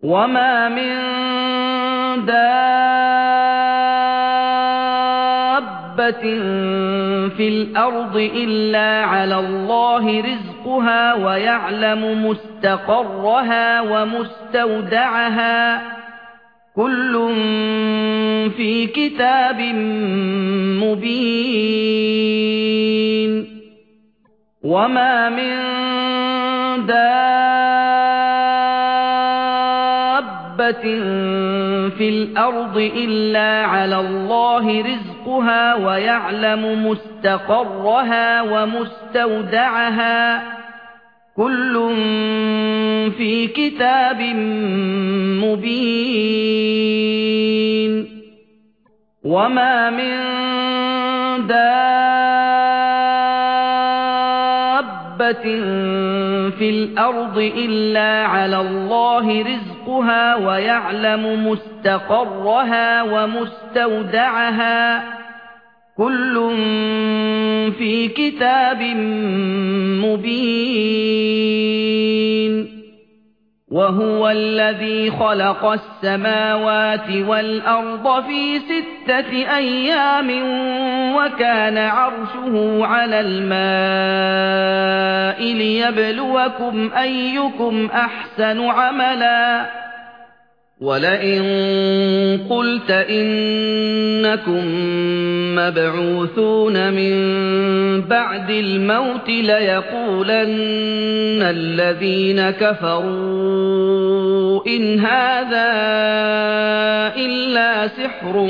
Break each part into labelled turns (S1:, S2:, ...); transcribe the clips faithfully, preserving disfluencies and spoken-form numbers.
S1: وما من دابة في الأرض إلا على الله رزقها ويعلم مستقرها ومستودعها كل في كتاب مبين وما من دابة في الأرض إلا على الله رزقها ويعلم مستقرها ومستودعها كل في كتاب مبين وما من دابة في الأرض إلا على الله رزقها ويعلم مستقرها ومستودعها كل في كتاب مبين وهو الذي خلق السماوات والأرض في ستة أيام وكان عرشه على الماء ليبلوكم أيكم أحسن عملا ولئن قلت إنكم مبعوثون من بعد الموت ليقولن الذين كفروا إن هذا إلا سحر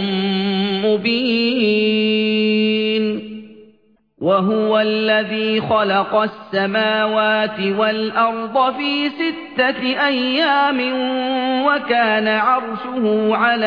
S1: مبين وهو الذي خلق السماوات والأرض في ستة أيام وكان عرشه على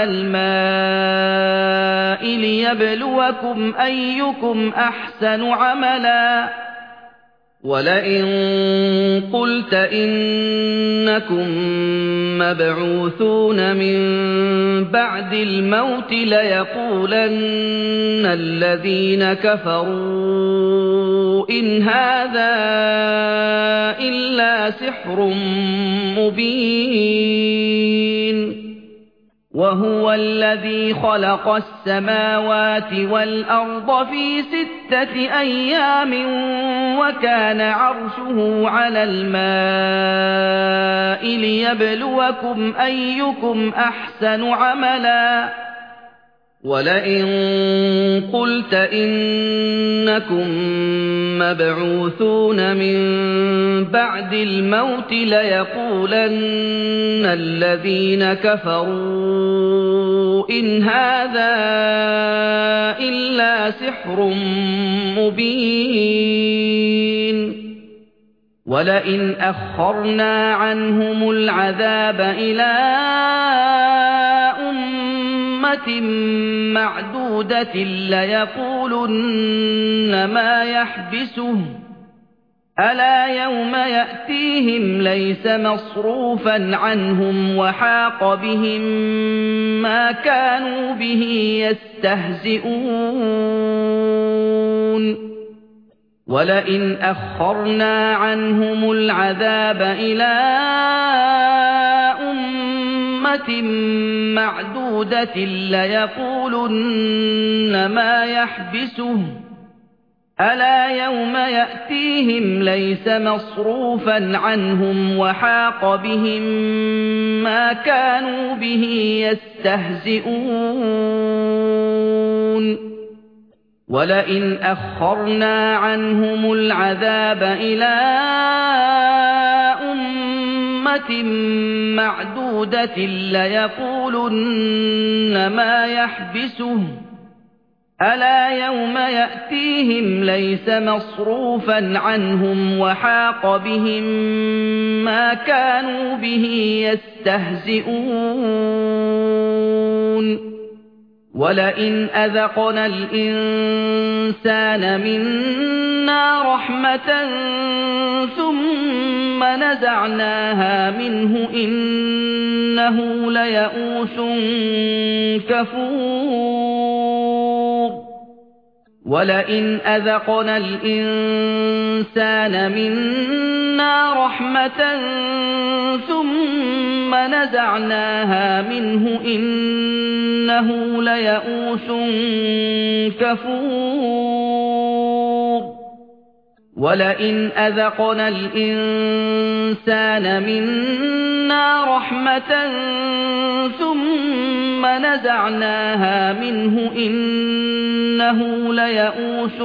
S1: الماء ليبلوكم أيكم أحسن عملا ولئن قلت إنكم مبعوثون من بعد الموت ليقولن الذين كفروا إن هذا إلا سحر مبين وهو الذي خلق السماوات والأرض في ستة أيام وكان عرشه على الماء ليبلوكم أيكم أحسن عملا ولئن قلت إنكم مبعوثون من بعد الموت ليقولن الذين كفروا إن هذا إلا سحر مبين ولئن أخرنا عنهم العذاب إلى أمة معدودة ليقولن ما يحبسه ألا يوم يأتيهم ليس مصروفا عنهم وحاق بهم ما كانوا به يستهزئون ولئن أخرنا عنهم العذاب إلى أمة معدودة ليقولن ما يحبسه ألا يوم يأتيهم ليس مصروفا عنهم وحاق بهم ما كانوا به يستهزئون ولئن أخرنا عنهم العذاب إلى أمة معدودة ليقولن ما يحبسه ألا يوم يأتيهم ليس مصروفا عنهم وحاق بهم ما كانوا به يستهزئون ولئن أذقنا الإنسان منا رحمة ثم نزعناها منه إنه ليئوس كفور ولئن أذقنا الإنسان منا رحمة ثم ثم نزعناها منه إنه ليئوس كفور ولئن أذقنا الإنسان منا رحمة ثم نزعناها منه إنه ليئوس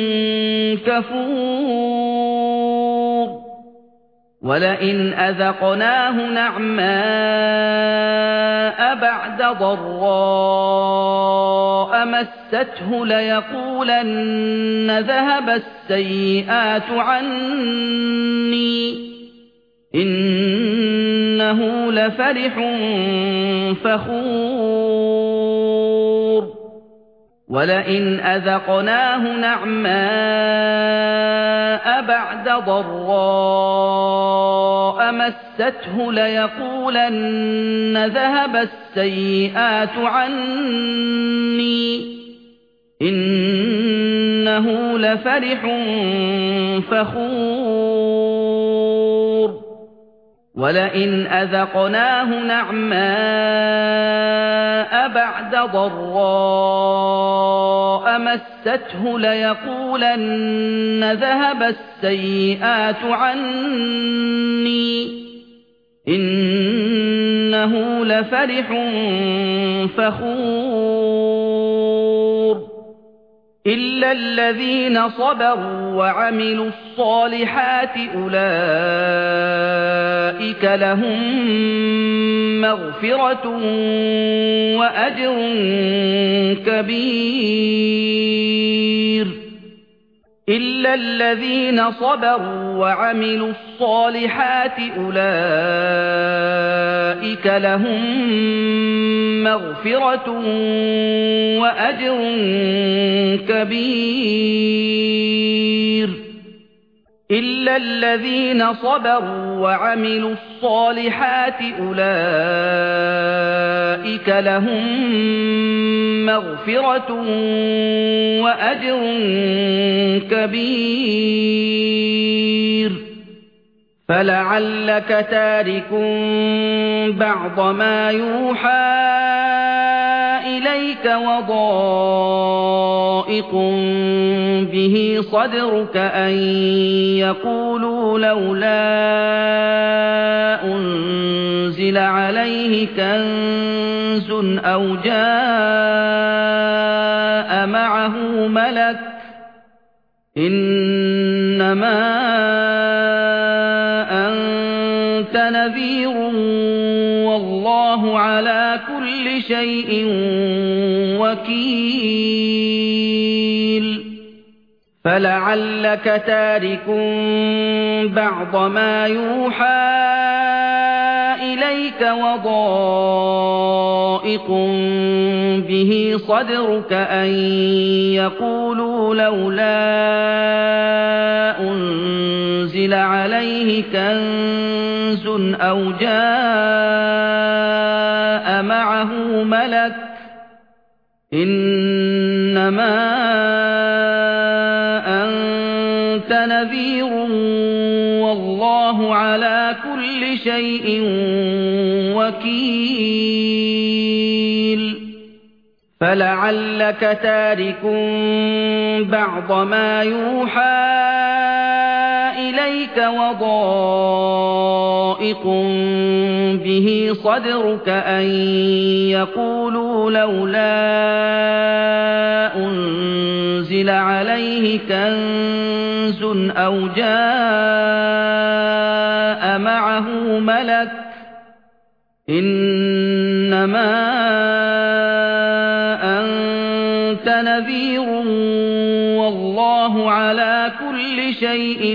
S1: كفور ولئن أذقناه نعماء بعد ضراء مسته ليقولن ذهب السيئات عني إنه لفرح فخور ولئن أذقناه نعماء بعد ضراء مسته ليقولن ذهب السيئات عني إنه لفرح فخور ولئن أذقناه نعماء بعد ضراء مسته ليقولن ذهب السيئات عني إنه لفرح فخور إلا الذين صبروا وعملوا الصالحات أولئك لهم مغفرة وأجر كبير إلا الذين صبروا وعملوا الصالحات أولئك لهم مغفرة وأجر كبير إلا الذين صبروا وعملوا الصالحات أولئك لهم مغفرة وأجر كبير فلعلك تارك بعض ما يوحى إليك وضائق به صدرك أن يقولوا لولا أنزل عليه كنز أو جاء معه ملك إنما أنت نذير والله على كل شيء وكيل فلعلك تارك بعض ما يوحى إليك وضائق به صدرك أن يقولوا لولا أنزل عليه كنز أو جاء معه ملك إنما أنت نذير والله على كل شيء وكيل فلعلك تارك بعض ما يوحى إليك وضائق به صدرك أن يقولوا لولا أنزل عليه كنز أو جاء معه ملك إنما أنت نذير والله على كل شيء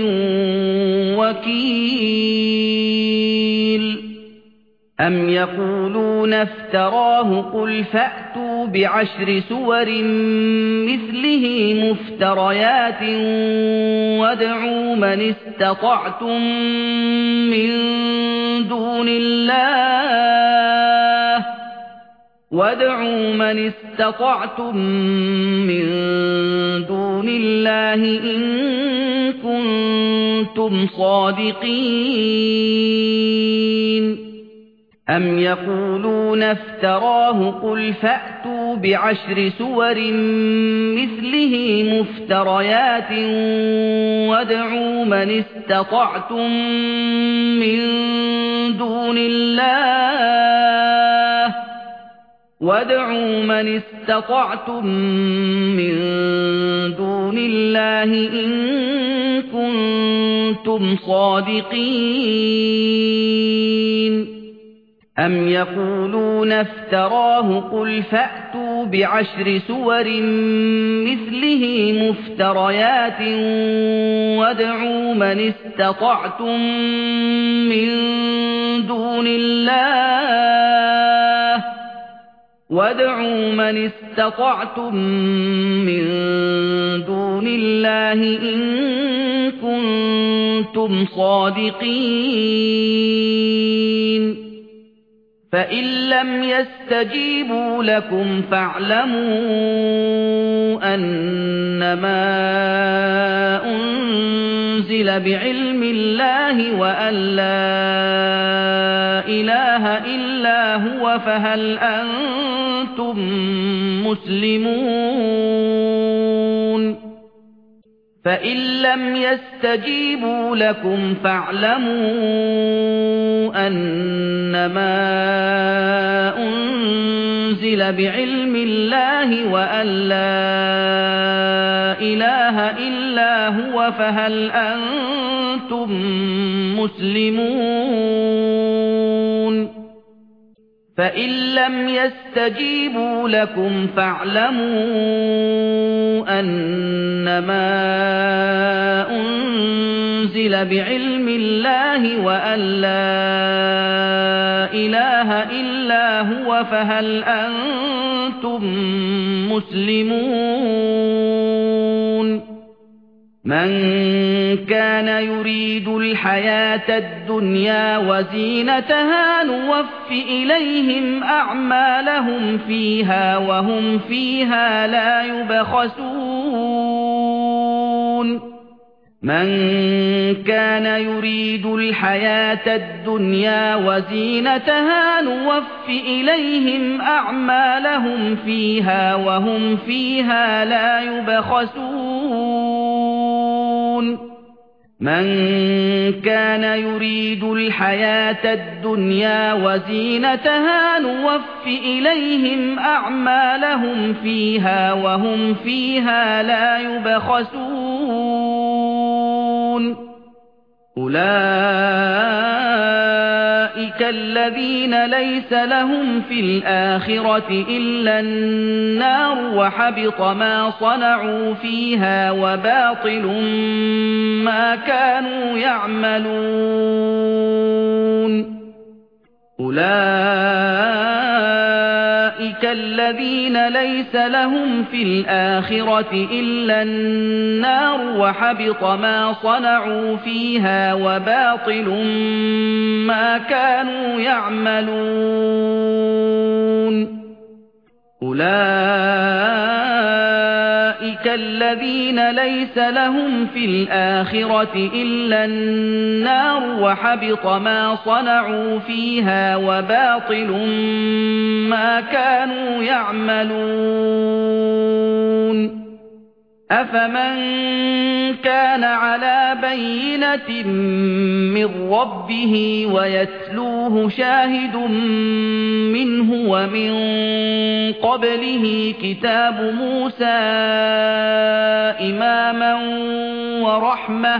S1: وكيل أم يقولون افتراه قل فأتوا بعشر سور مثله مفتريات وادعوا من استطعتم من دون الله وادعوا من استطعتم من دون الله إن كنتم صادقين أَمْ يَقُولُونَ افْتَرَاهُ قُلْ فَأْتُوا بِعَشْرِ سُوَرٍ مِثْلِهِ مُفْتَرَيَاتٍ وَادْعُوا مَنِ اسْتَطَعْتُم مِّن دُونِ اللَّهِ وَادْعُوا مَنِ اسْتَطَعْتُم مِّن دُونِ اللَّهِ إِن كُنتُمْ صَادِقِينَ أَمْ يَقُولُونَ افْتَرَاهُ قُلْ فَأْتُوا بِعَشْرِ سُوَرٍ مِثْلِهِ مُفْتَرَيَاتٍ وَادْعُوا مَنِ اسْتَطَعْتُم مِّن دُونِ اللَّهِ وَادْعُوا مَنِ اسْتَطَعْتُم مِّن دُونِ اللَّهِ إِن كُنتُمْ صَادِقِينَ فَإِن لَّمْ يَسْتَجِيبُوا لَكُمْ فَاعْلَمُوا أَنَّمَا أُنزِلَ بِعِلْمِ اللَّهِ وَأَن لَّا إِلَٰهَ إِلَّا هُوَ فَهَلْ أَنتُم مُّسْلِمُونَ فَإِن لَّمْ يَسْتَجِيبُوا لَكُمْ فَاعْلَمُوا أَنَّمَا أُنزِلَ بِعِلْمِ اللَّهِ وَأَن لَّا إِلَٰهَ إِلَّا هُوَ فَهَلْ أَنتُم مُّسْلِمُونَ فَإِن لَّمْ يَسْتَجِيبُوا لَكُمْ فَاعْلَمُوا أَنَّمَا أُنزِلَ بِعِلْمِ اللَّهِ وَأَن لَّا إِلَٰهَ إِلَّا هُوَ فَهَلْ أَنتُم مُّسْلِمُونَ مَن كَانَ يُرِيدُ الْحَيَاةَ الدُّنْيَا وَزِينَتَهَا نُوَفِّ إِلَيْهِمْ أَعْمَالَهُمْ فِيهَا وَهُمْ فِيهَا لَا يُبْخَسُونَ مَن كَانَ يُرِيدُ الْحَيَاةَ الدُّنْيَا وَزِينَتَهَا نُوَفِّ إِلَيْهِمْ أَعْمَالَهُمْ فِيهَا وَهُمْ فِيهَا لَا يُبْخَسُونَ مَن كَانَ يُرِيدُ الْحَيَاةَ الدُّنْيَا وَزِينَتَهَا نُوَفِّ إِلَيْهِمْ أَعْمَالَهُمْ فِيهَا وَهُمْ فِيهَا لَا يُبْخَسُونَ أُولَئِكَ الَّذِينَ لَيْسَ لَهُمْ فِي الْآخِرَةِ إِلَّا النَّارُ وَحَبِطَ مَا صَنَعُوا فِيهَا وَبَاطِلٌ مَا كَانُوا يَعْمَلُونَ أُولَئِكَ الَّذِينَ لَيْسَ لَهُمْ فِي الْآخِرَةِ إِلَّا النَّارُ وَحَبِطَ مَا صَنَعُوا فِيهَا وَبَاطِلٌ مَا كَانُوا يَعْمَلُونَ أُولَئِكَ الَّذِينَ لَيْسَ لَهُمْ فِي الْآخِرَةِ إِلَّا النَّارُ وَحَبِطَ مَا صَنَعُوا فِيهَا وَبَاطِلٌ مَا كَانُوا يَعْمَلُونَ أَفَمَن كَانَ عَلَىٰ بَيِّنَةٍ مِّن رَّبِّهِ وَيَتْلُوهُ شَاهِدٌ مِّنْهُ وَمِن قَبْلِهِ كِتَابُ مُوسَىٰ إِمَامًا وَرَحْمَةً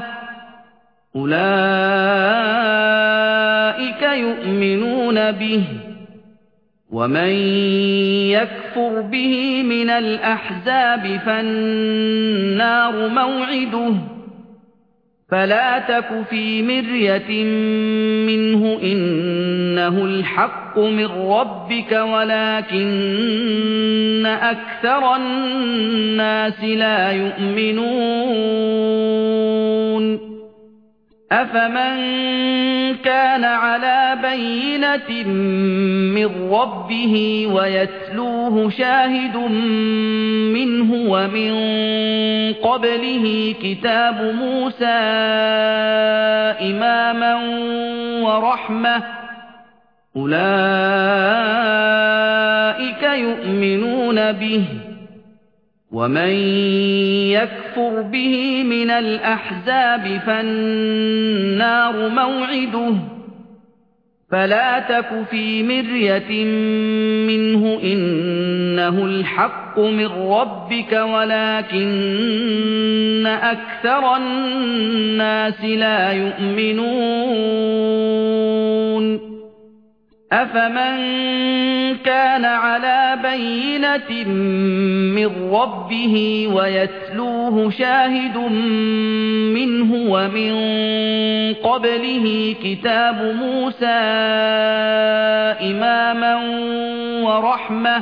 S1: أُولَٰئِكَ يُؤْمِنُونَ بِهِ وَمَن يَكْفُرْ بِهِ مِنَ الْأَحْزَابِ فَالنَّارُ مَوْعِدُهُ فَلَا تَكُ فِي مِرْيَةٍ مِّنْهُ إِنَّهُ الْحَقُّ مِن رَّبِّكَ وَلَٰكِنَّ أَكْثَرَ النَّاسِ لَا يُؤْمِنُونَ أَفَمَن كَانَ عَلَىٰ بَيِّنَةٍ مِّن رَّبِّهِ وَيَتْلُوهُ شَاهِدٌ مِّنْهُ وَمِن قَبْلِهِ كِتَابُ مُوسَىٰ إِمَامًا وَرَحْمَةً أولئك يؤمنون به ومن يكفر به من الأحزاب فالنار موعده فلا تك في مرية منه إنه الحق من ربك ولكن أكثر الناس لا يؤمنون أفمن كان على بينة من ربه ويتلوه شاهد منه ومن قبله كتاب موسى إماما ورحمة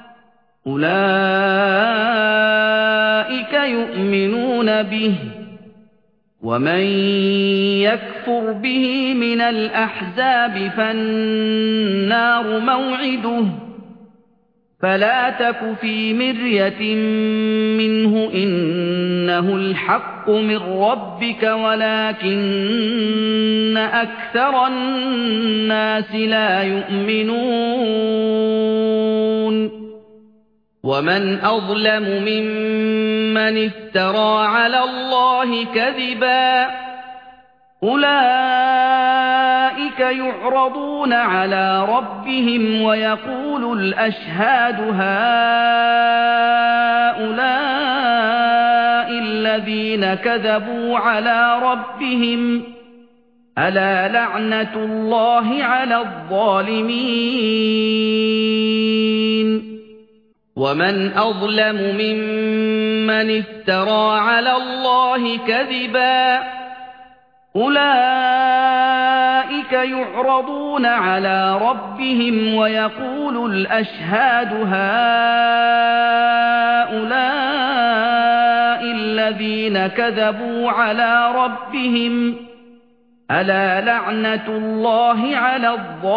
S1: أولئك يؤمنون به ومن يكفر به من الأحزاب فالنار موعده فلا تك في مرية منه إنه الحق من ربك ولكن أكثر الناس لا يؤمنون ومن أظلم ممن افترى على الله كذبا أولئك يعرضون على ربهم ويقول الأشهاد هؤلاء الذين كذبوا على ربهم ألا لعنة الله على الظالمين ومن أظلم ممن افترى على الله كذبا أولئك يعرضون على ربهم ويقول الأشهاد هؤلاء الذين كذبوا على ربهم ألا لعنة الله على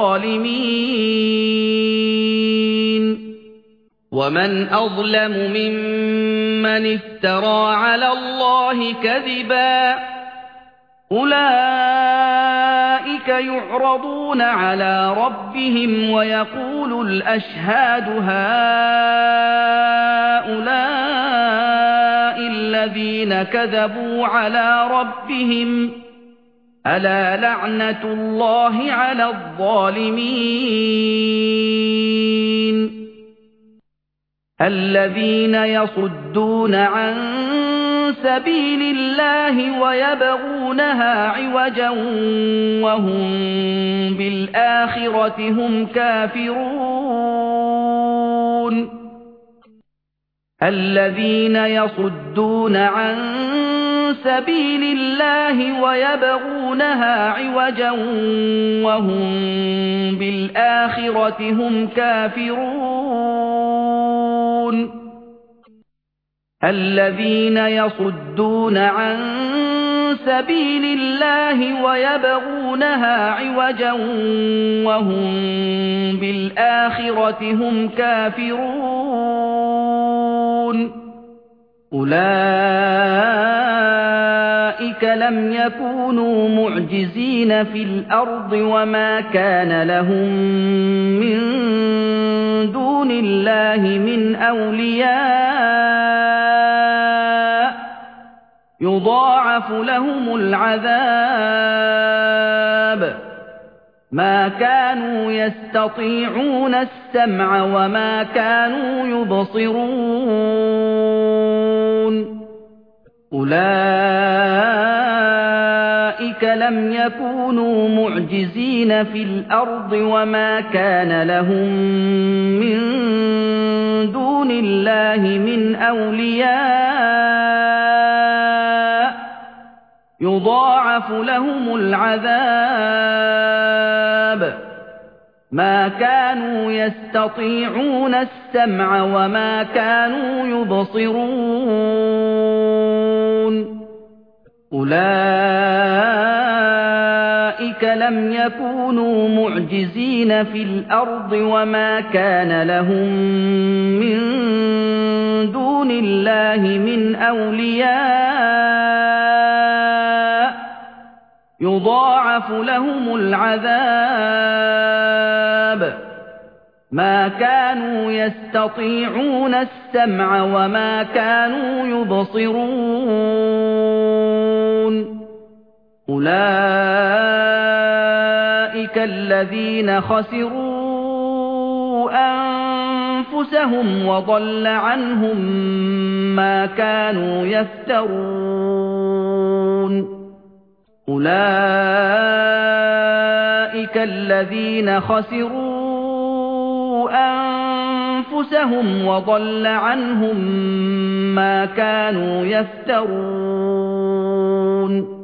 S1: الظالمين ومن أظلم ممن افترى على الله كذبا أولئك يعرضون على ربهم ويقول الأشهاد هؤلاء الذين كذبوا على ربهم ألا لعنة الله على الظالمين الذين يصدون عن سبيل الله ويبغونها عوجا وهم بالآخرة هم كافرون الذين يصدون عن سبيل الله ويبغونها عوجا وهم بالآخرة هم كافرون الذين يصدون عن سبيل الله ويبغونها عوجا وهم بالآخرة هم كافرون أولئك لم يكونوا معجزين في الأرض وما كان لهم من دون الله من أولياء يضاعف لهم العذاب ما كانوا يستطيعون السمع وما كانوا يبصرون أولئك لم يكونوا معجزين في الأرض وما كان لهم من دون الله من أولياء يضاعف لهم العذاب ما كانوا يستطيعون السمع وما كانوا يبصرون أولئك لم يكونوا معجزين في الأرض وما كان لهم من دون الله من أولياء يضاعف لهم العذاب ما كانوا يستطيعون السمع وما كانوا يبصرون أولئك الذين خسروا أنفسهم وضل عنهم ما كانوا يفترون أولئك الذين خسروا أنفسهم وضل عنهم ما كانوا يفترون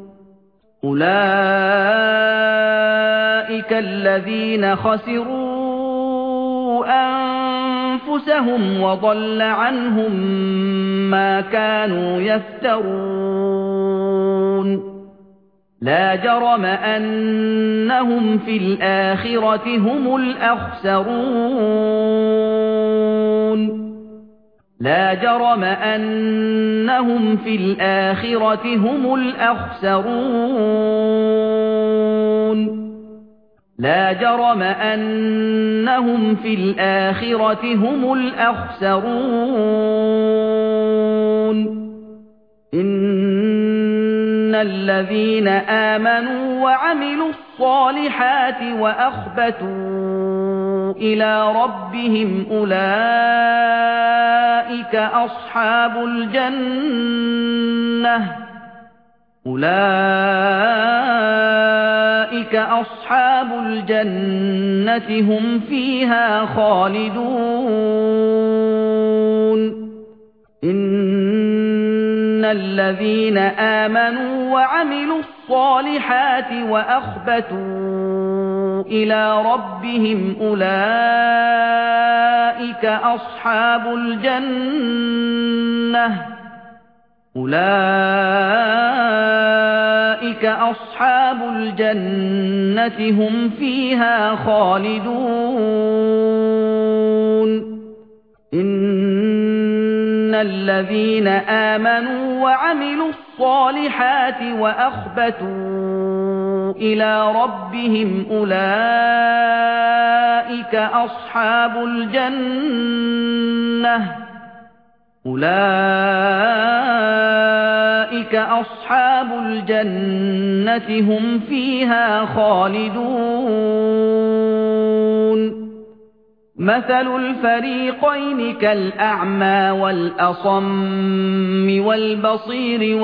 S1: أولئك الذين خسروا أنفسهم وضل عنهم ما كانوا يفترون لا جرم أنهم في الآخرة هم الأخسرون لا جرم أنهم في الآخرة هم الأخسرون لا جرم أنهم في الآخرة هم الأخسرون إن الذين آمنوا وعملوا الصالحات وأخبتوا إلى ربهم أولئك أصحاب الجنة أولئك أصحاب الجنة هم فيها خالدون إن الذين آمنوا وعملوا الصالحات وأخبتوا إلى ربهم أولئك أصحاب الجنة أولئك أصحاب الجنة هم فيها خالدون إن الذين آمنوا وعملوا الصالحات وأخبتوا إلى ربهم أولئك أصحاب الجنة أولئك أصحاب الجنة هم فيها خالدون مثل الفريقين كالأعمى والأصم والبصير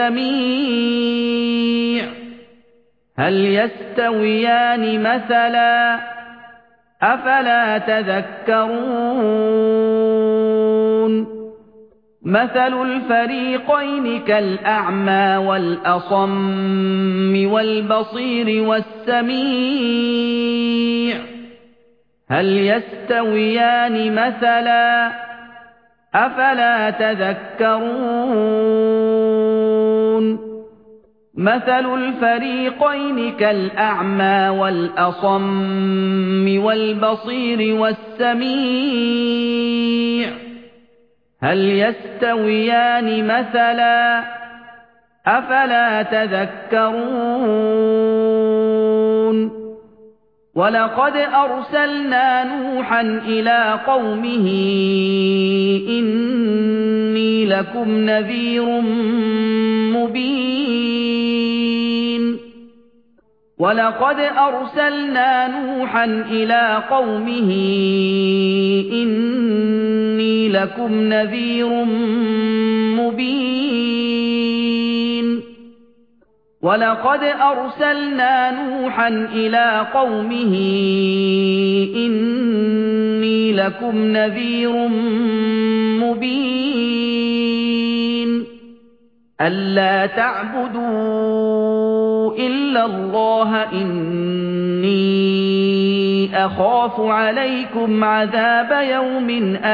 S1: والسميع هل يستويان مثلا أفلا تذكرون مثل الفريقين كالأعمى والأصم والبصير والسميع هل يستويان مثلا أفلا تذكرون مثل الفريقين كالأعمى والأصم والبصير والسميع هل يستويان مثلا أفلا تذكرون ولقد أرسلنا نوحا إلى قومه إني لكم نذير مبين ولقد أرسلنا نوحا إلى قومه إني لكم نذير مبين ولقد أرسلنا نوحا إلى قومه إني لكم نذير مبين ألا تعبدوا إلا الله إني أخاف عليكم عذاب يوم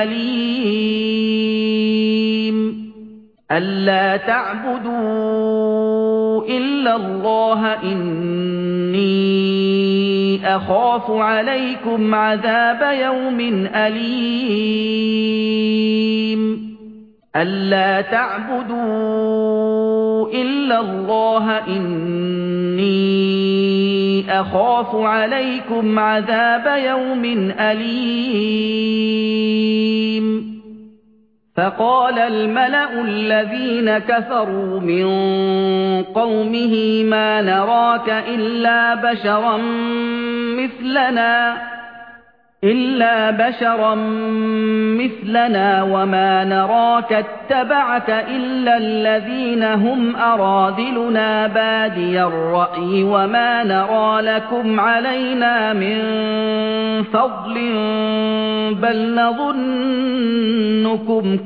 S1: أليم ألا تعبدوا إلا الله إني أخاف عليكم عذاب يوم أليم ألا تعبدوا إلا الله إني أخاف عليكم عذاب يوم أليم فقال الملأ الذين كفروا من قومه ما نراك إلا بشرا مثلنا إلا بشرا مثلنا وما نراك اتبعك إلا الذين هم أراذلنا بادي الرأي وما نرى لكم علينا من فضل بل نظنكم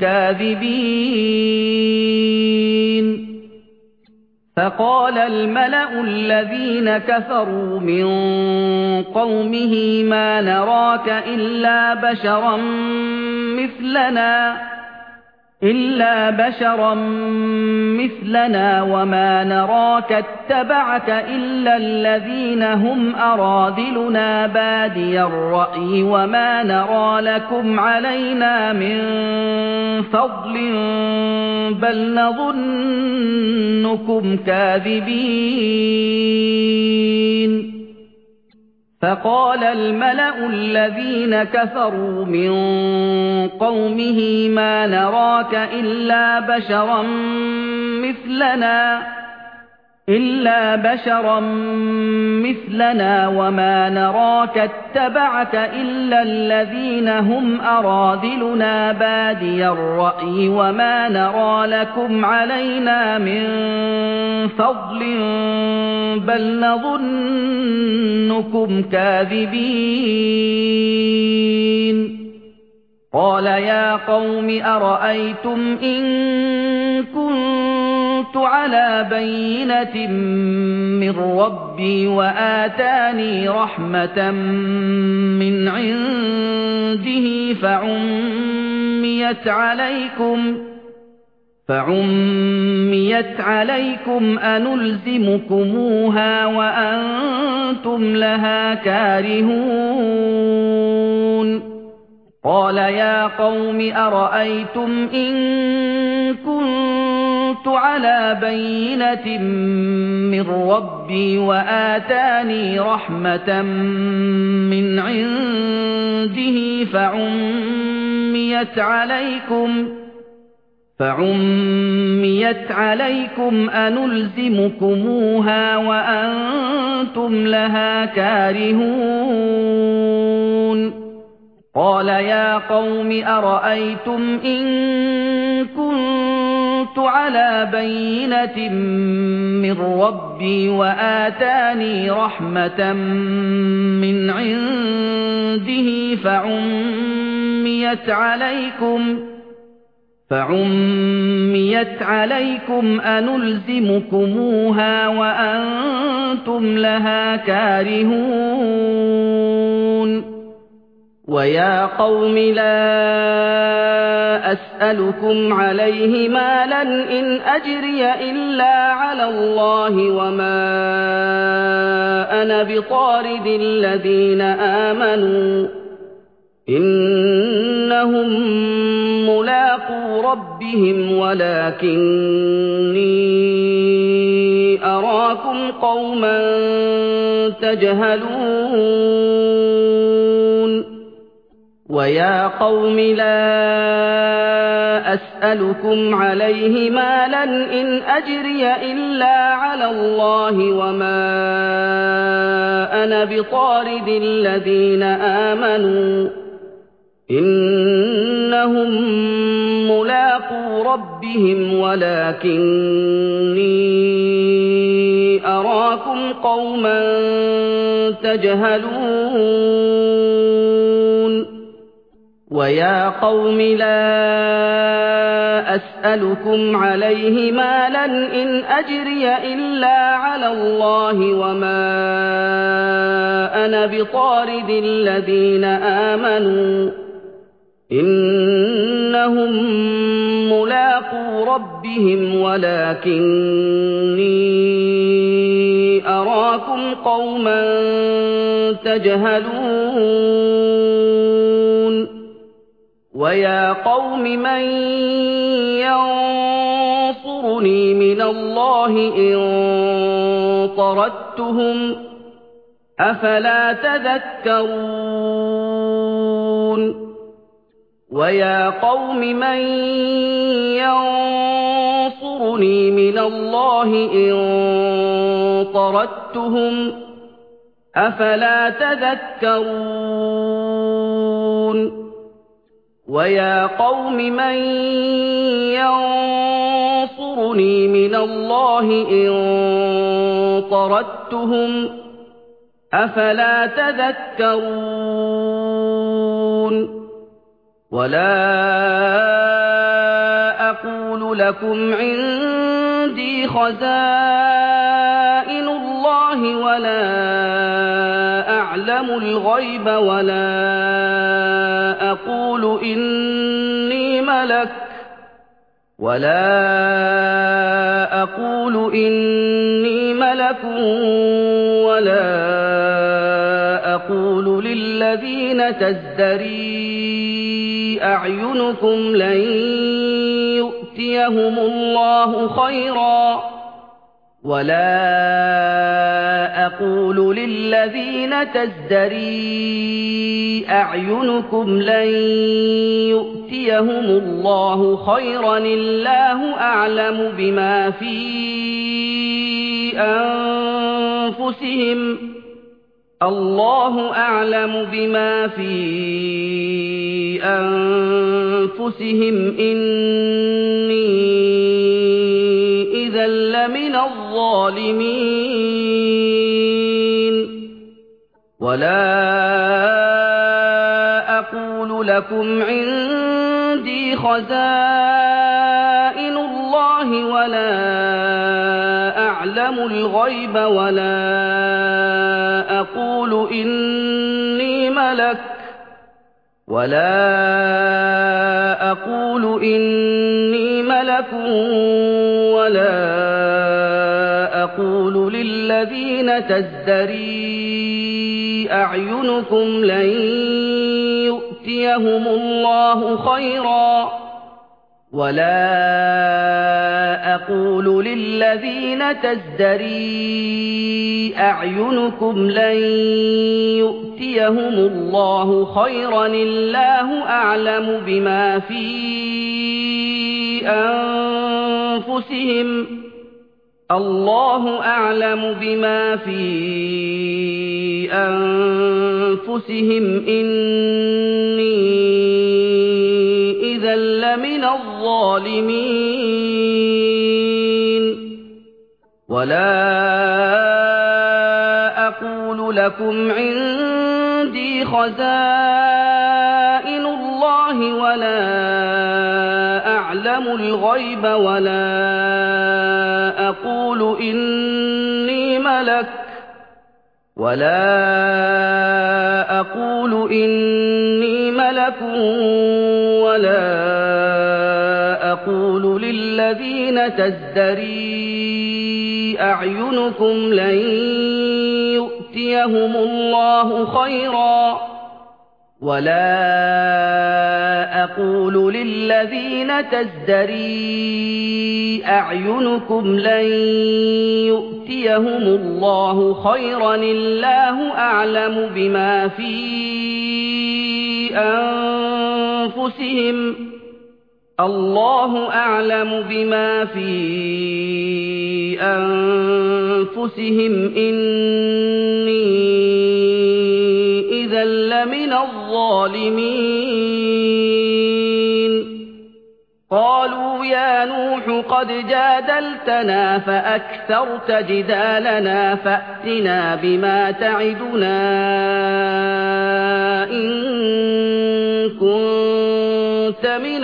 S1: كاذبين فقال الملأ الذين كفروا من قومه ما نراك إلا بشرا مثلنا إلا بشرا مثلنا وما نراك اتبعك إلا الذين هم أراذلنا بادي الرأي وما نرى لكم علينا من فضل بل نظنكم كاذبين فقال الملأ الذين كفروا من قومه ما نراك إلا بشرا مثلنا إلا بشرا مثلنا وما نراك اتبعك إلا الذين هم أراذلنا بادي الرأي وما نرى لكم علينا من فضل بل نظنكم كاذبين قال يا قوم أرأيتم إن كنت على بينة من ربي وآتاني رحمة من عنده فعميت عليكم فعميت عليكم أنلزمكموها وأنتم لها كارهون قال يا قوم أرأيتم إن كنت على بينة من ربي وآتاني رحمة من عنده فعميت عليكم فعميت عليكم أنلزمكموها وأنتم لها كارهون قال يا قوم أرأيتم إن كنت على بينة من ربي وآتاني رحمة من عنده فعميت عليكم فعميت عليكم أنلزمكموها وأنتم لها كارهون ويا قوم لا أسألكم عليه مالا إن أجري إلا على الله وما أنا بطارد الذين آمنوا إنهم ملاقو ربهم ولكني أراكم قوما تجهلون ويا قوم لا أسألكم عليه مالا إن أجري إلا على الله وما أنا بطارد الذين آمنوا إنهم ملاقو ربهم ولكني أراكم قوما تجهلون ويا قوم لا أسألكم عليه مالا إن أجري إلا على الله وما أنا بطارد الذين آمنوا إنهم ملاقو ربهم ولكني أراكم قوما تجهلون ويا قوم من ينصرني من الله إن طردتهم أفلا تذكرون ويا قوم من ينصرني من الله إن طردتهم أفلا تذكرون ويا قوم من ينصرني من الله إن طردتهم أفلا تذكرون ولا أقول لكم عندي خزائن الله ولا أعلم الغيب ولا أقول إني ملك ولا أقول إني ملك ولا أقول للذين تزدري أعينكم لن يؤتيهم الله خيرا ولا أقول للذين تزدري أعينكم لن يؤتيهم الله خيرا الله أعلم بما في أنفسهم الله أعلم بما في أنفسهم إني إذا لمن الظالمين ولا أقول لكم عندي خزائن الله ولا أعلم الغيب ولا أقول إني ملك ولا أقول إني ملك ولا أقول للذين تزدري أعينكم لن يؤتيهم الله خيرا ولا أقول للذين تزدري أعينكم لن يؤتيهم الله خيرا الله أعلم بما في أنفسهم الله أعلم بما في أنفسهم إني إذا لمن الظالمين ولا أقول لكم عندي خزائن الله ولا أعلم الغيب ولا أقول إني ملك ولا أقول إني ملك ولا أقول للذين تزدري أعينكم لن يؤتيهم الله خيرا ولا أقول للذين تزدري أعينكم لن يؤتيهم الله خيرا الله أعلم بما في أنفسهم الله أعلم بما في أنفسهم إني إذا لمن الظالمين قالوا يا نوح قد جادلتنا فأكثرت جدالنا فأتنا بما تعدنا إن كنت من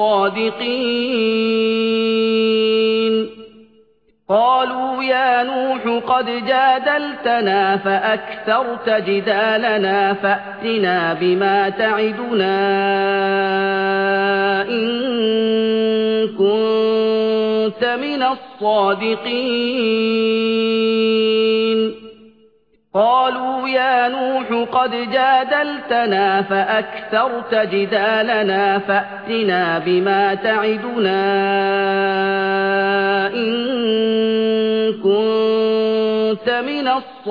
S1: الصادقين قالوا يا نوح قد جادلتنا فأكثرت جدالنا فأتنا بما تعدنا إن كنت من الصادقين قالوا يا نوح قد جادلتنا فأكثرت جدالنا فأتنا بما تعدنا إن كنت من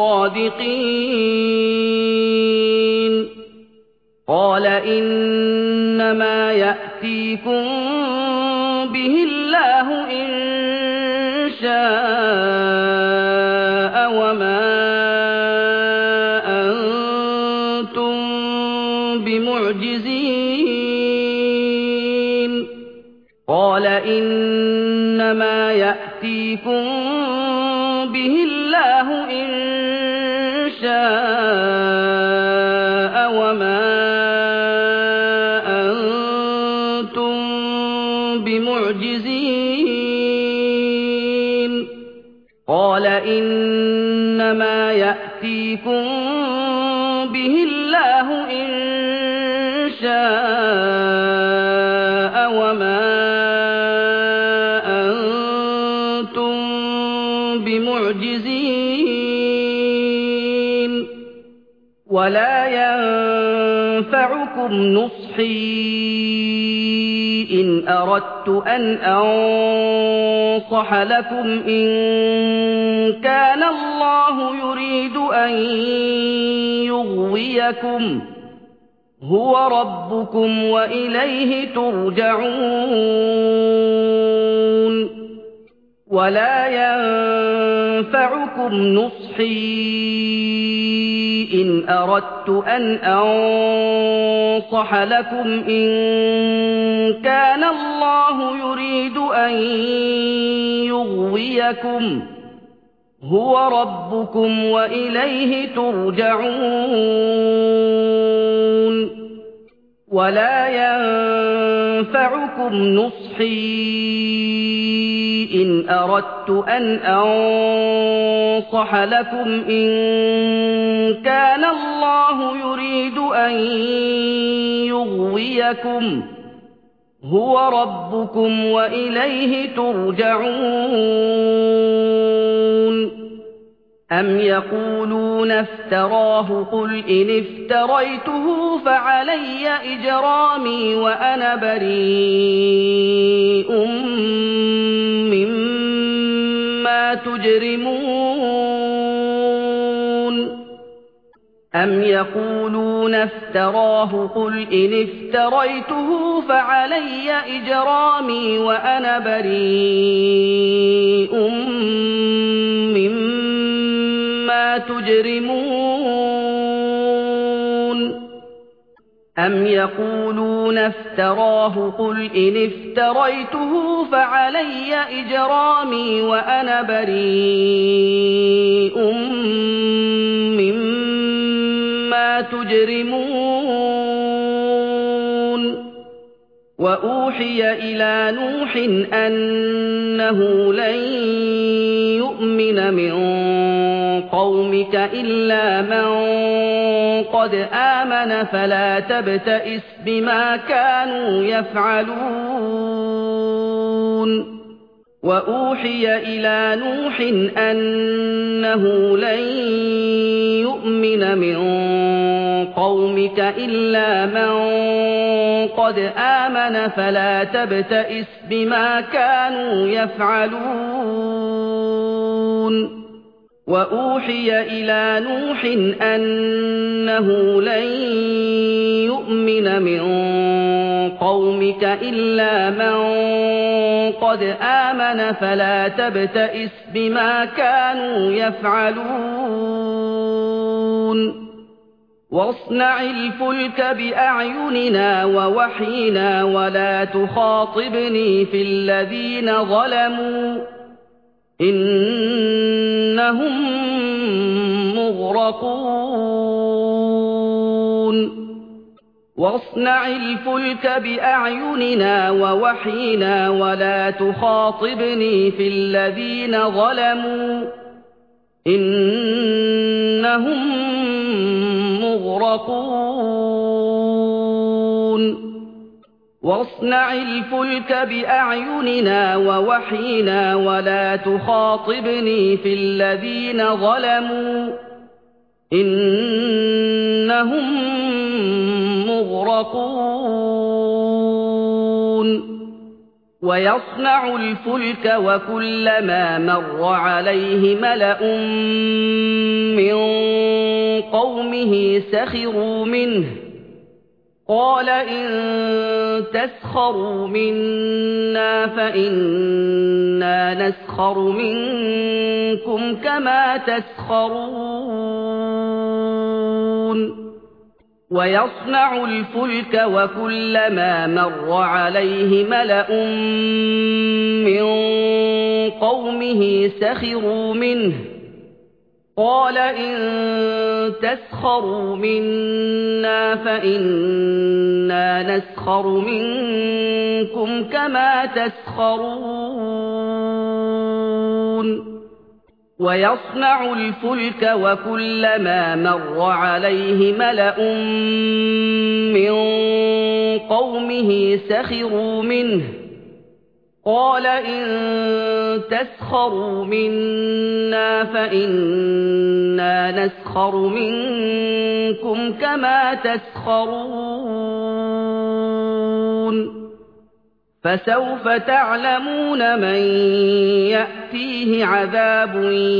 S1: الصادقين قال إنما يأتيكم به الله إن شاء وما أنتم بمعجزين قال إنما يأتيكم به الله إن شاء وما أنتم بمعجزين قال إنما يأتيكم به الله إن شاء وما أنتم بمعجزين ولا ينفعكم نصحي إن أردت أن أنصح لكم إن كان الله يريد أن يغويكم هو ربكم وإليه ترجعون ولا ينفعكم نصحي إن أردت أن أنصح لكم إن كان الله يريد أن يغويكم هو ربكم وإليه ترجعون ولا ينفعكم نصحي إن أردت أن أنصح لكم إن كان الله يريد أن يغويكم هو ربكم وإليه ترجعون أم يقولون افتراه قل إن افتريته فعلي إجرامي وأنا بريء مما تجرمون أم يقولون افتراه قل إن افتريته فعلي إجرامي وأنا بريء مما تجرمون أم يقولون افتراه قل إن افتريته فعلي إجرامي وأنا بريء مما تجرمون وأوحي إلى نوح أنه لن يؤمن من قومك إلا من قد آمن فلا تبتئس بما كانوا يفعلون وأوحي إلى نوح أنه لن يؤمن من قومك إلا من قد آمن فلا تبتئس بما كانوا يفعلون وأوحي إلى نوح أنه لن يؤمن من قومك إلا من قد آمن فلا تبتئس بما كانوا يفعلون واصنع الفلك بأعيننا ووحينا ولا تخاطبني في الذين ظلموا إنهم مغرقون واصنع الفلك بأعيننا ووحينا ولا تخاطبني في الذين ظلموا إنهم مغرقون واصنع الفلك بأعيننا ووحينا ولا تخاطبني في الذين ظلموا إنهم مغرقون ويصنع الفلك وكلما مر عليه ملأ من قومه سخروا منه قال إن تسخروا منا فإنا نسخر منكم كما تسخرون ويصنع الفلك وكلما مر عليه ملأ من قومه سخروا منه قال إن تسخروا منا فإنا نسخر منكم كما تسخرون ويصنع الفلك وكلما مر عليه ملأ من قومه سخروا منه قال إن تسخروا منا فإنا نسخر منكم كما تسخرون فسوف تعلمون من يأتيه عذاب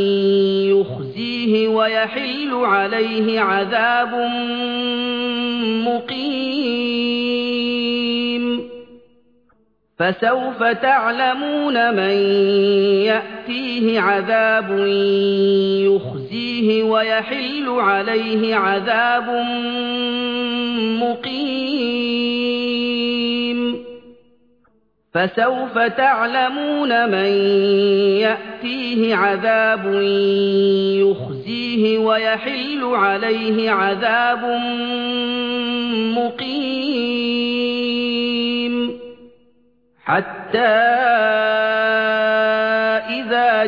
S1: يخزيه ويحل عليه عذاب مقيم فسوف تعلمون من يأتيه عذاب يخزيه ويحل عليه عذاب مقيم فسوف تعلمون من يأتيه عذاب يخزيه ويحل عليه عذاب مقيم حتى إذا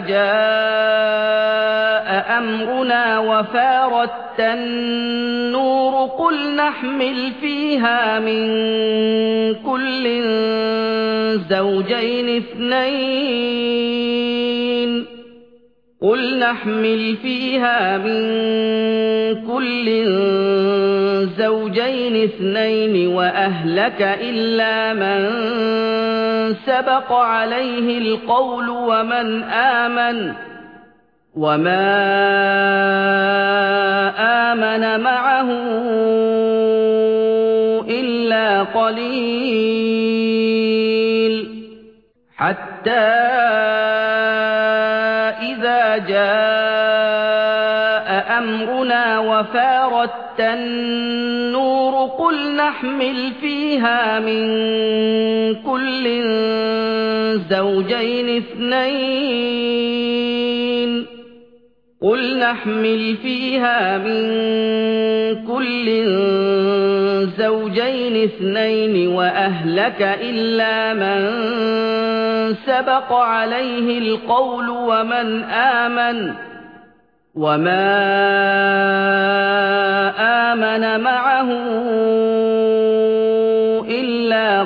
S1: جاء أمرنا وفارت النور قل نحمل فيها من كل زوجين اثنين قل نحمل فيها من كل زوجين اثنين وأهلك إلا من سبق عليه القول ومن آمن وما آمن معه إلا قليل حتى إذا جاء أمرنا وفارت النور قل نحمل فيها من كل زوجين اثنين قل نحمل فيها من كل زوجين اثنين وأهلك إلا من سبق عليه القول ومن آمن وما آمن معه إلا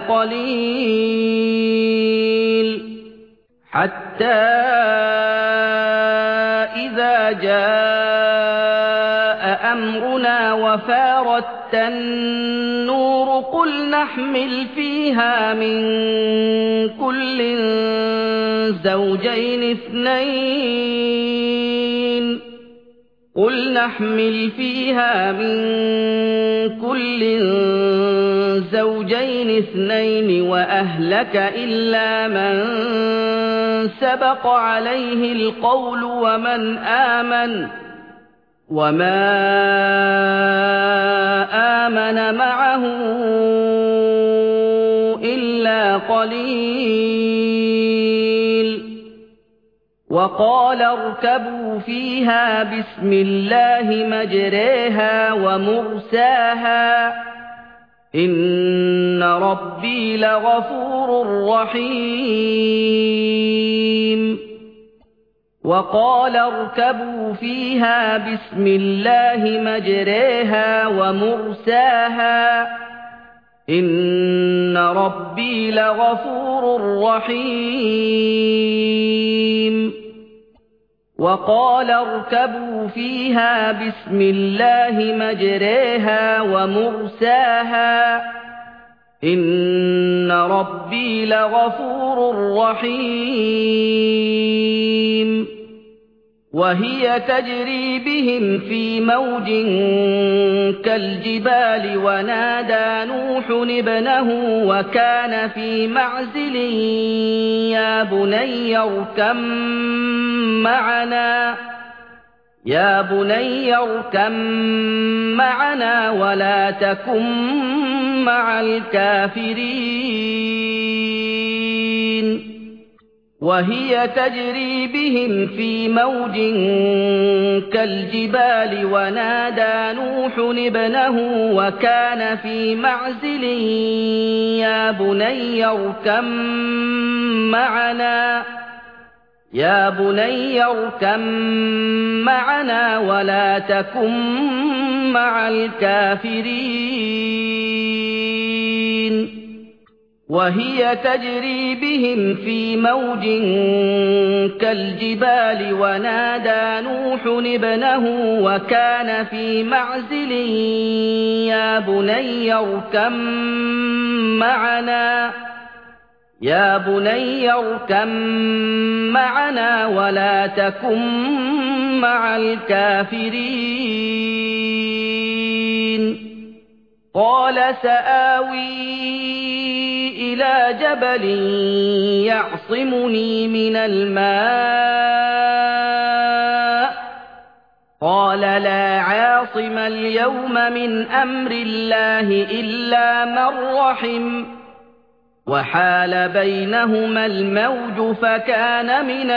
S1: قليل حتى إذا جاء أمرنا وفارت النور قل نحمل فيها من كل زوجين اثنين قل نحمل فيها من كل زوجين اثنين وأهلك إلا من سبق عليه القول ومن آمن وما آمن معه إلا قليل وقال اركبوا فيها بسم الله مجريها ومرساها إن ربي لغفور رحيم وقال اركبوا فيها بسم الله مجريها ومرساها إن ربي لغفور رحيم وقال اركبوا فيها بسم الله مجريها ومرساها إِنَّ رَبِّي لَغَفُورٌ رَّحِيمٌ وَهِيَ تَجْرِي بِهِمْ فِي مَوْجٍ كَالْجِبَالِ وَنَادَىٰ نُوحٌ ابْنَهُ وَكَانَ فِي مَعْزِلٍ يَا بُنَيَّ ارْكَب مَّعَنَا يَا بُنَيَّ ارْكَب مَّعَنَا وَلَا تَكُن مَّعَ الْكَافِرِينَ وَهِيَ تَجْرِي بِهِمْ فِي مَوْجٍ كَالْجِبَالِ وَنَادَىٰ نُوحٌ ابْنَهُ وَكَانَ فِي مَعْزِلٍ يَا بُنَيَّ ارْكَب مَّعَنَا يَا بُنَيَّ ارْكَب مَّعَنَا وَلَا تَكُن مَّعَ الْكَافِرِينَ وَهِيَ تَجْرِي بِهِمْ فِي مَوْجٍ كَالْجِبَالِ وَنَادَىٰ نُوحٌ ابْنَهُ وَكَانَ فِي مَعْزِلٍ يَا بُنَيَّ ارْكَب مَّعَنَا يَا بُنَيَّ ارْكَب مَّعَنَا وَلَا تَكُن مَّعَ الْكَافِرِينَ قَالَ سَآوِي إِلَىٰ جَبَلٍ يَعْصِمُنِي مِنَ الْمَاءِ قَالَ لَا عَاصِمَ الْيَوْمَ مِنْ أَمْرِ اللَّهِ إِلَّا مَن رَّحِمَ وَحَالَ بَيْنَهُمَا الْمَوْجُ فَكَانَ مِنَ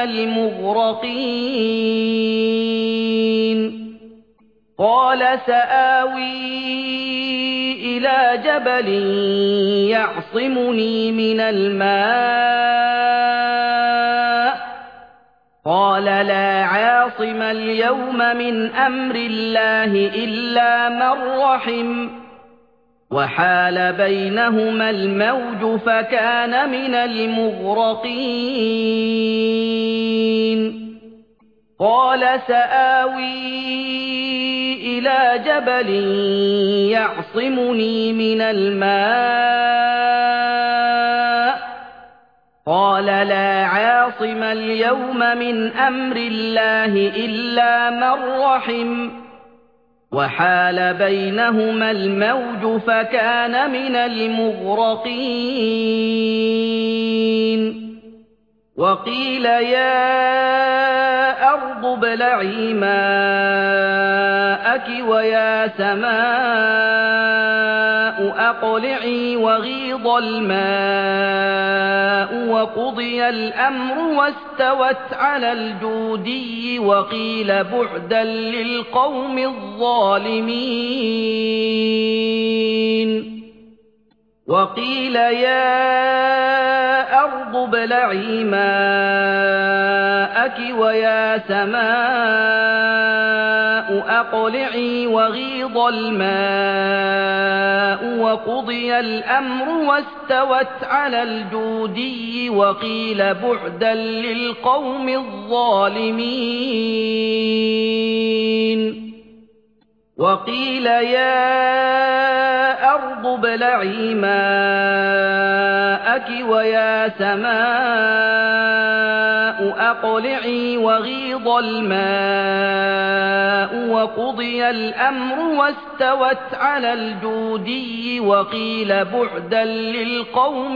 S1: الْمُغْرَقِينَ قَالَ سَآوِي إِلَىٰ جَبَلٍ يَعْصِمُنِي مِنَ الْمَاءِ قَالَ لَا عَاصِمَ الْيَوْمَ مِنْ أَمْرِ اللَّهِ إِلَّا مَن رَّحِمَ وَحَالَ بَيْنَهُمَا الْمَوْجُ فَكَانَ مِنَ الْمُغْرَقِينَ قَالَ سَآوِي إِلَىٰ جَبَلٍ يَعْصِمُنِي مِنَ الْمَاءِ قَالَ لَا عَاصِمَ الْيَوْمَ مِنْ أَمْرِ اللَّهِ إِلَّا مَن رَّحِمَ وَحَالَ بَيْنَهُمَا الْمَوْجُ فَكَانَ مِنَ الْمُغْرَقِينَ وَقِيلَ يَا أَرْضُ ابْلَعِي مَاءَكِ وَيَا سَمَاءُ أَقْلِعِي وَغِيضَ الْمَاءُ وَقُضِيَ الْأَمْرُ وَاسْتَوَتْ عَلَى الْجُودِيِّ وَقِيلَ بُعْدًا لِّلْقَوْمِ الظَّالِمِينَ وَقِيلَ يَا أَرْضُ ابْلَعِي مَاءَكِ وَيَا سَمَاءُ أَقْلِعِي وَغِيضَ الْمَاءُ وَقُضِيَ الْأَمْرُ وَاسْتَوَتْ عَلَى الْجُودِيِّ وَقِيلَ بُعْدًا لِّلْقَوْمِ الظَّالِمِينَ وَقِيلَ يَا أَرْضُ ابْلَعِي مَاءَكِ وَيَا سَمَاءُ أَقْلِعِي وَغِيضَ الْمَاءُ وَقُضِيَ الْأَمْرُ وَاسْتَوَتْ عَلَى الْجُودِيِّ وَقِيلَ بُعْدًا لِّلْقَوْمِ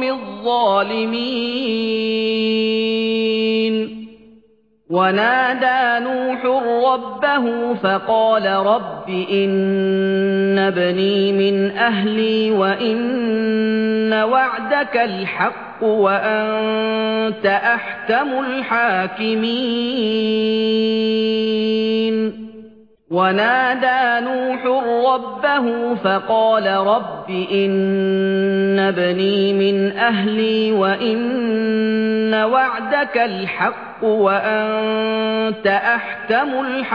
S1: الظَّالِمِينَ وَنَادَىٰ نُوحٌ رَّبَّهُ فَقَالَ رَبِّ إِنَّ ابْنِي مِنْ أَهْلِي وَإِنَّ وَعْدَكَ الْحَقُّ وَأَنتَ أَحْكَمُ الْحَاكِمِينَ وَنَادَىٰ نُوحٌ رَّبَّهُ فَقَالَ رَبِّ إِنَّ ابْنِي مِنْ أَهْلِي وَإِنَّ وَعْدَكَ الْحَقُّ وَأَنتَ أَحْكَمُ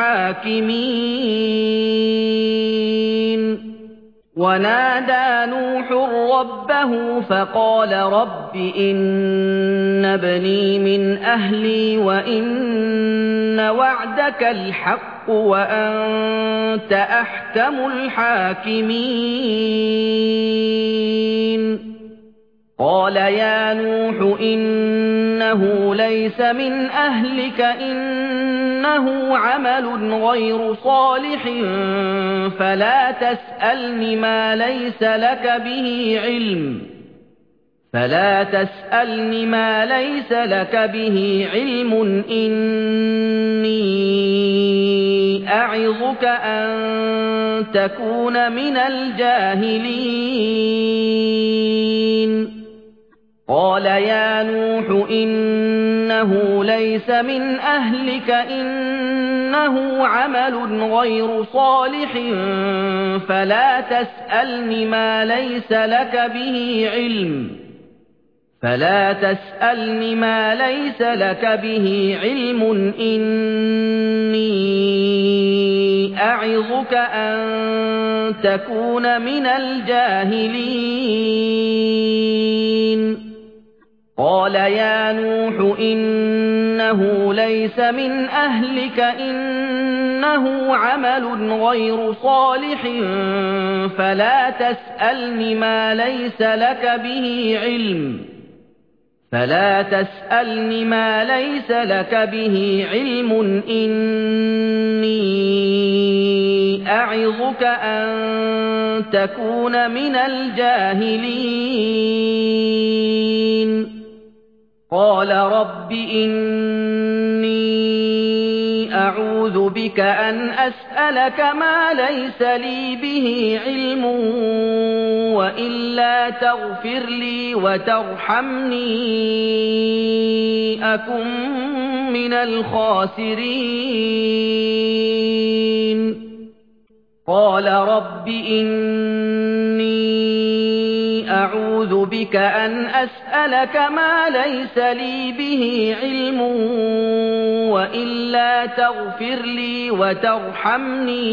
S1: الْحَاكِمِينَ وَنَادَىٰ نُوحٌ رَّبَّهُ فَقَالَ رَبِّ إِنَّ ابْنِي مِنْ أَهْلِي وَإِنَّ وَعْدَكَ الْحَقُّ وَأَنتَ أَحْكَمُ الْحَاكِمِينَ قال يا نوح إنه ليس من أهلك إنه عمل غير صالح فلا تسألني ما ليس لك به علم فلا تسألني ما ليس لك به علم إني أعظك أن تكون من الجاهلين قال يا نوح إنه ليس من أهلك إنه عمل غير صالح فلا تسألني ما ليس لك به علم فلا تسألني ما ليس لك به علم إني أعظك أن تكون من الجاهلين قال يا نوح إنه ليس من أهلك إنه عمل غير صالح فلا تسألني ما ليس لك به علم فلا تسألني ما ليس لك به علم إني أعظك أن تكون من الجاهلين قال رب إني أعوذ بك أن أسألك ما ليس لي به علم وإلا تغفر لي وترحمني أكن من الخاسرين قال رب إني أعوذ بك أن أسألك ما ليس لي به علم وإلا تغفر لي وترحمني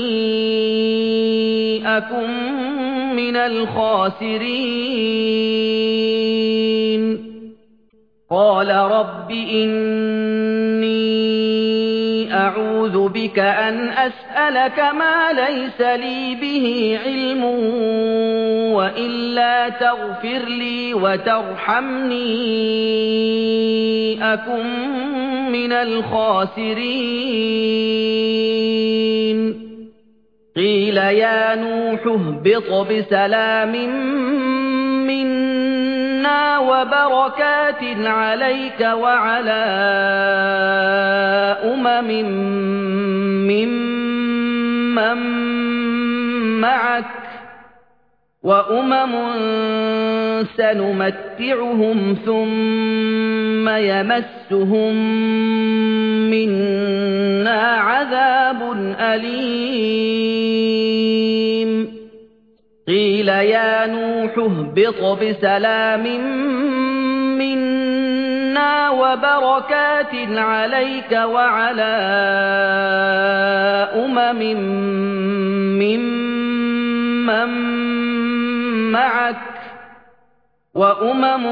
S1: أكن من الخاسرين قال رب إني أعوذ بك أن أسألك ما ليس لي به علم وإلا تغفر لي وترحمني أكن من الخاسرين قيل يا نوح اهبط بسلام منا وبركات عليك وعلى أمم ممن معك وأمم سنمتعهم ثم يمسهم منا عذاب أليم قيل يا نوح اهبط بسلام منا وبركات عليك وعلى أمم ممن معك وأمم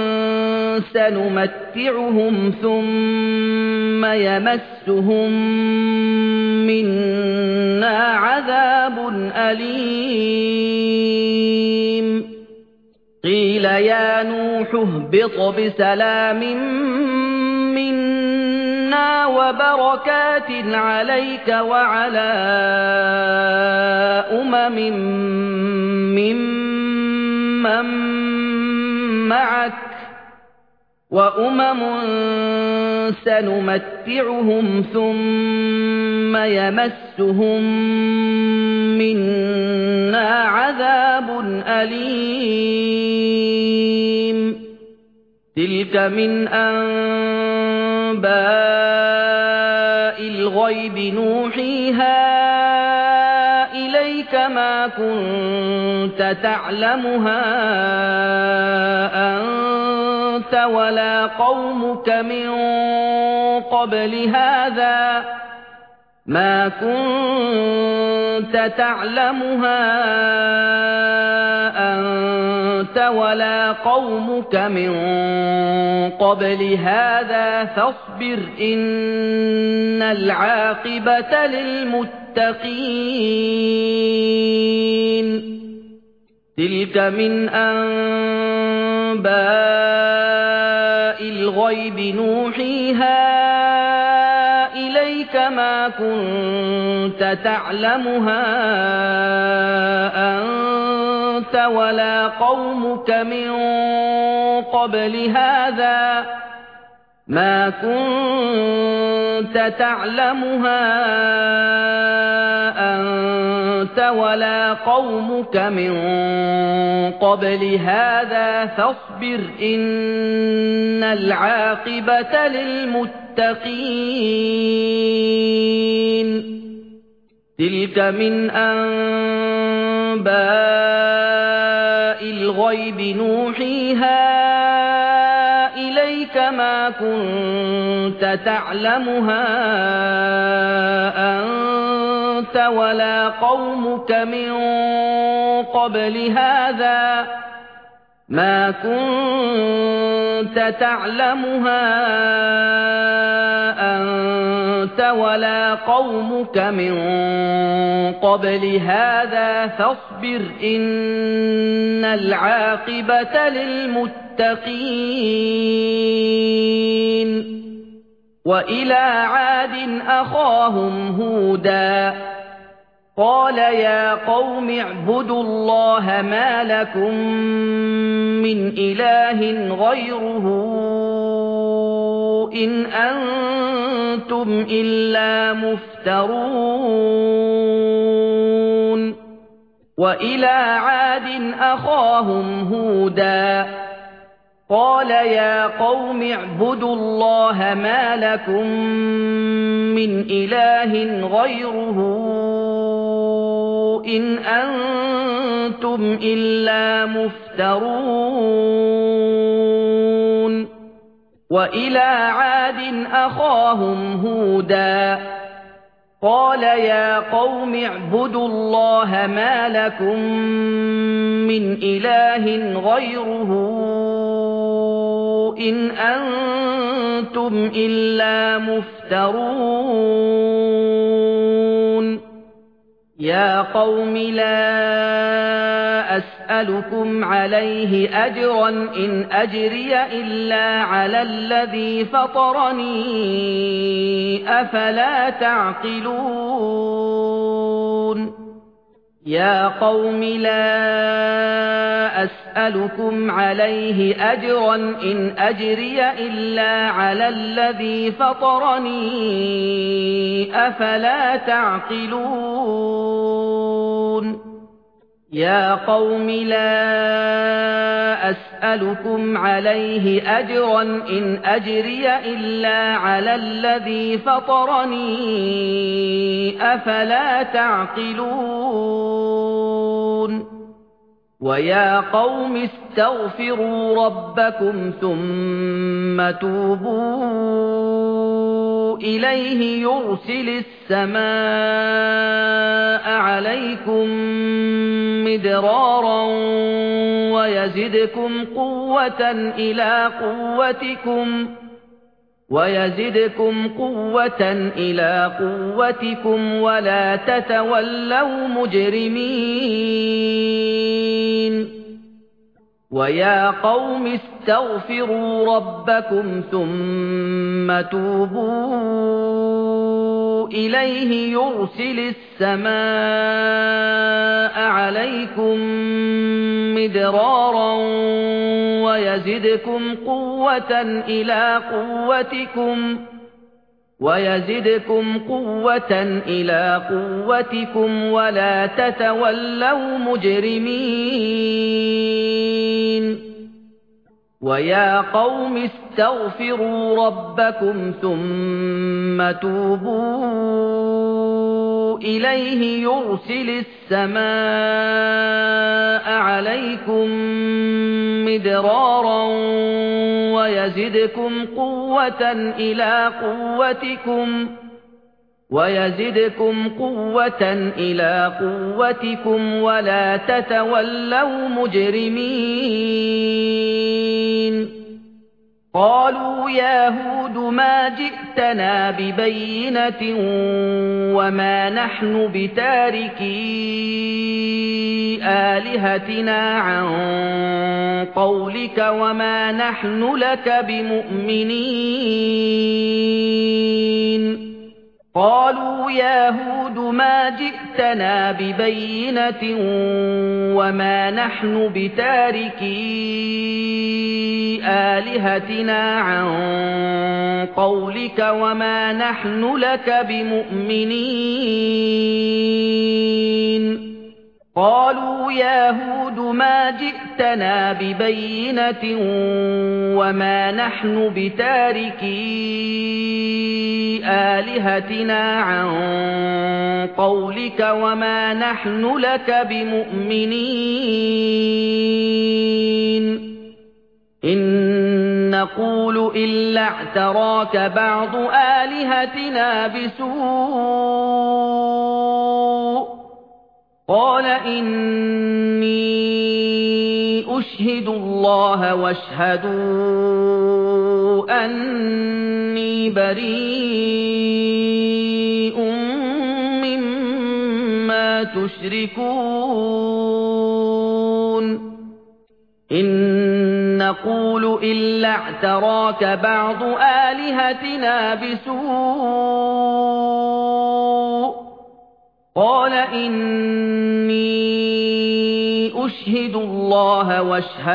S1: سنمتعهم ثم يمسهم منا عذاب أليم قيل يا نوح اهبط بسلام منا وبركات عليك وعلى أمم ممن معك وأمم سنمتعهم ثم يمسهم منا عذاب أليم تلك من أنباء الغيب نوحيها إليك ما كنت تعلمها أنت ولا قومك من قبل هذا ما كنت تعلمها أنت ولا قومك من قبل هذا فاصبر إن العاقبة للمتقين تلك من أنباء أنباء الغيب نوحيها إليك ما كنت تعلمها أنت ولا قومك من قبل هذا ما كنت تعلمها أنت ولا قومك من قبل هذا فاصبر إن العاقبة للمتقين تلك من أنباء الغيب نوحيها إليك ما كنت تعلمها أنت ولا قومك من قبل هذا ما كنت تعلمها أنت ولا قومك من قبل هذا فاصبر إن العاقبة للمتقين وإلى عاد أخاهم هودا قال يا قوم اعبدوا الله ما لكم من إله غيره إن أنتم إلا مفترون وإلى عاد أخاهم هودا قال يا قوم اعبدوا الله ما لكم من إله غيره إن أنتم إلا مفترون وإلى عاد أخاهم هودا قال يا قوم اعبدوا الله ما لكم من إله غيره إن أنتم إلا مفترون يا قوم لا أسألكم عليه أجرا إن أجري إلا على الذي فطرني أفلا تعقلون يا قوم لا أسألكم عليه أجرا إن أجري إلا على الذي فطرني أفلا تعقلون يا قوم لا أسألكم عليه أجرا إن أجري إلا على الذي فطرني أفلا تعقلون ويا قوم استغفروا ربكم ثم توبوا إليه يرسل السماء عليكم مدرارا ويزدكم قوة إلى قوتكم ويزدكم قوة إلى قوتكم ولا تتولوا مجرمين ويا قوم استغفروا ربكم ثم توبوا إليه يرسل السماء عليكم مدرارا ويزدكم قوة إلى قوتكم ويزدكم قوة إلى قوتكم ولا تتولوا مجرمين ويا قوم استغفروا ربكم ثم توبوا إليه يرسل السماء عليكم مدرارا ويزدكم قوة إلى قوتكم ويزدكم قوة إلى قوتكم ولا تتولوا مجرمين قالوا يا هود ما جئتنا ببينة وما نحن بتاركي آلهتنا عن قولك وما نحن لك بمؤمنين قالوا يا هود ما جئتنا ببينة وما نحن بتاركي آلهتنا عن قولك وما نحن لك بمؤمنين قالوا يا هود ما جئتنا ببينة وما نحن بتاركي آلهتنا عن قولك وما نحن لك بمؤمنين إن نقول إلا اعتراك بعض آلهتنا بسوء قال إني أشهد الله واشهدوا أني بريء مما تشركون إن نقول إلا اعتراك بعض آلهتنا بسوء قال إني أشهد الله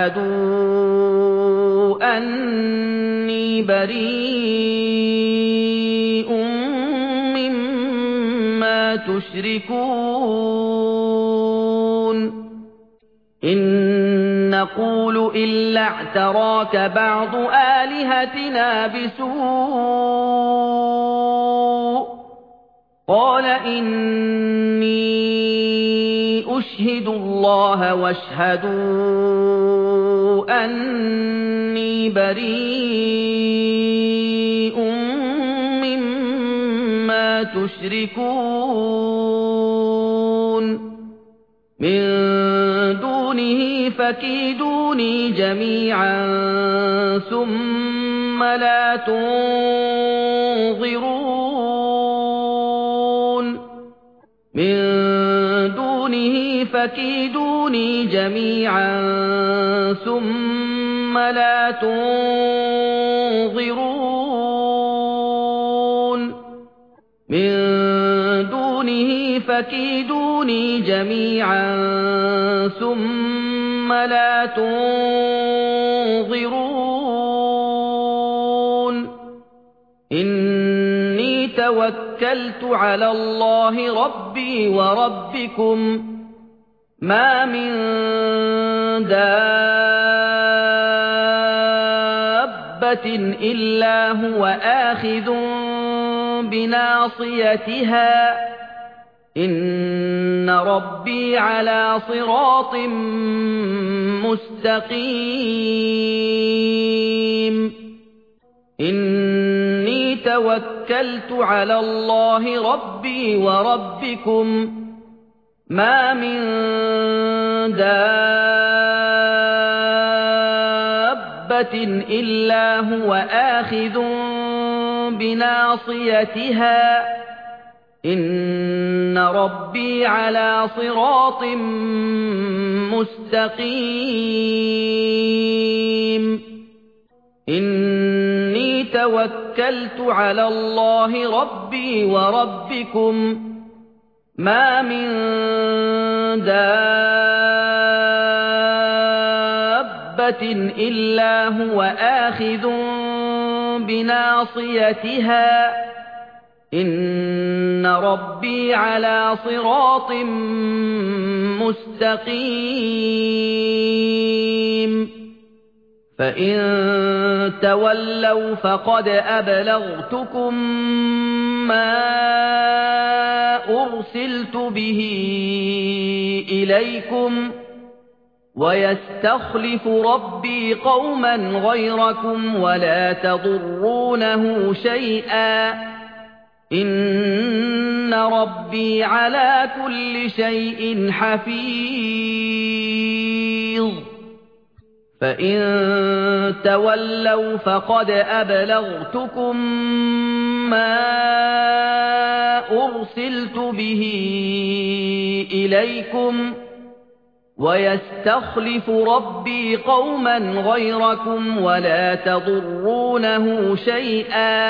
S1: واشهدوا أني بريء مما تشركون إن نقول إلا اعتراك بعض آلهتنا بسوء قال إني أشهد الله واشهدوا أني بريء مما تشركون من دونه فكيدوني جميعا ثم لا تنظرون من دونه فكيدوني جميعا ثم لا تنظرون من دونه فكيدوني جميعا ثم لا تنظرون إني توكلت على الله ربي وربكم ما من دابة إلا هو آخذ بناصيتها إن ربي على صراط مستقيم إني توكلت على الله ربي وربكم ما من دابة إلا هو آخذ بناصيتها إن ربي على صراط مستقيم إني توكلت على الله ربي وربكم ما من دابة إلا هو آخذ بناصيتها إن ربي على صراط مستقيم فإن تولوا فقد أبلغتكم ما أرسلت به إليكم ويستخلف ربي قوما غيركم ولا تضرونه شيئا إن ربي على كل شيء حفيظ فإن تولوا فقد أبلغتكم ما أرسلت به إليكم ويستخلف ربي قوما غيركم ولا تضرونه شيئا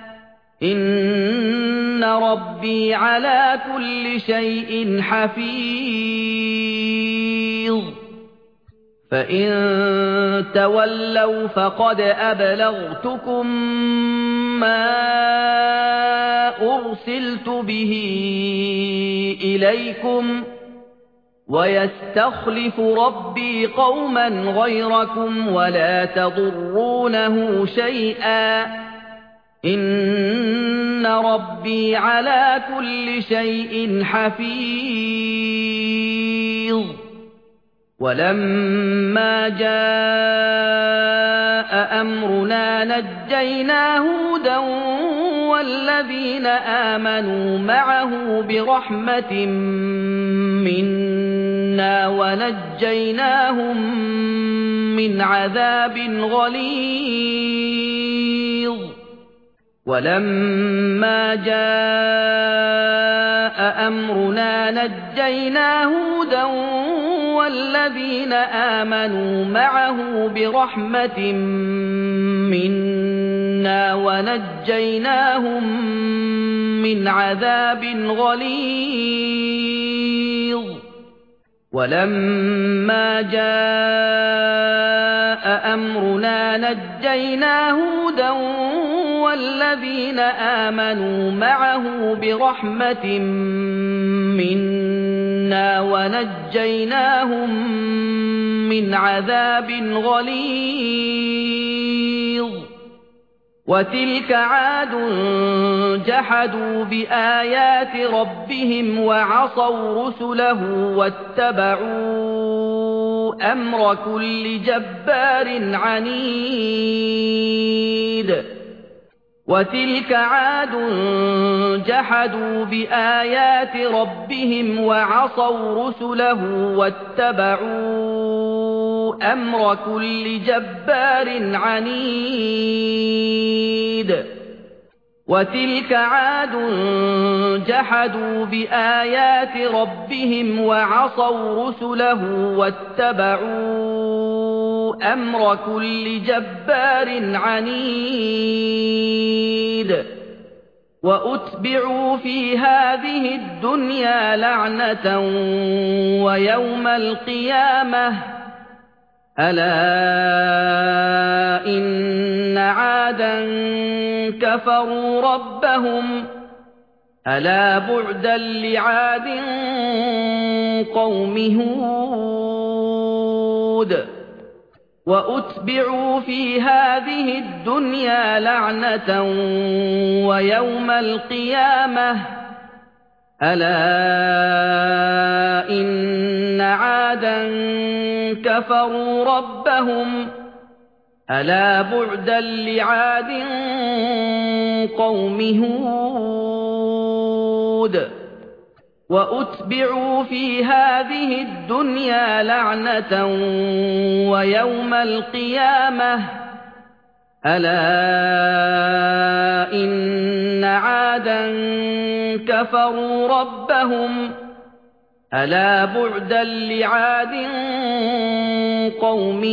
S1: إن ربي على كل شيء حفيظ فإن تولوا فقد أبلغتكم ما أرسلت به إليكم ويستخلف ربي قوما غيركم ولا تضرونه شيئا إن ربي على كل شيء حفيظ ولما جاء أمرنا نجينا هودا والذين آمنوا معه برحمة منا ونجيناهم من عذاب غليظ ولما جاء أمرنا نجينا هودا والذين آمنوا معه برحمة منا ونجيناهم من عذاب غليظ ولما جاء أمرنا نجينا هودا والذين آمنوا معه برحمة منا ونجيناهم من عذاب غليظ وتلك عاد جحدوا بآيات ربهم وعصوا رسله واتبعوا أمر كل جبار عنيد وتلك عاد جحدوا بآيات ربهم وعصوا رسله واتبعوا أمر كل جبار عنيد وتلك عاد جحدوا بآيات ربهم وعصوا رسله واتبعوا أمر كل جبار عنيد وأتبعوا في هذه الدنيا لعنة ويوم القيامة ألا إن عادا كفروا ربهم ألا بعدا لعاد قوم هود وأتبعوا في هذه الدنيا لعنة ويوم القيامة ألا إن عادا كفروا ربهم ألا بعدا لعاد قوم هود وأتبعوا في هذه الدنيا لعنة ويوم القيامة ألا إن عادا كفروا ربهم ألا بعدا لعاد قوم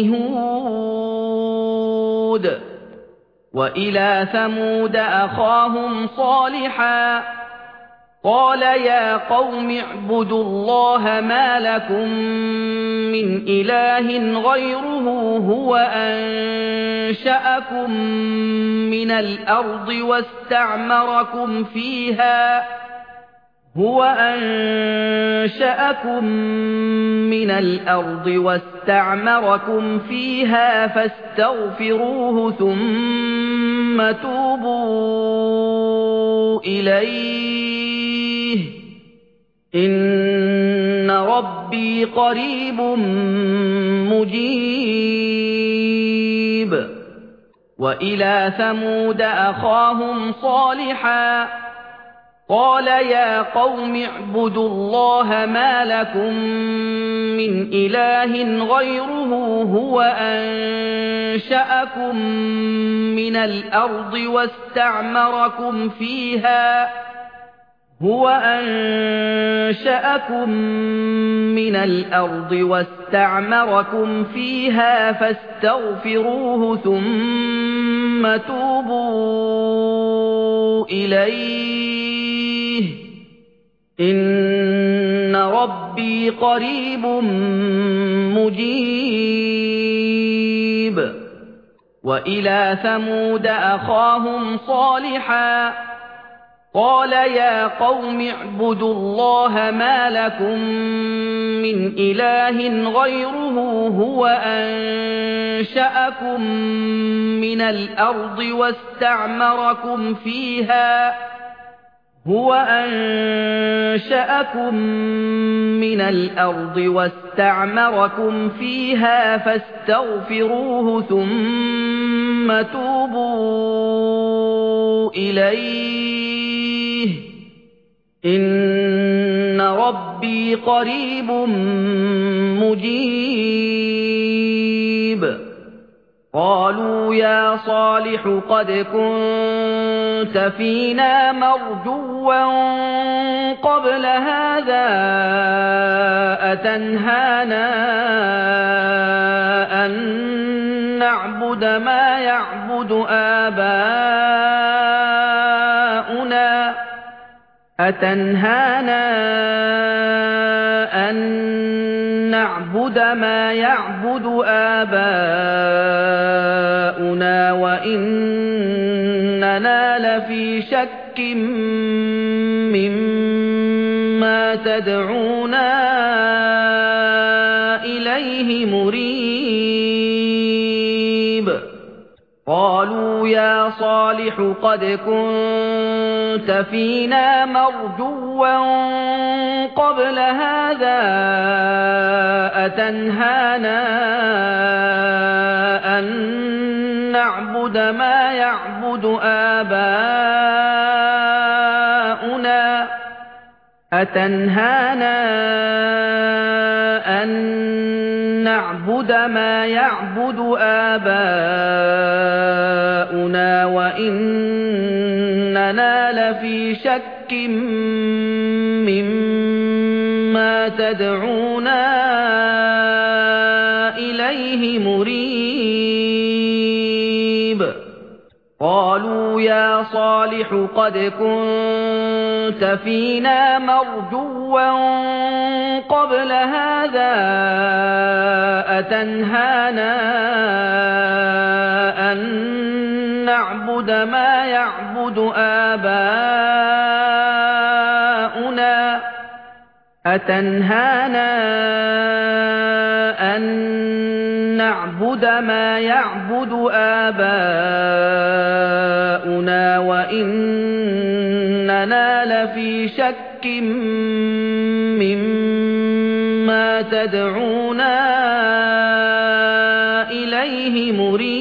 S1: هود وإلى ثمود أخاهم صالحا قال يا قوم اعبدوا الله ما لكم من إله غيره هو أنشأكم من الأرض واستعمركم فيها هو أنشأكم من الأرض واستعمركم فيها فاستغفروه ثم توبوا إليه إن ربي قريب مجيب وإلى ثمود أخاهم صالحا قال يا قوم اعبدوا الله ما لكم من إله غيره هو أنشأكم من الأرض واستعمركم فيها هو أنشأكم من الأرض واستعمركم فيها فاستغفروه ثم توبوا إليه إن ربي قريب مجيب. وإلى ثمود أخاهم صالحا قال يا قوم اعبدوا الله ما لكم من إله غيره هو أنشأكم من الأرض واستعمركم فيها هو أنشأكم من الأرض واستعمركم فيها فاستغفروه ثم توبوا إليه إن ربي قريب مجيب. قالوا يا صالح قد كنت فينا مرجوا قبل هذا أتنهانا أن نعبد ما يعبد آباؤنا أتنهانا أن نعبد ما يعبد آباؤنا وإننا لفي شك مما تدعونا إليه مريب. قالوا يا صالح قد كنت فينا مرجوا قبل هذا أتنهانا أن نعبد ما يعبد آباؤنا أتنهانا أن نعبد ما يعبد آباؤنا وإننا لفي شك مما تدعونا إليه مريب. قالوا يا صالح قد كنت فينا مرجوا قبل هذا أتنهانا أن نعبد ما يعبد آباؤنا أتنهانا أن نعبد ما يعبد آباؤنا وإننا لفي شك مما تدعونا إليه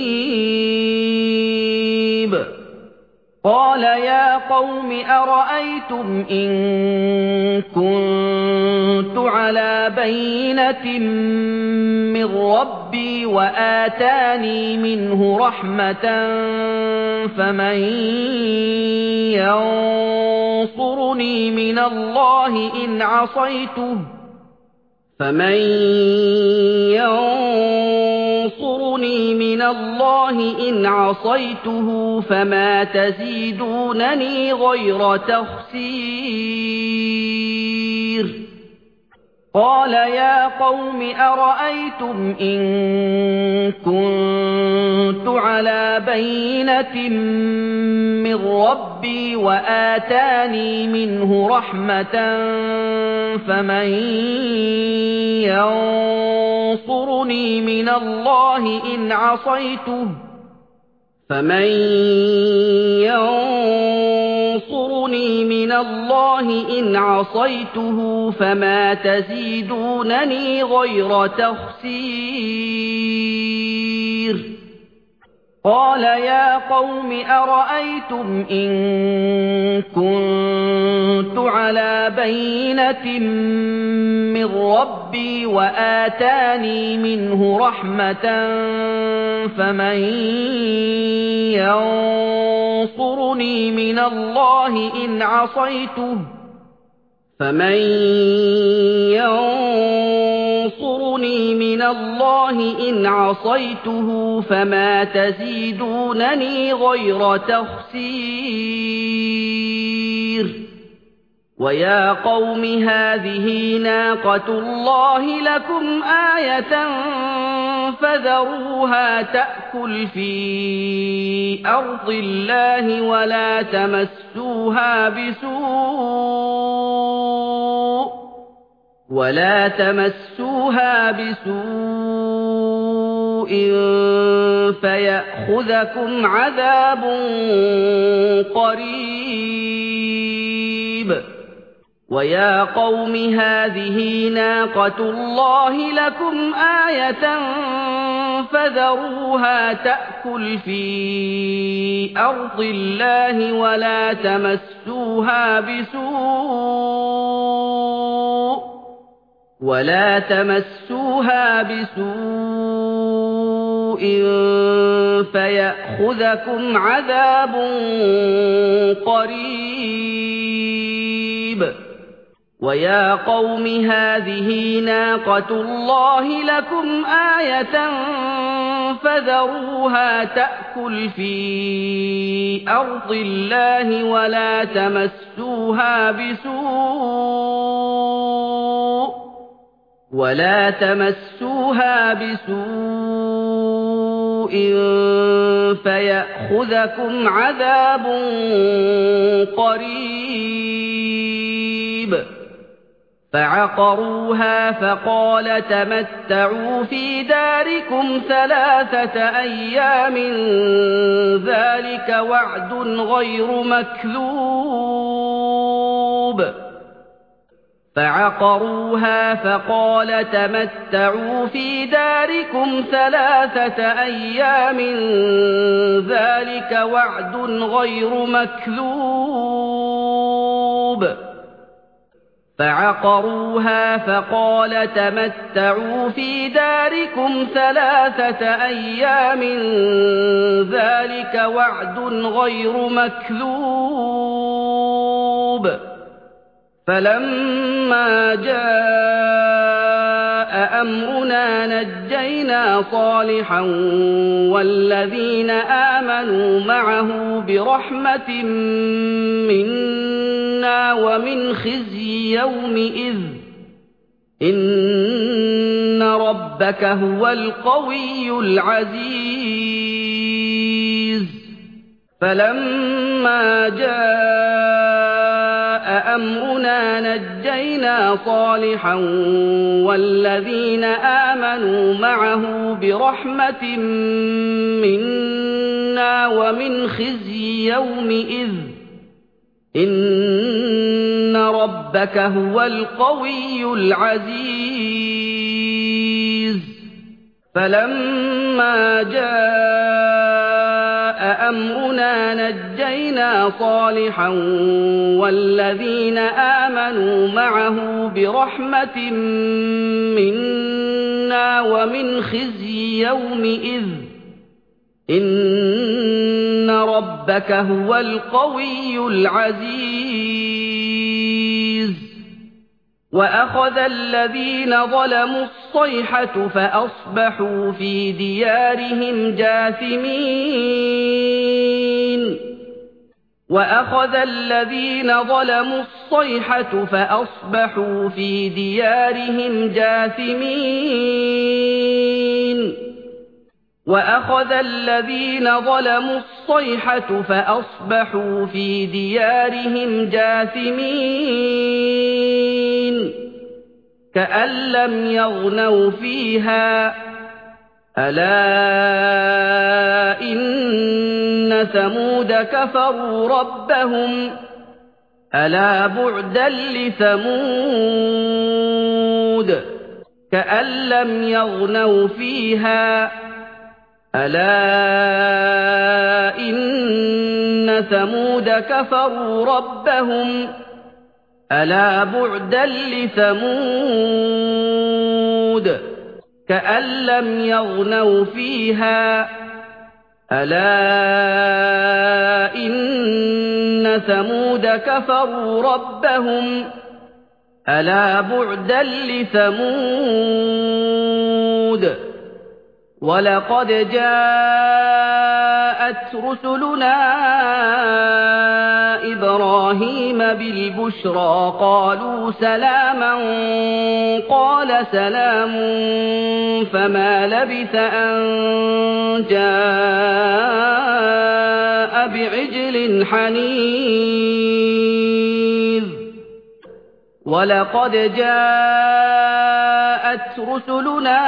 S1: مريب. قال يا قوم أرأيتم إن كنت على بينة من ربي وآتاني منه رحمة فمن ينصرني من الله إن عصيته فمن ينصرني من الله إن عصيته فما تزيدونني غير تخسير. قال يا قوم أرأيتم إن كنت على بينة من ربي وآتاني منه رحمة فمن ينصرني من الله إن عصيته فمن ينصرني من الله إن عصيته فما تزيدونني غير تخسير. قال يا قوم أرأيتم إن كنت على بينة من ربي وآتاني منه رحمة فمن ينصرني من الله إن عصيته فمن ينصرني من الله إن عصيته فما تزيدونني غير تخسير ويا قوم هذه ناقة الله لكم آية فذروها تأكل في أرض الله ولا تمسوها بسوء ولا تمسوها بسوء فيأخذكم عذاب قريب ويا قوم هذه ناقة الله لكم آية فذروها تأكل في أرض الله ولا تمسوها بسوء ولا تمسوها بسوء فيأخذكم عذاب قريب ويا قوم هذه ناقة الله لكم آية فذروها تأكل في أرض الله ولا تمسوها بسوء ولا تمسوها بسوء فيأخذكم عذاب قريب فعقروها فقال تمتعوا في داركم ثلاثة أيام ذلك وعد غير مكذوب فعقروها فقال تمتعوا في داركم ثلاثة أيام ذلك وعد غير مكذوب فعقروها فقال تمتعوا في داركم ثلاثة أيام ذلك وعد غير مكذوب فلما جاء أمرنا نجينا صالحا والذين آمنوا معه برحمة منا ومن خزي يومئذ إن ربك هو القوي العزيز فلما جاء أمرنا نجينا صالحا والذين آمنوا معه برحمة منا ومن خزي يومئذ إن ربك هو القوي العزيز فلما جاء أمرنا نجينا صالحا والذين آمنوا معه برحمة منا ومن خزي يومئذ إن ربك هو القوي العزيز وأخذ الذين ظلموا الصيحة فأصبحوا في ديارهم جاثمين وأخذ الذين ظلموا الصيحة فأصبحوا في ديارهم جاثمين وأخذ الذين ظلموا الصيحة فأصبحوا في ديارهم جاثمين كأن لم يغنوا فيها ألا إن ثمود كفروا ربهم ألا بعدا لثمود كأن لم يغنوا فيها ألا ثمود كفروا ربهم ألا بعدا لثمود كأن لم يغنوا فيها ألا إن ثمود كفروا ربهم ألا بعدا لثمود ولقد جاءت رسلنا إبراهيم بالبشرى قالوا سلاما قال سلام فما لبث أن جاء بعجل حنيذ ولقد جاءت رسلنا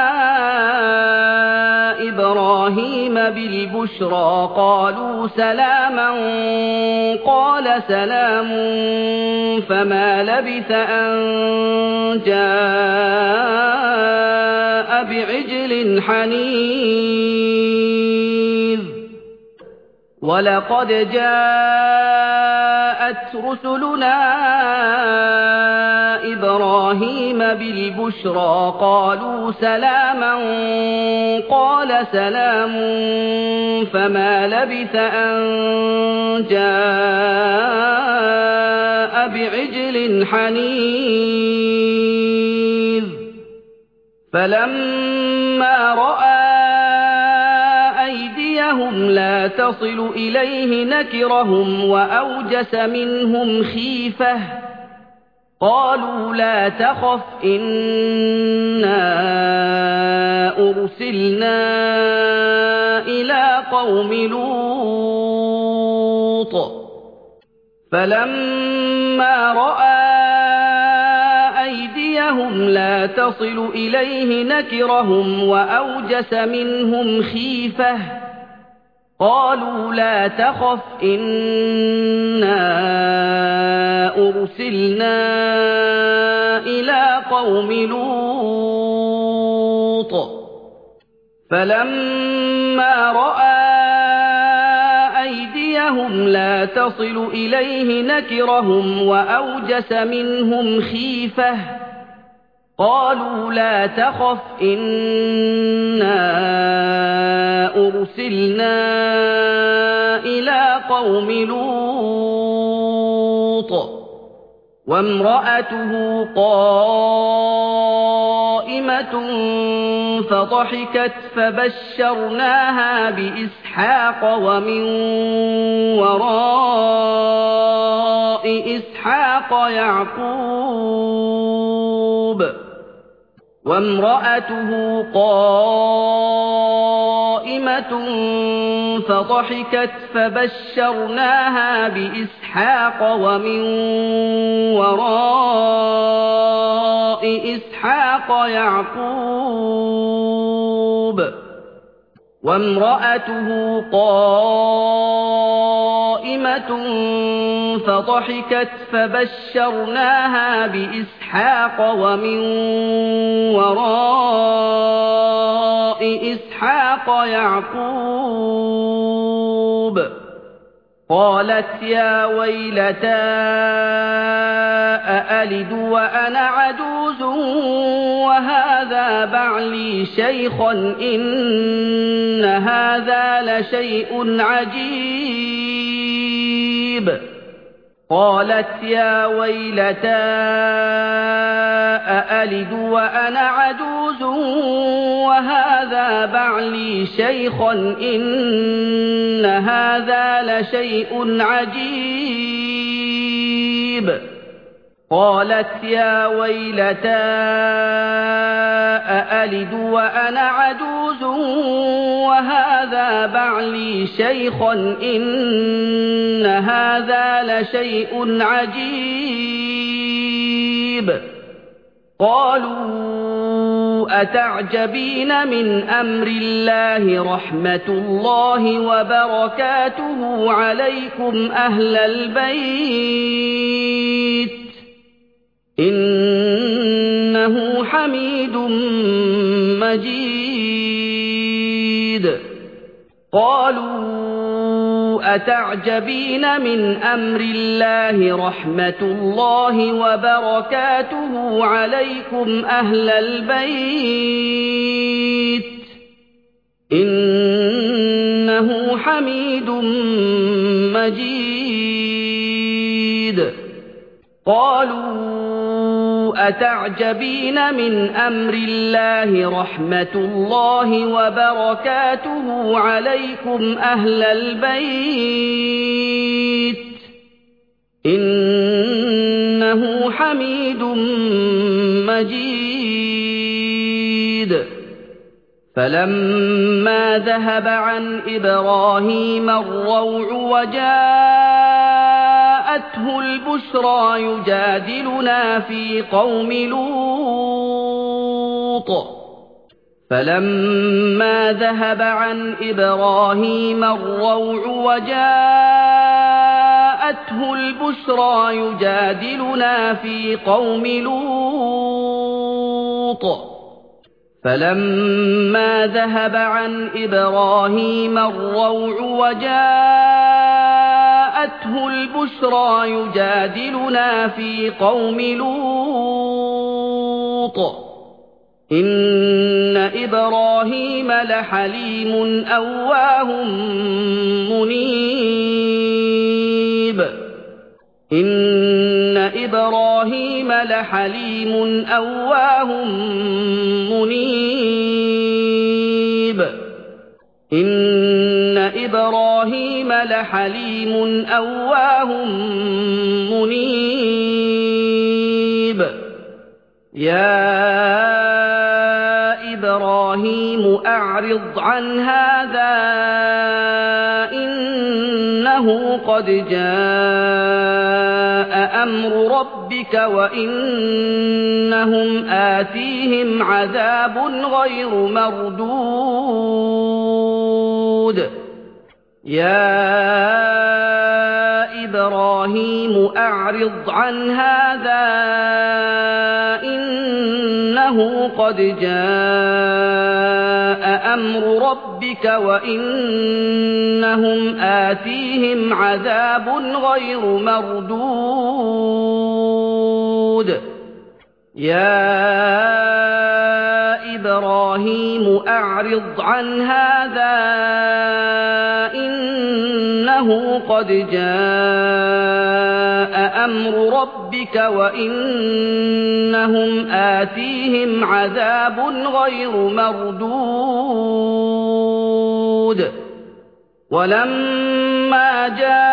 S1: إبراهيم بالبشرى قالوا سلاما قال سلام فما لبث أن جاء بعجل حنيذ ولقد جاءت رسلنا إبراهيم بالبشرى قالوا سلاما قال سلام فما لبث أن جاء بعجل حنيذ فلما رأى أيديهم لا تصل إليه نكرهم وأوجس منهم خيفة قالوا لا تخف إنا أرسلنا إلى قوم لوط فلما رأى أيديهم لا تصل إليه نكرهم وأوجس منهم خيفة قالوا لا تخف إنا أرسلنا إلى قوم لوط فلما رأى أيديهم لا تصل إليه نكرهم وأوجس منهم خيفة قالوا لا تخف إنا أرسلنا إلى قوم لوط وامرأته قائمة فضحكت فبشرناها بإسحاق ومن وراء إسحاق يعقوب وامرأته قائمة فضحكت فبشرناها بإسحاق ومن وراء إسحاق يعقوب وامرأته قائمة فضحكت فبشرناها بإسحاق ومن وراء إسحاق يعقوب قالت يا ويلتى أألد وأنا عجوز وهذا بعلي شيخا إن هذا لشيء عجيب قالت يا ويلتى أألد وأنا عجوز وهذا بعلي شيخا إن هذا لشيء عجيب قالت يا ويلتى أألد وأنا عجوز وهذا بعلي شيخا إن هذا لشيء عجيب قالوا أتعجبين من أمر الله رحمة الله وبركاته عليكم أهل البيت إنه حميد مجيد قالوا أتعجبين من أمر الله رحمة الله وبركاته عليكم أهل البيت إنه حميد مجيد قالوا أتعجبين من أمر الله رحمة الله وبركاته عليكم أهل البيت إنه حميد مجيد فلما ذهب عن إبراهيم الروع وجاءته البشرى يجادلنا في قوم لوط فلما ذهب عن إبراهيم الروع وجاءته البشرى يجادلنا في قوم لوط فلما ذهب عن إبراهيم الروع وجاءته البشرى يجادلنا في قوم لوط إن إبراهيم لحليم أواه منيب إن إبراهيم لحليم أواه منيب إن إبراهيم لحليم أواه منيب يا إبراهيم أعرض عن هذا إنه قد جاء أمر ربك وإنهم آتيهم عذاب غير مردود يا إبراهيم أعرض عن هذا إنه قد جاء أمر ربك وإنهم آتيهم عذاب غير مردود يا إبراهيم أعرض عن هذا إنه قد جاء أمر ربك وإنهم آتيهم عذاب غير مردود ولما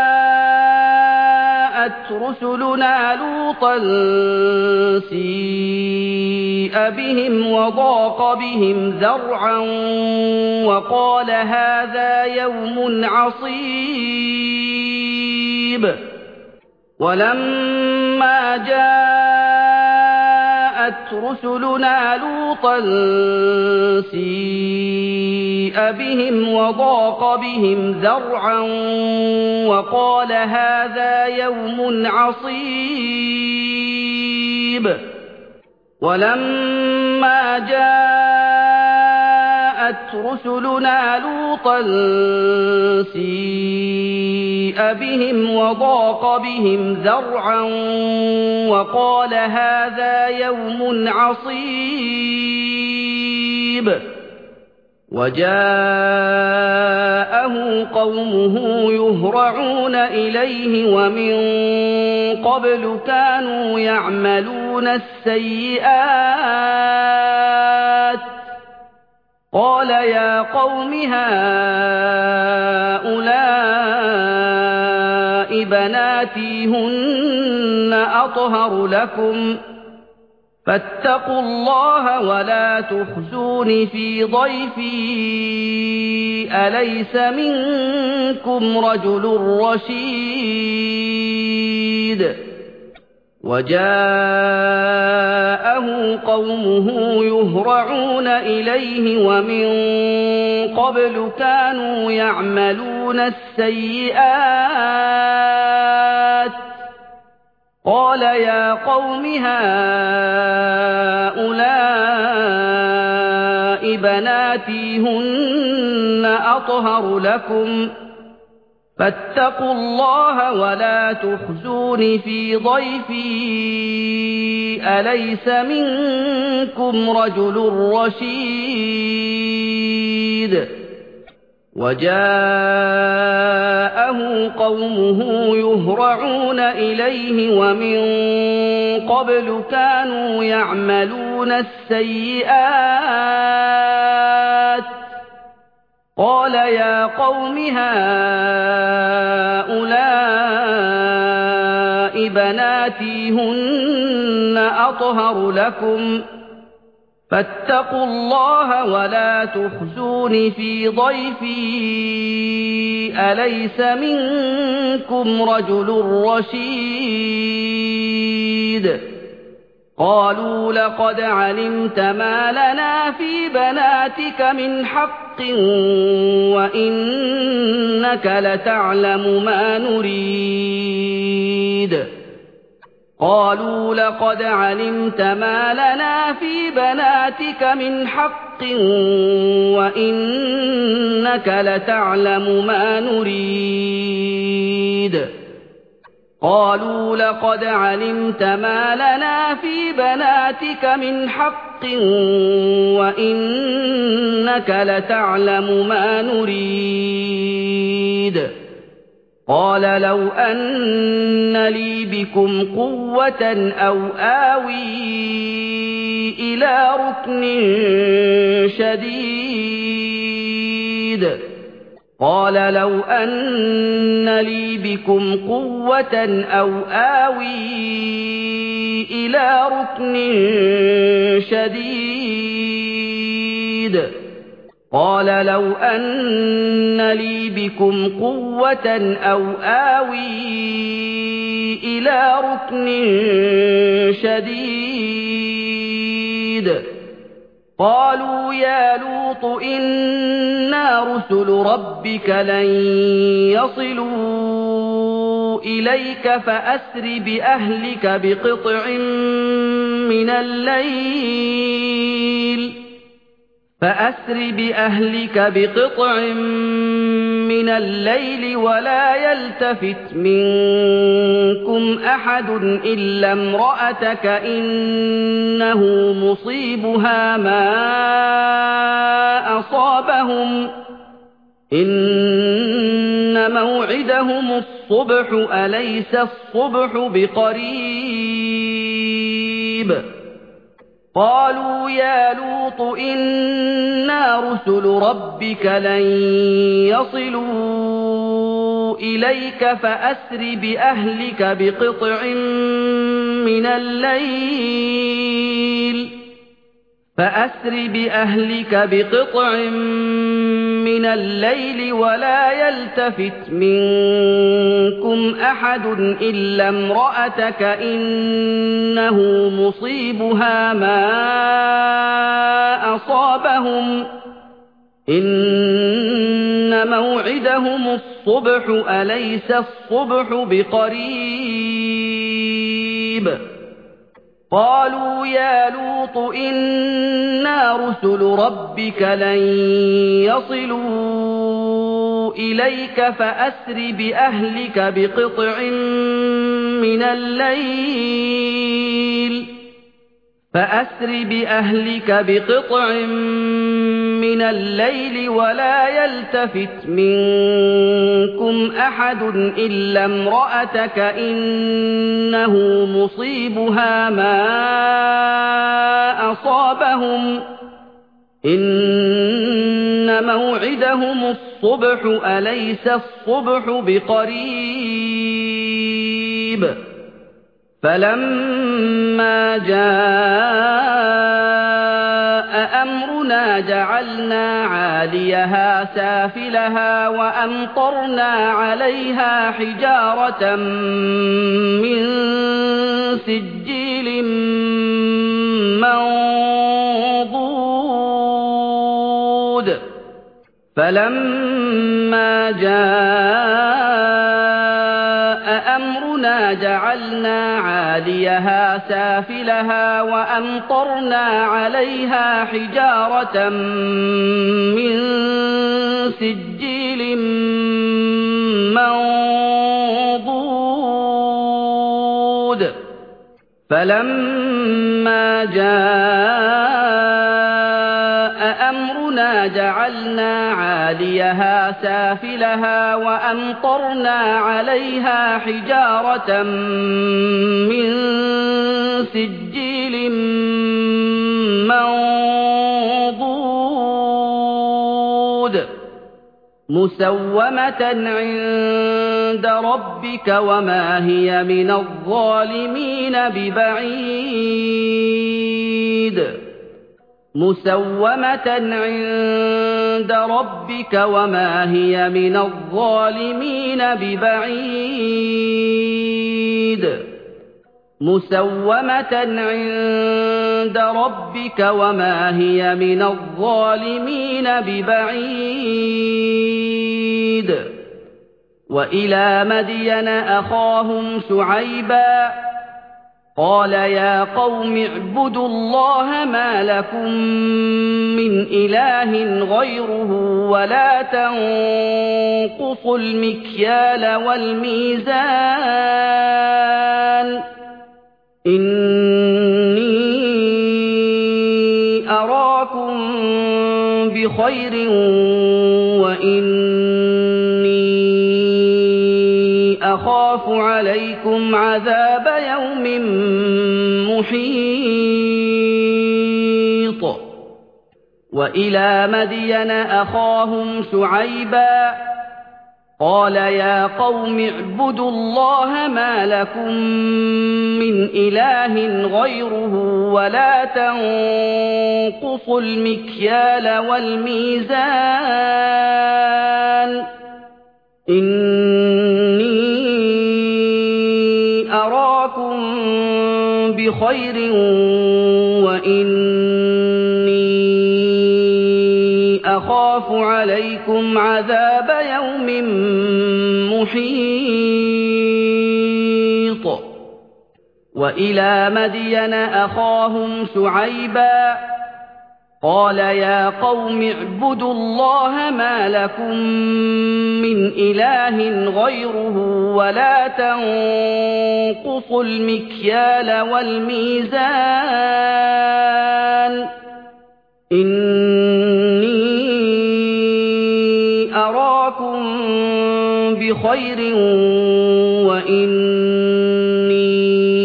S1: جاءت رسلنا لوطا سيء بهم وضاق بهم ذرعا وقال هذا يوم عصيب ولما جاءت رسلنا لوطا سيء بهم وضاق بهم ذرعا وقال هذا يوم عصيب ولما جاءت رسلنا لوطا سيء بهم وضاق بهم ذرعا وقال هذا يوم عصيب وجاءه قومه يهرعون إليه ومن قبل كانوا يعملون السيئات قال يا قوم هؤلاء بناتي هن أطهر لكم فاتقوا الله ولا تخزون في ضيفي أليس منكم رجل رشيد وجاءه قومه يهرعون إليه ومن قبل كانوا يعملون السيئات قال يا قوم هؤلاء بناتي هن أطهر لكم فاتقوا الله ولا تخزون في ضيفي أليس منكم رجل رشيد وجاءه قومه يهرعون إليه ومن قبل كانوا يعملون السيئات قال يا قوم هؤلاء بناتي هن أطهر لكم فاتقوا الله ولا تخزون في ضيفي أليس منكم رجل رشيد قالوا لقد علمت ما لنا في بناتك من حق وإنك لتعلم ما نريد قالوا لقد علمت ما لنا في بناتك من حق وإنك لتعلم ما نريد قالوا لقد علمت ما لنا في بناتك من حق وإنك لتعلم ما نريد قال لو أن لي بكم قوة أو آوي إلى ركن شديد قال لو أن لي بكم قوة أو آوي إلى ركن شديد قال لو أن لي بكم قوة أو آوي إلى ركن شديد قالوا يا لوط إنا رسل ربك لن يصلوا إليك فأسر بأهلك بقطع من الليل فأسر بأهلك بقطع من الليل ولا يلتفت منكم أحد إلا امرأتك إنه مصيبها ما أصابهم إن موعدهم الصبح أليس الصبح بقريب قالوا يا لوط إنا رسل ربك لن يصلوا إليك فأسر بأهلك بقطع من الليل فأسر بأهلك بقطع من الليل ولا يلتفت منكم أحد إلا امرأتك إنه مصيبها ما أصابهم إن موعدهم الصبح أليس الصبح بقريب قالوا يا لوط إنا رسل ربك لن يصلوا إليك فأسر بأهلك بقطع من الليل فأسر بأهلك بقطع من الليل ولا يلتفت منكم أحد إلا امرأتك إنه مصيبها ما أصابهم إن موعدهم الصبح أليس الصبح بقريب فلما جاء أمرنا جعلنا عاليها سافلها وأمطرنا عليها حجارة من سجيل منضود فلما جاء أمرنا جعلنا عاليها سافلها وأمطرنا عليها حجارة من سجيل منضود فَلَمَّا جَاءَ أَمْرُنَا جَعَلْنَا عَالِيَهَا سَافِلَهَا وَأَمْطَرْنَا عَلَيْهَا حِجَارَةً مِّن سِجِّيلٍ مَّنضُودٍ مُّسَوَّمَةً عِندَ رَبِّكَ وَمَا هِيَ مِنَ الظَّالِمِينَ بِبَعِيدٍ مُّسَوَّمَةً عِندَ رَبِّكَ وَمَا هِيَ مِنَ الظَّالِمِينَ بِبَعِيدٍ مُّسَوَّمَةً عِندَ رَبِّكَ وَمَا هِيَ مِنَ الظَّالِمِينَ بِبَعِيدٍ وَإِلَىٰ مَدْيَنَ أَخَاهُمْ شُعَيْبًا قَالَ يَا قَوْمِ اعْبُدُوا اللَّهَ مَا لَكُم مِّنْ إِلَٰهٍ غَيْرُهُ وَلَا تَنقُصُوا الْمِكْيَالَ وَالْمِيزَانَ إِنِّي أَرَاكُم بِخَيْرٍ وَإِنِّي أَخَافُ عَلَيْكُمْ عَذَابَ يَوْمٍ مُّحِيطٍ وَإِلَىٰ مَدْيَنَ أَخَاهُمْ شُعَيْبًا قَالَ يَا قَوْمِ اعْبُدُوا اللَّهَ مَا لَكُم مِّنْ إِلَٰهٍ غَيْرُهُ وَلَا تَنقُصُوا الْمِكْيَالَ وَالْمِيزَانَ إِنِّي أَرَاكُم بِخَيْرٍ وَإِنِّي أَخَافُ عَلَيْكُمْ عَذَابَ يَوْمٍ مُّحِيطٍ وَإِلَىٰ مَدْيَنَ أَخَاهُمْ شُعَيْبًا قَالَ يَا قَوْمِ اعْبُدُوا اللَّهَ مَا لَكُم مِّنْ إِلَٰهٍ غَيْرُهُ وَلَا تَنقُصُوا الْمِكْيَالَ وَالْمِيزَانَ إِنِّي أَرَاكُم بِخَيْرٍ وَإِنِّي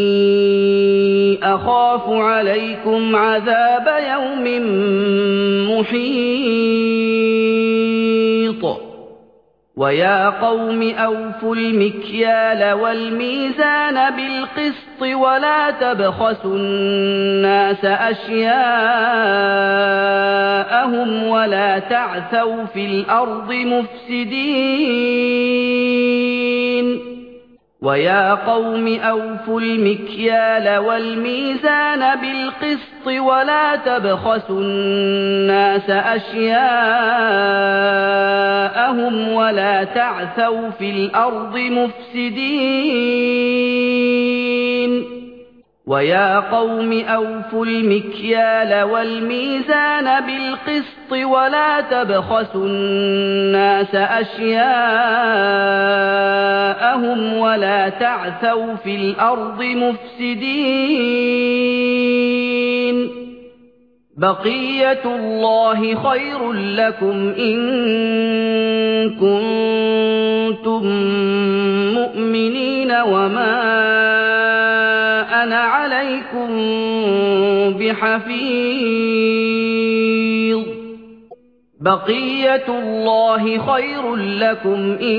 S1: أَخَافُ عَلَيْكُمْ عَذَابَ يَوْمٍ مُّحِيطٍ وَيَا قَوْمِ أَوْفُوا الْمِكْيَالَ وَالْمِيزَانَ بِالْقِسْطِ وَلَا تَبْخَسُوا النَّاسَ أَشْيَاءَهُمْ وَلَا تَعْثَوْا فِي الْأَرْضِ مُفْسِدِينَ وَيَا قَوْمِ أَوْفُوا الْمِكْيَالَ وَالْمِيزَانَ بِالْقِسْطِ وَلَا تَبْخَسُوا النَّاسَ أَشْيَاءَهُمْ وَلَا تَعْثَوْا فِي الْأَرْضِ مُفْسِدِينَ وَيَا قَوْمِ أَوْفُوا الْمِكْيَالَ وَالْمِيزَانَ بِالْقِسْطِ وَلَا تَبْخَسُوا النَّاسَ أَشْيَاءَهُمْ وَلَا تَعْثَوْا فِي الْأَرْضِ مُفْسِدِينَ بَقِيَّةُ اللَّهِ خَيْرٌ لَّكُمْ إِن كُنتُم مُّؤْمِنِينَ وَمَا أَنَا عَلَيْكُم بِحَفِيظٍ بَقِيَّةُ اللَّهِ خَيْرٌ لَّكُمْ إِن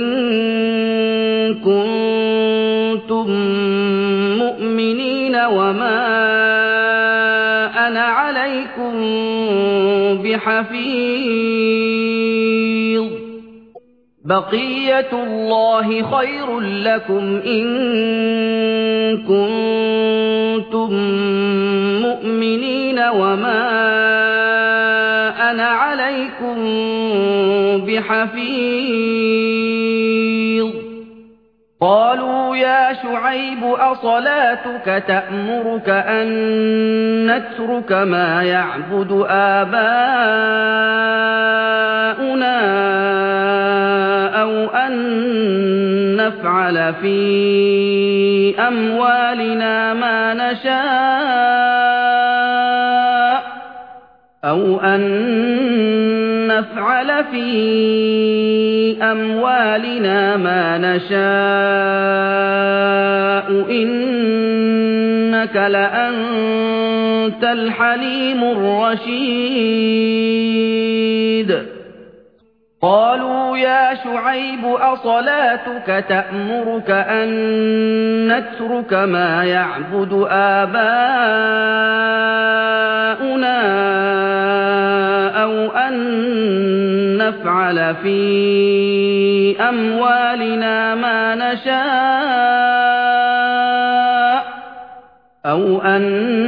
S1: كُنتُم مُّؤْمِنِينَ وَمَا أَنَا عَلَيْكُم بِحَفِيظٍ بَقِيَّةُ اللَّهِ خَيْرٌ لَّكُمْ إِن كُنتُم مُّؤْمِنِينَ وَمَا أَنَا عَلَيْكُم بِحَفِيظٍ قَالُوا يَا شُعَيْبُ أَصَلَاتُكَ تَأْمُرُكَ أَن نَّتْرُكَ مَا يَعْبُدُ آبَاؤُنَا أَوْ أَن نفعل في أموالنا ما نشاء أو أن نفعل في أموالنا ما نشاء إنك لأنت الحليم الرشيد قالوا يا شعيب أصلاتك تأمرك أن نترك ما يعبد آباؤنا أو أن نفعل في أموالنا ما نشاء أو أن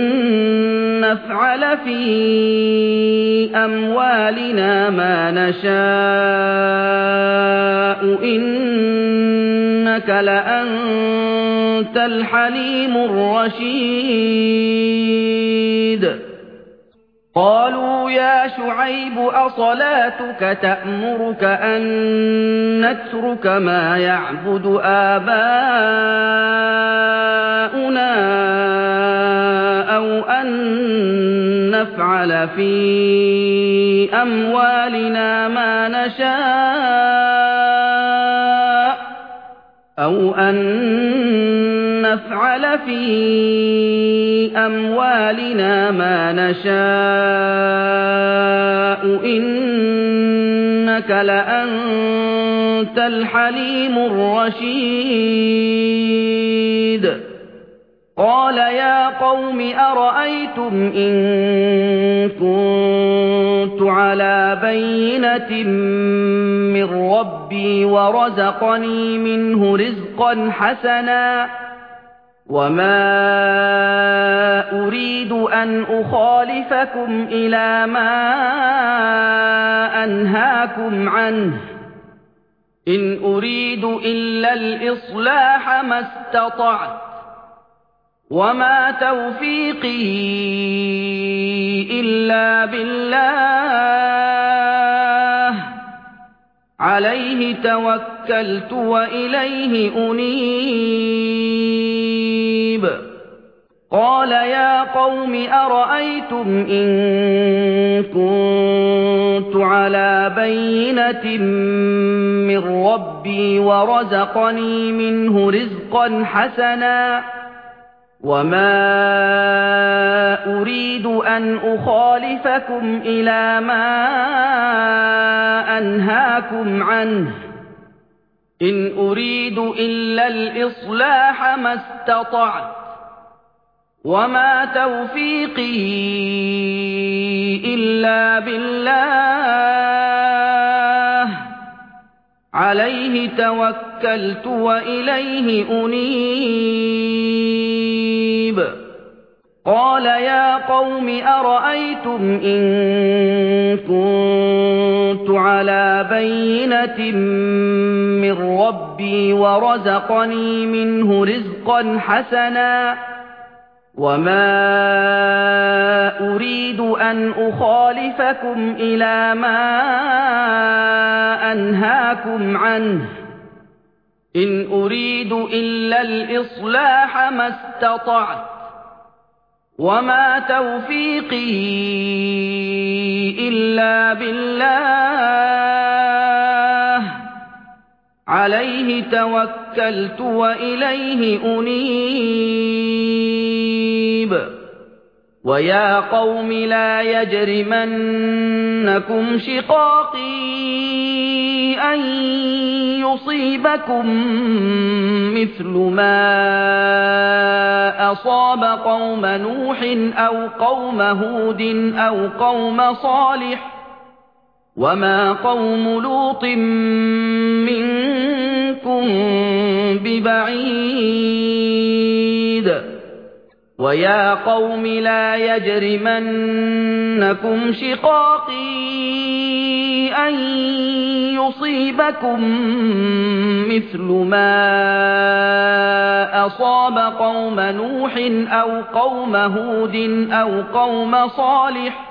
S1: نفعل في أموالنا ما نشاء إنك لأنت الحليم الرشيد قالوا يا شعيب أصلاتك تأمرك أن نترك ما يعبد آباؤنا أو أن نفعل في أموالنا ما نشاء أو أن نفعل في أموالنا ما نشاء إنك لأنت الحليم الرشيد قال يا قوم أرأيتم إن كنت على بينة من ربي ورزقني منه رزقا حسنا وما أريد أن أخالفكم إلى ما أنهاكم عنه إن أريد إلا الإصلاح ما استطعت وما توفيقي إلا بالله عليه توكلت وإليه أنيب قال يا قوم أرأيتم إن كنت على بينة من ربي ورزقني منه رزقا حسنا وما أريد أن أخالفكم إلى ما أنهاكم عنه إن أريد إلا الإصلاح ما استطعت وما توفيقي إلا بالله عليه توكلت وإليه أنيب قال يا قوم أرأيتم إن كنت على بينة من ربي ورزقني منه رزقا حسنا وما أريد أن أخالفكم إلى ما أنهاكم عنه إن أريد إلا الإصلاح ما استطعت وما توفيقي إلا بالله عليه توكلت وإليه أنيب ويا قوم لا يجرمنكم شقاقي أن يصيبكم مثل ما أصاب قوم نوح أو قوم هود أو قوم صالح وما قوم لوط منكم ببعيد ويا قوم لا يجرمنكم شقاقي أن يصيبكم مثل ما أصاب قوم نوح أو قوم هود أو قوم صالح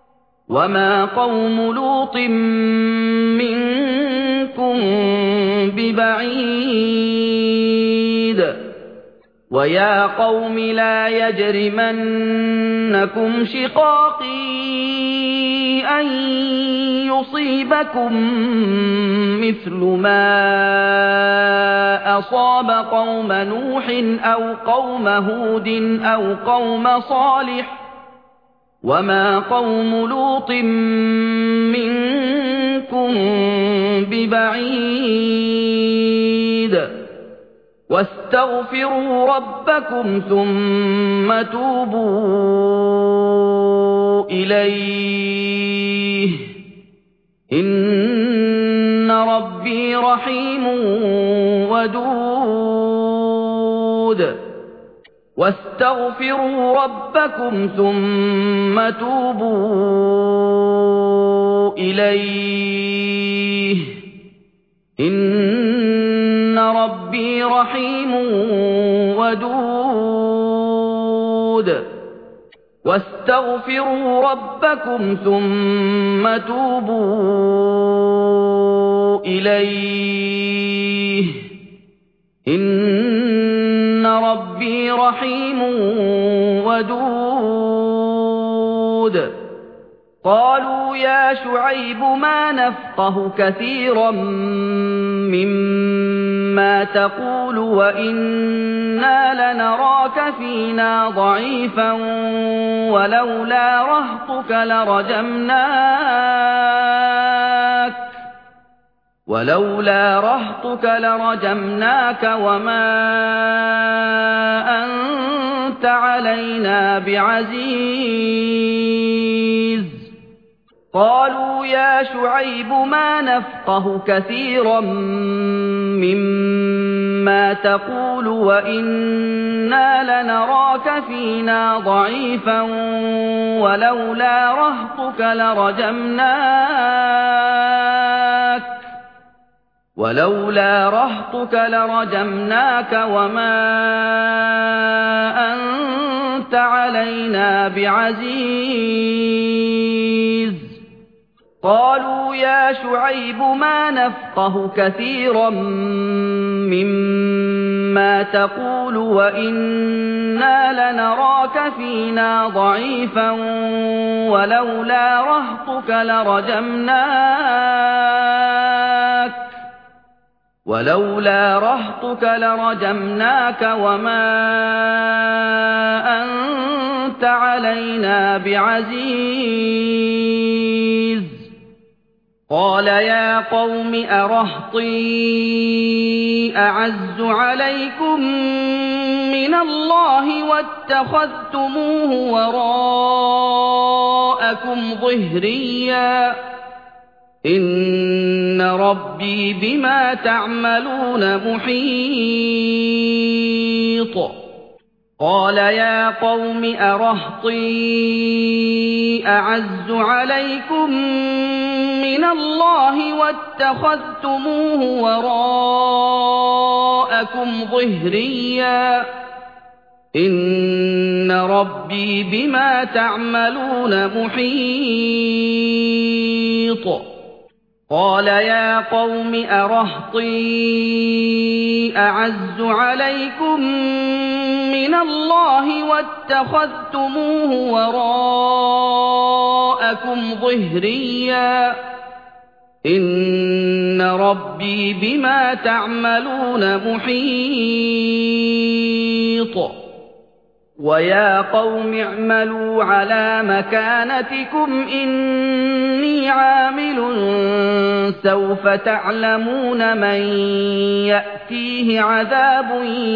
S1: وما قوم لوط منكم ببعيد ويا قوم لا يجرمنكم شقاقي أن يصيبكم مثل ما أصاب قوم نوح أو قوم هود أو قوم صالح وما قوم لوط منكم ببعيد واستغفروا ربكم ثم توبوا إليه إن ربي رحيم ودود واستغفروا ربكم ثم توبوا إليه إن ربي رحيم ودود واستغفروا ربكم ثم توبوا إليه إن ربي رحيم ودود قالوا يا شعيب ما نفقه كثيرا مما تقول وإنا لنراك فينا ضعيفا ولولا رهطك لرجمناك ولولا رهطك لرجمناك وما أنت علينا بعزيز قالوا يا شعيب ما نفقه كثيرا مما تقول وإنا لنراك فينا ضعيفا ولولا رهطك لرجمناك ولولا رهطك لرجمناك وما أنت علينا بعزيز قالوا يا شعيب ما نفقه كثيرا مما تقول وإنا لنراك فينا ضعيفا ولولا رهطك لرجمناك ولولا رهطك لرجمناك وما أنت علينا بعزيز قال يا قوم أرهطي أعز عليكم من الله واتخذتموه وراءكم ظهريا إن ربي بما تعملون محيط قال يا قوم أرهطي أعز عليكم من الله واتخذتموه وراءكم ظهريا إن ربي بما تعملون محيط قال يا قوم أرهطي أعز عليكم من الله واتخذتموه وراءكم ظهريا إن ربي بما تعملون محيط ويا قوم اعملوا على مكانتكم إني عامل سوف تعلمون من يأتيه عذاب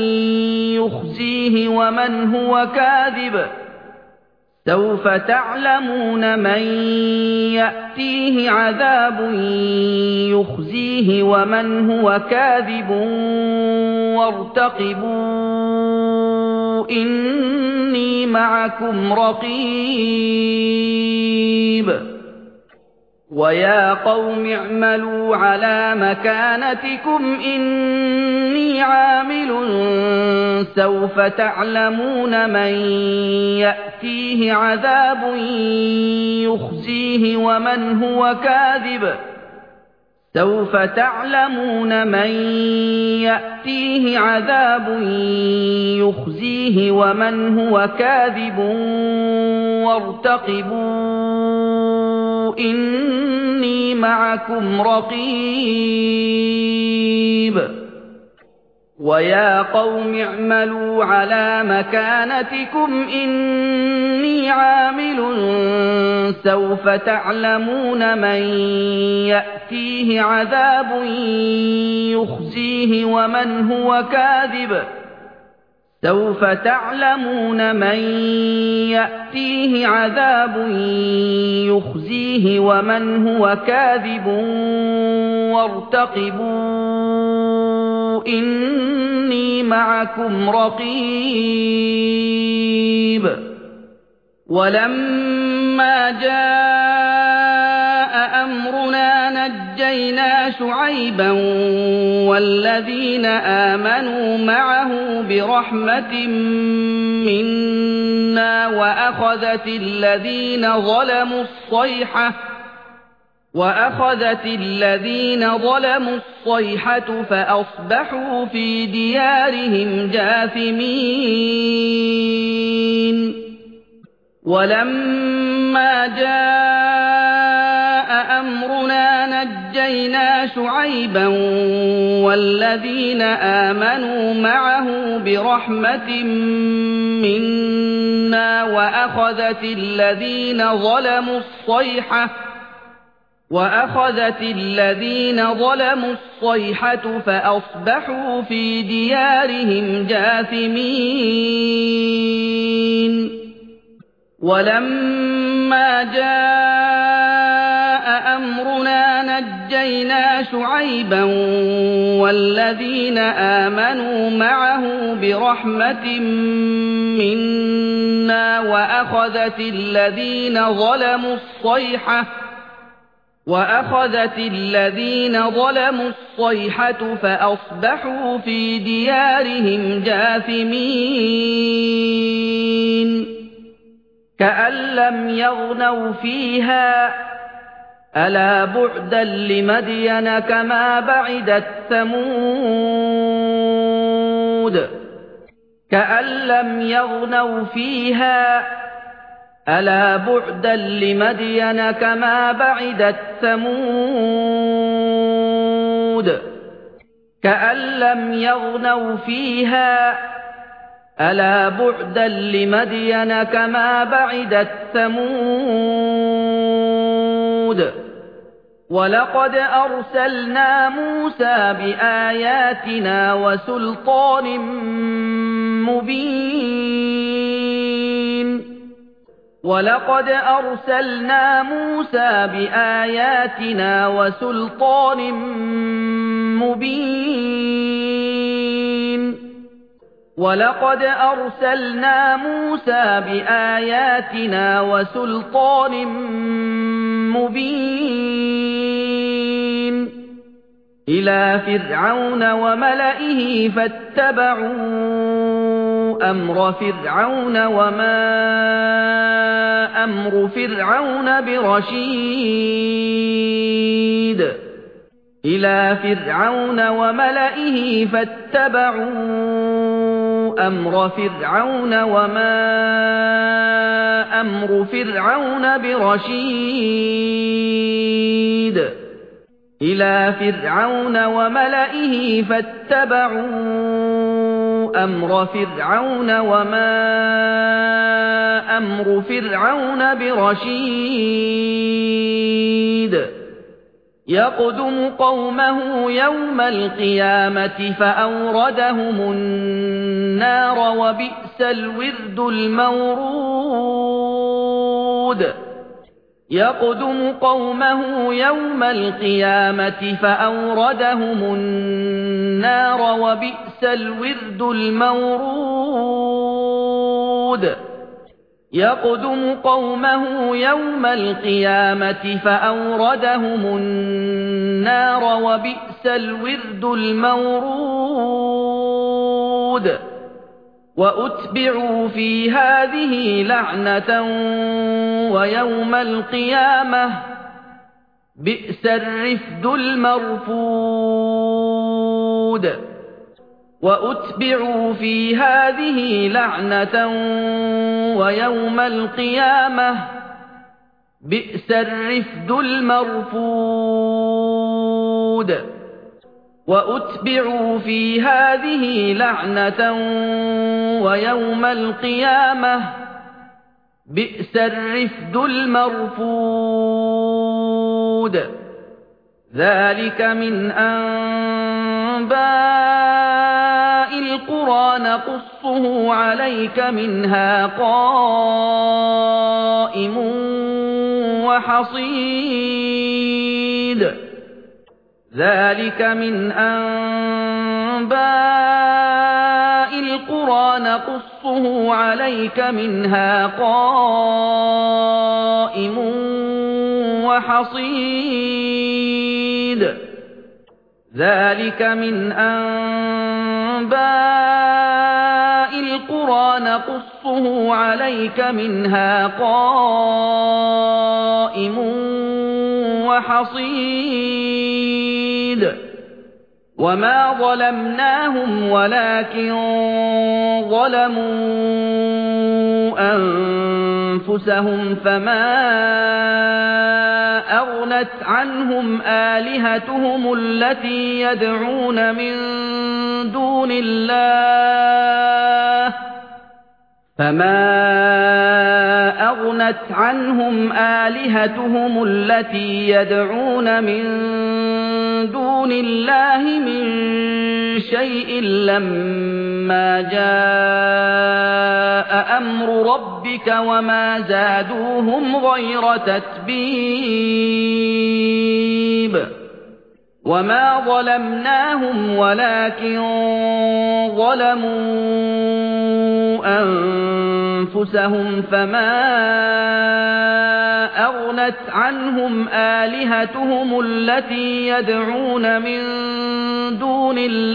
S1: يخزيه ومن هو كاذب سوف تعلمون من يأتيه عذاب يخزيه ومن هو كاذب وارتقبوا إني معكم رقيب ويا قوم اعملوا على مكانتكم إني عامل سوف تعلمون من يأتيه عذاب يخزيه ومن هو كاذب سوف تعلمون من يأتيه عذاب يخزيه ومن هو كاذب وارتقبوا إني معكم رقيب ويا قوم اعملوا على مكانتكم إني عامل سوف تعلمون من يأتيه عذاب يخزيه ومن هو كاذب سوف تعلمون من يأتيه عذاب يخزيه ومن هو كاذب وارتقبوا إني معكم رقيب ولما جاء أمرنا نجينا شعيبا والذين آمنوا معه برحمة منا وأخذت الذين ظلموا الصيحة وأخذت الذين ظلموا الصيحة فأصبحوا في ديارهم جاثمين ولما جاء أمرنا نجينا شعيبا والذين آمنوا معه برحمة منا وأخذت الذين ظلموا الصيحة وأخذت الذين ظلموا الصيحة فأصبحوا في ديارهم جاثمين ولما جاء أمرنا نجينا شعيبا والذين آمنوا معه برحمة منا وأخذت الذين ظلموا الصيحة وأخذت الذين ظلموا الصيحة فأصبحوا في ديارهم جاثمين كأن لم يغنوا فيها ألا بعدا لمدين كما بعدت ثمود كأن لم يغنوا فيها ألا بعدا لمدين كما بعدت ثمود كأن لم يغنوا فيها ألا بعدا لمدين كما بعدت ثمود ولقد أرسلنا موسى بآياتنا وسلطان مبين ولقد أرسلنا موسى بآياتنا وسلطان مبين ولقد أرسلنا موسى بآياتنا وسلطان مبين إلى فرعون وملئه فاتبعوا أمر فرعون وما أمر فرعون برشيد إلى فرعون وملئه فاتبعوا أمر فرعون وما أمر فرعون برشيد إلى فرعون وملئه فاتبعوا أمر فرعون وما أمر فرعون برشيد يقدم قومه يوم القيامة فأوردهم النار وبئس الورد المورود يقدم قومه يوم القيامة فأوردهم النار وبئس الورد المورود يقدم قومه يوم القيامة فأوردهم النار وبئس الورد المورود وأتبعوا في هذه لعنة ويوم القيامة بئس الرفد المرفود وأتبعوا في هذه لعنة ويوم القيامة بئس الرفد المرفود وأتبعوا في هذه لعنة ويوم القيامة بئس الرفد المرفود ذلك من أنباء القرى نقصه عليك منها قائم وحصيد ذلك من أنباء القرى نقصه عليك منها قائم وحصيد ذلك من أنباء القرى نقصه عليك منها قائم وحصيد وما ظلمناهم ولكن ظلموا أنفسهم فما أغنت عنهم آلهتهم التي يدعون من دون الله فما أغنت عنهم آلهتهم التي يدعون من دون الله من شيء لما جاء أمر ربك وما زادوهم غير تتبيب وما ظلمناهم ولكن ظلموا أنفسهم فما أغنت عنهم آلهتهم التي يدعون من دون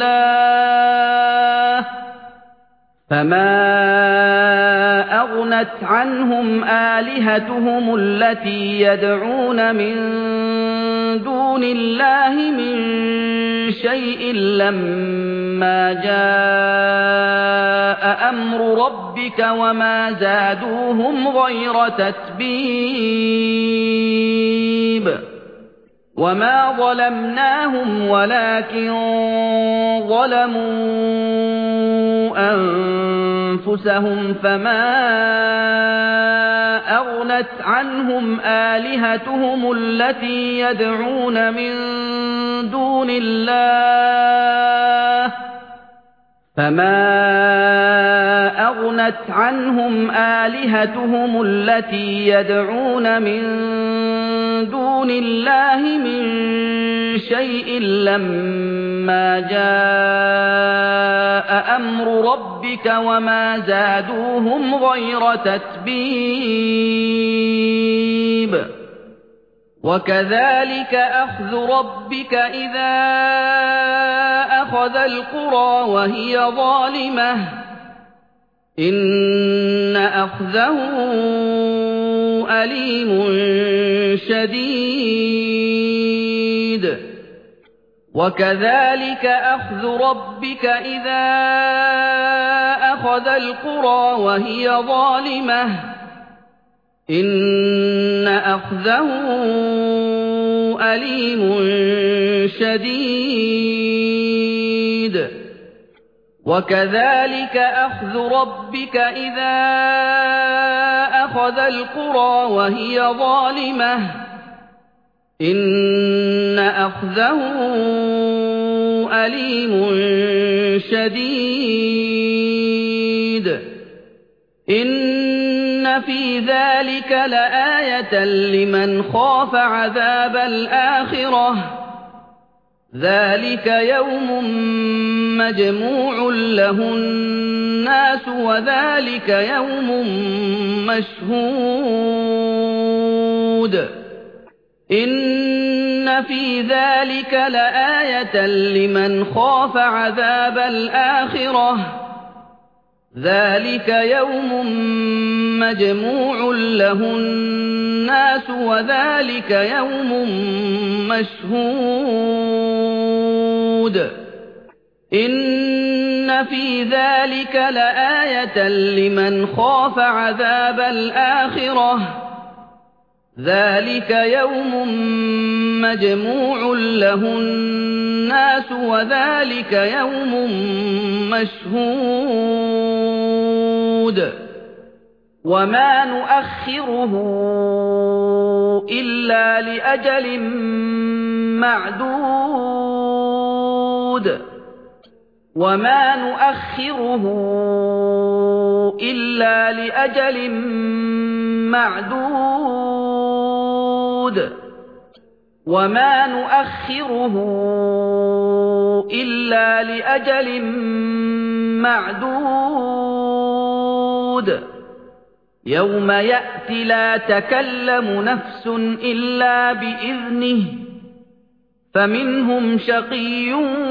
S1: الله فما أغنت عنهم آلهتهم التي يدعون من دون الله من شيء لما جاء أمر ربك وما زادوهم غير تتبيب وما ظلمناهم ولكن ظلموا أنفسهم فما أغنت عنهم آلهتهم التي يدعون من دون الله فما أغنت عنهم آلهتهم التي يدعون من دون الله من شيء لما جاء أمر ربك وما زادوهم غير تتبيب وكذلك أخذ ربك إذا أخذ القرى وهي ظالمة إن أخذه أليم شديد وكذلك أخذ ربك إذا أخذ القرى وهي ظالمة إن أخذه أليم شديد وكذلك أخذ ربك إذا أخذ القرى وهي ظالمة إن أخذه أليم شديد إن في ذلك لآية لمن خاف عذاب الآخرة ذلك يوم مجموع له الناس وذلك يوم مشهود إن في ذلك لآية لمن خاف عذاب الآخرة ذلك يوم مجموع له الناس وذلك يوم مشهود إن في ذلك لآية لمن خاف عذاب الآخرة ذلك يوم مجموع له الناس وذلك يوم مشهود وما نؤخره إلا لأجل معدود وما نؤخره إلا لأجل معدود وما نؤخره إلا لأجل معدود يوم يأتي لا تكلم نفس إلا بإذنه فمنهم شقي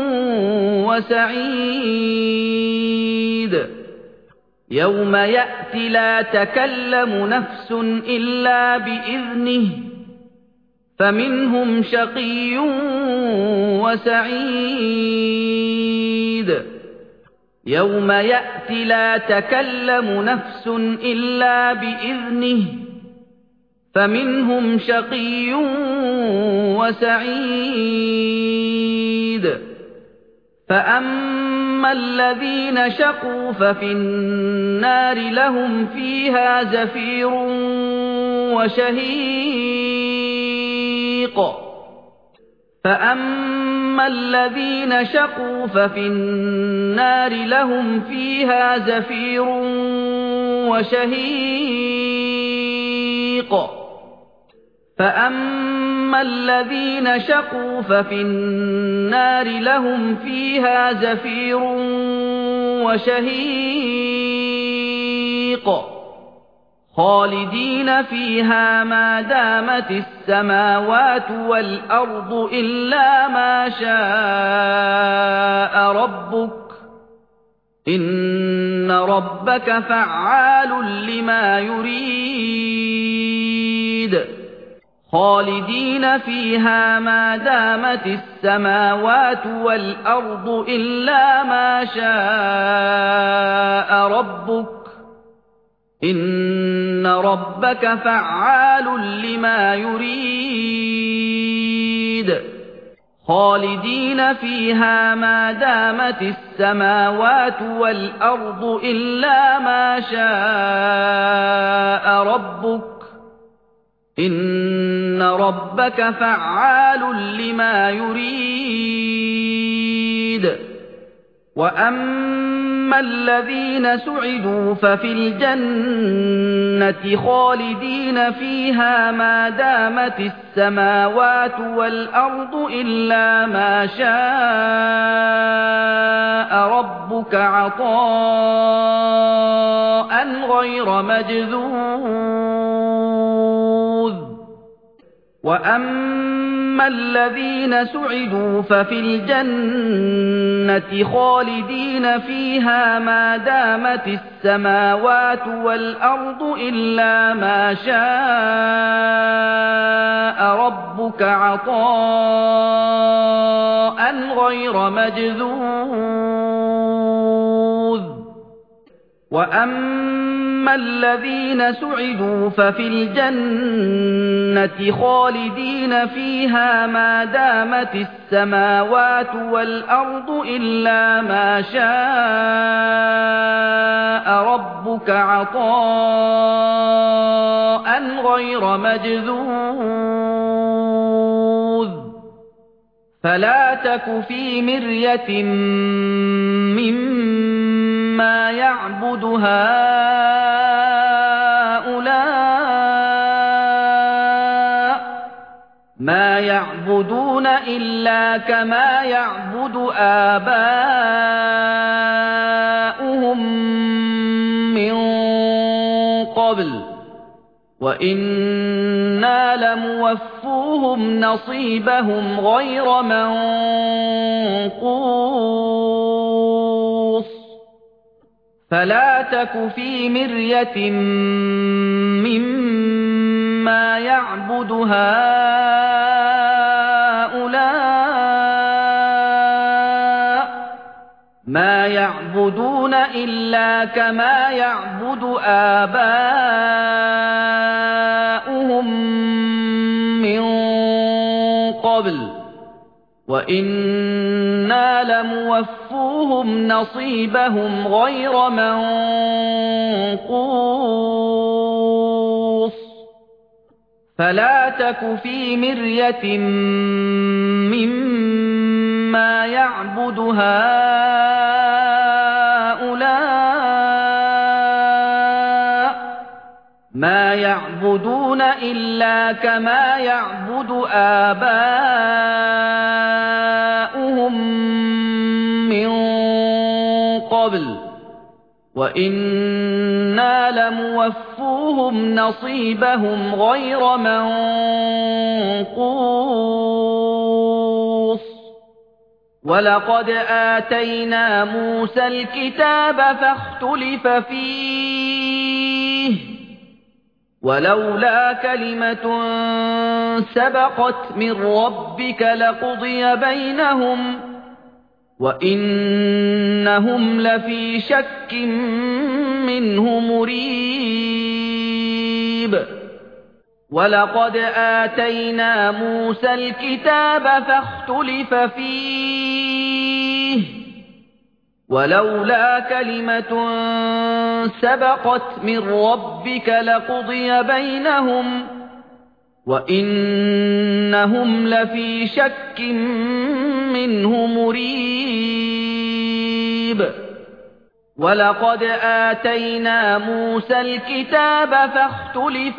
S1: وسعيد يوم يأتي لا تكلم نفس إلا بإذنه فمنهم شقي وسعيد يوم يأتي لا تكلم نفس إلا بإذنه فمنهم شقي وسعيد فأما الذين شقوا ففي النار لهم فيها زفير وشهيق فأما الذين شقوا ففي النار لهم فيها زفير وشهيق فأما الذين شقوا ففي النار لهم فيها زفير وشهيق خالدين فيها ما دامت السماوات والأرض إلا ما شاء ربك إن ربك فعال لما يريد خالدين فيها ما دامت السماوات والأرض إلا ما شاء ربك إن ربك فعال لما يريد خالدين فيها ما دامت السماوات والأرض إلا ما شاء ربك إن ربك فعال لما يريد وأما الذين سعدوا ففي الجنة خالدين فيها ما دامت السماوات والأرض إلا ما شاء ربك عطاء غير مجذوذ وأما الذين سعدوا ففي الجنة خالدين فيها ما دامت السماوات والأرض إلا ما شاء ربك عطاء غير مجذوذ وأما الذين سعدوا ففي الجنة خالدين فيها ما دامت السماوات والأرض إلا ما شاء ربك عطاء غير مجذوذ فلا تك في مرية مما يعبد هؤلاء ما يعبدون إلا كما يعبد آباؤهم من قبل وإنا لموفوهم نصيبهم غير منقوص فلا تك في مرية مما يعبد هؤلاء ما يعبدون إلا كما يعبد آباؤهم من قبل وإنا لموفوهم نصيبهم غير منقوص فلا تك في مرية مما يعبد هؤلاء ما يعبدون إلا كما يعبد آباؤهم من قبل وإنا لموفوهم نصيبهم غير منقوص ولقد آتينا موسى الكتاب فاختلف فيه ولولا كلمة سبقت من ربك لقضي بينهم وإنهم لفي شك منه مريب ولقد آتينا موسى الكتاب فاختلف فيه ولولا كلمة سبقت من ربك لقضي بينهم وإنهم لفي شك منه مريب ولقد آتينا موسى الكتاب فاختلف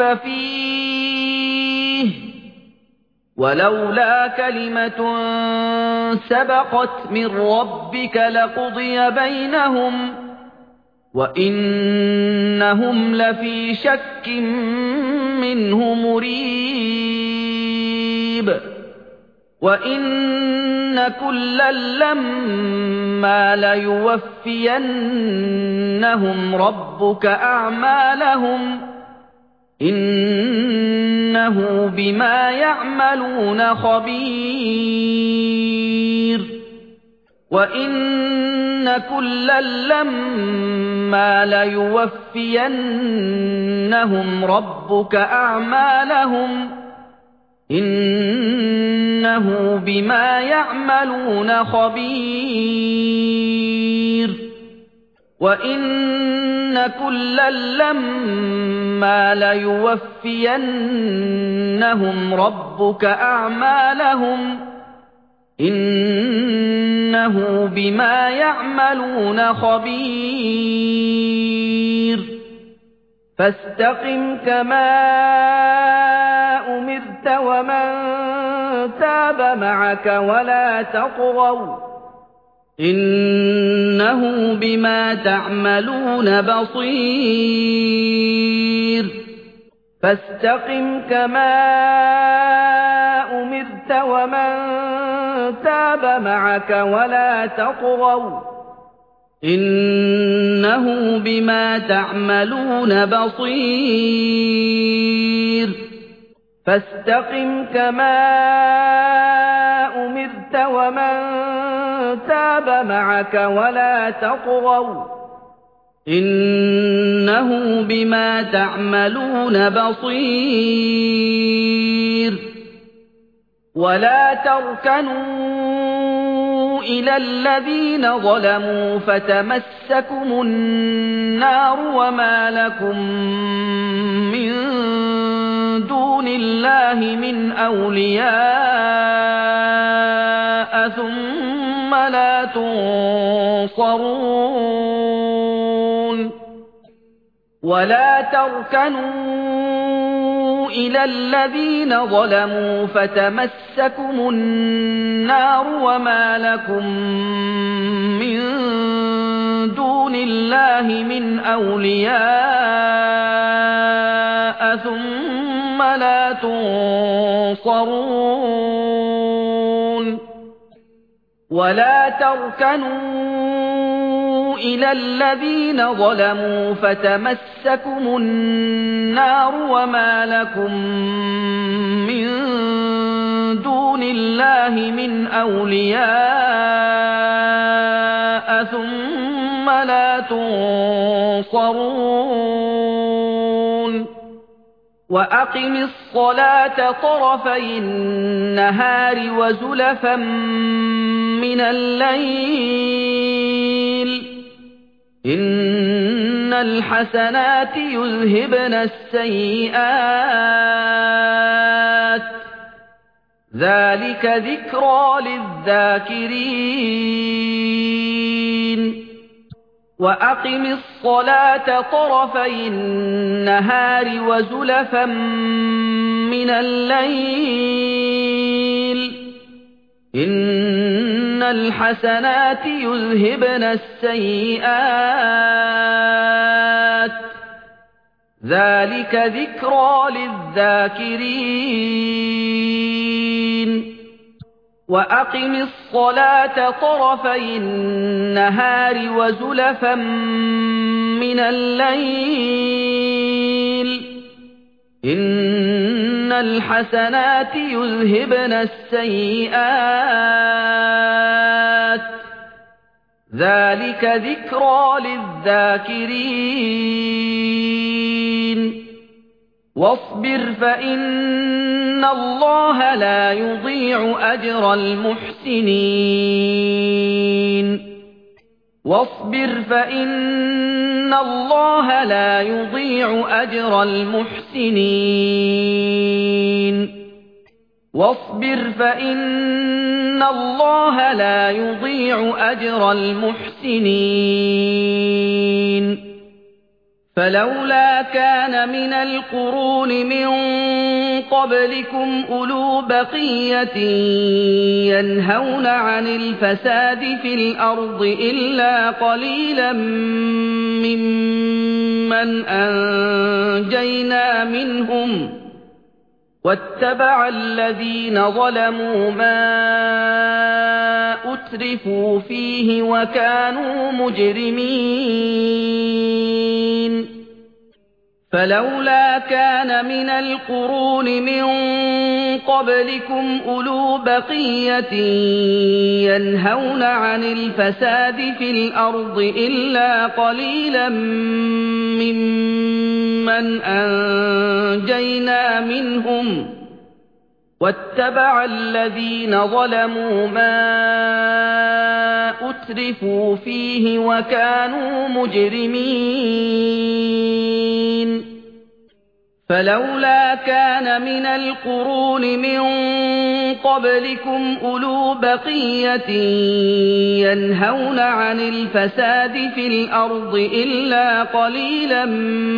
S1: فيه ولولا كلمة سبقت من ربك لقضي بينهم وإنهم لفي شك منه مريب وإن كلا لما ليوفينهم ربك أعمالهم إنه بما يعملون خبير وإن كلا لما ليوفينهم ربك أعمالهم إنه بما يعملون خبير وإن كلا لما ليوفينهم ربك أعمالهم إنه بما يعملون خبير فاستقم كما أمرت ومن تاب معك ولا تطغوا إنه بما تعملون بصير فاستقم كما أمرت ومن تاب معك ولا تطغوا إنه بما تعملون بصير فاستقم كما أمرت ومن تاب معك ولا تطغوا إنه بما تعملون بصير ولا تركنوا إلى الذين ظلموا فتمسكم النار وما لكم من دون الله من أولياء ثم لا تنصرون ولا تركنوا إلى الذين ظلموا فتمسكم النار وما لكم من دون الله من أولياء ثم لا تنصرون ولا تركنوا إلى الذين ظلموا فتمسكم النار وما لكم من دون الله من أولياء ثم لا تنصرون وأقم الصلاة طرفي النهار وزلفا من الليل إن الحسنات يذهبن السيئات ذلك ذكرى للذاكرين وأقم الصلاة طرفي النهار وزلفا من الليل إن الحسنات يذهبن السيئات ذلك ذكرى للذاكرين وأقم الصلاة طرفي النهار وزلفا من الليل إن الحسنات يذهبن السيئات ذلك ذكرى للذاكرين واصبر فإن الله لا يضيع أجر المحسنين واصبر فإن الله لا يضيع أجر المحسنين واصبر فإن الله لا يضيع أجر المحسنين فلولا كان من القرون من قبلكم أولو بقية ينهون عن الفساد في الأرض إلا قليلا ممن أنجينا منهم واتبع الذين ظلموا ما أترفوا فيه وكانوا مجرمين فلولا كان من القرون من قبلكم أولو بقية ينهون عن الفساد في الأرض إلا قليلا ممن أنجينا منهم واتبع الذين ظلموا ما أترفوا فيه وكانوا مجرمين فلولا كان من القرون من قبلكم أولو بقية ينهون عن الفساد في الأرض إلا قليلا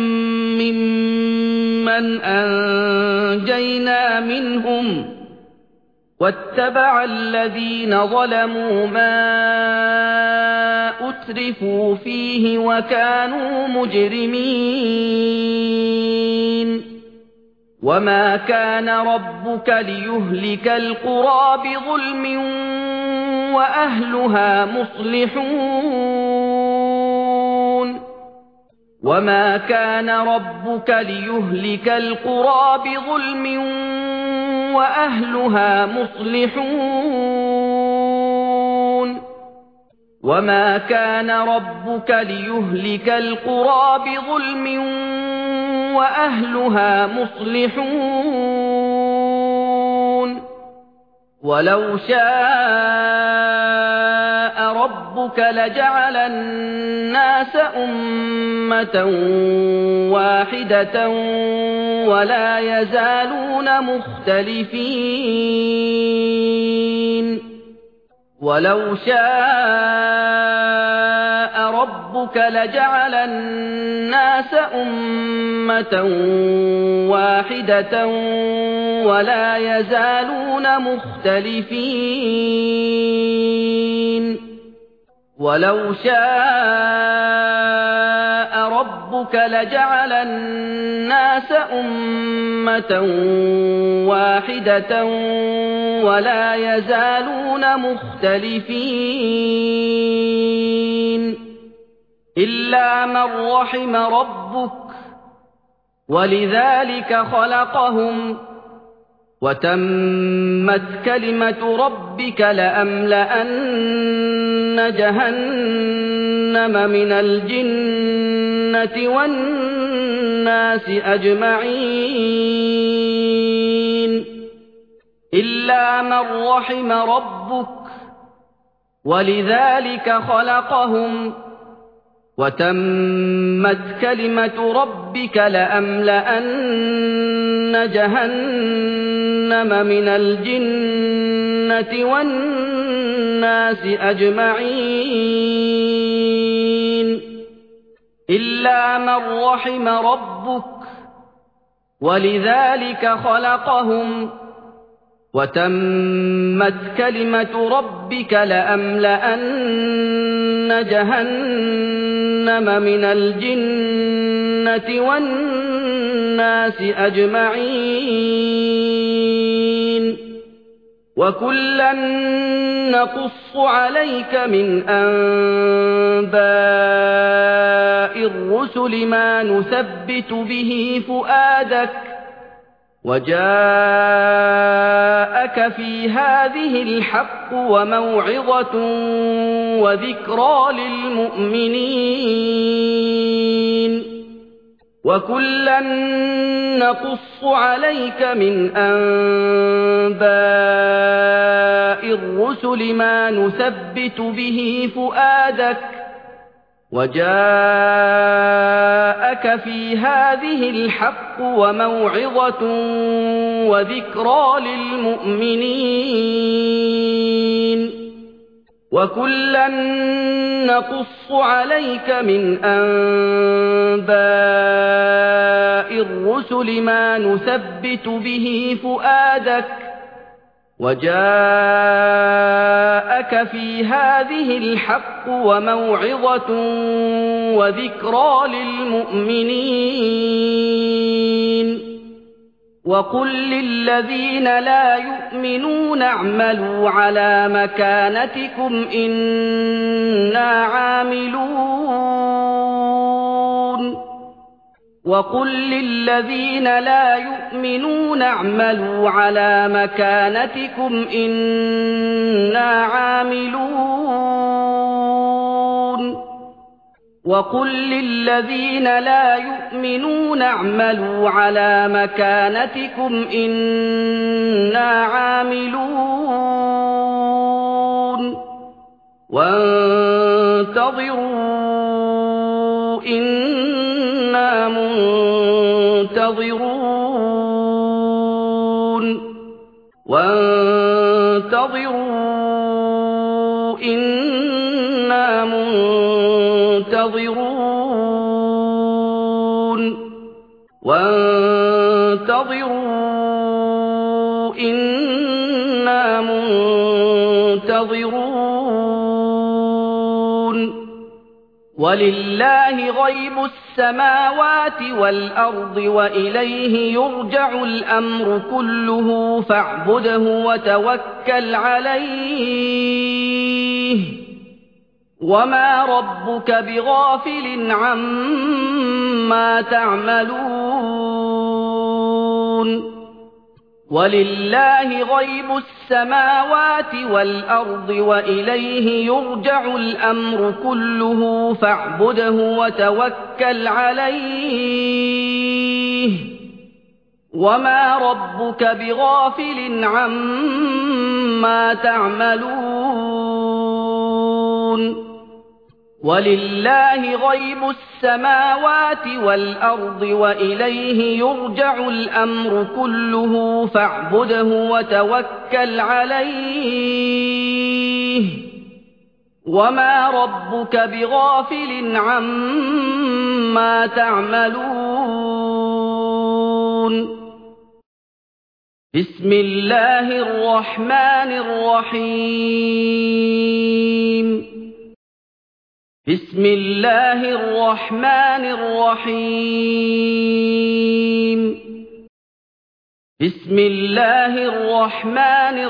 S1: ممن أنجينا منهم واتبع الذين ظلموا ما أترفوا فيه وكانوا مجرمين وما كان ربك ليهلك القرى بظلم وأهلها مصلحون وما كان ربك ليهلك القرى بظلم وأهلها مصلحون وما كان ربك ليهلك القرى بظلم وأهلها مصلحون ولو شاء ربك لجعل الناس أمة واحدة ولا يزالون مختلفين ولو شاء ربك لجعل الناس أمة واحدة ولا يزالون مختلفين ولو شاء ربك لجعل الناس أمة واحدة ولا يزالون مختلفين إلا من رحم ربك ولذلك خلقهم وتمت كلمة ربك لأملأن جهنم من الجنة والناس أجمعين إلا من رحم ربك ولذلك خلقهم وتمت كلمة ربك لأملأن جهنم من الجنة والناس أجمعين إلا من رحم ربك ولذلك خلقهم وتمت كلمة ربك لأملأن جهنم من الجنة والناس أجمعين وكلا نقص عليك من أنباء الرسل ما نثبت به فؤادك وجاءك في هذه الحق وموعظة وذكرى للمؤمنين وكلا نقص عليك من أنباء الرسل ما نثبت به فؤادك وجاءك في هذه الحق وموعظة وذكرى للمؤمنين وكلا نقص عليك من أنباء الرسل ما نثبت به فؤادك وجاءك في هذه الحق وموعظة وذكرى للمؤمنين وقل للذين لا يؤمنون اعملوا على مكانتكم إنا عاملون وقل للذين لا يؤمنون اعملوا على مكانتكم إنا عاملون وقل للذين لا يؤمنون اعملوا على مكانتكم إنا عاملون وانتظروا إنا منتظرون وانتظروا إنا منتظرون وانتظروا إنا منتظرون ولله غيب السماوات والأرض وإليه يرجع الأمر كله فاعبده وتوكل عليه وما ربك بغافل عما تعملون ولله غيب السماوات والأرض وإليه يرجع الأمر كله فاعبده وتوكل عليه وما ربك بغافل عما تعملون ولله غيب السماوات والأرض وإليه يرجع الأمر كله فاعبده وتوكل عليه وما ربك بغافل عما تعملون بسم الله الرحمن الرحيم بسم الله الرحمن الرحيم بسم الله الرحمن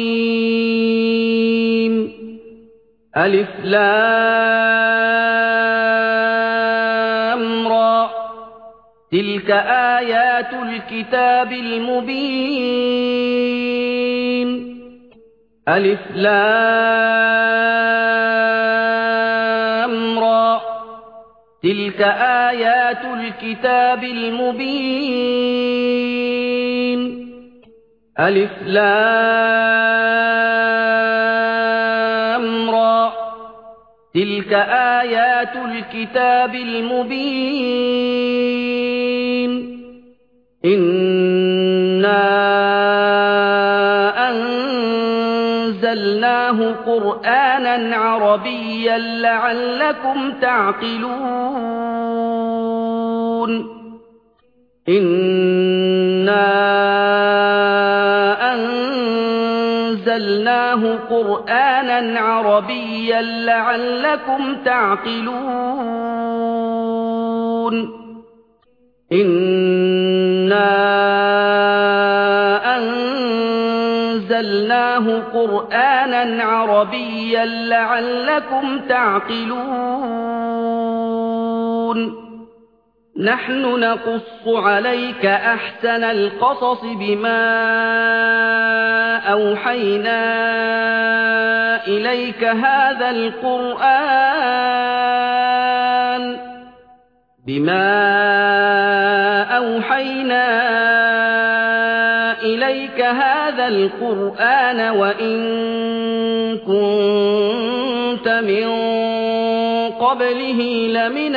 S1: الرحيم ألف لام تلك آيات الكتاب المبين ألف لام را تلك آيات الكتاب المبين ألف لام را تلك آيات الكتاب المبين إنا أنزلناه قرآنا عربيا لعلكم تعقلون إنا أنزلناه قرآنا عربيا لعلكم تعقلون إنا أنزلناه قرآنا عربيا لعلكم تعقلون نحن نقص عليك أحسن القصص بما أوحينا إليك هذا القرآن بما أوحينا إليك هذا القرآن وإن كنت من قبله لمن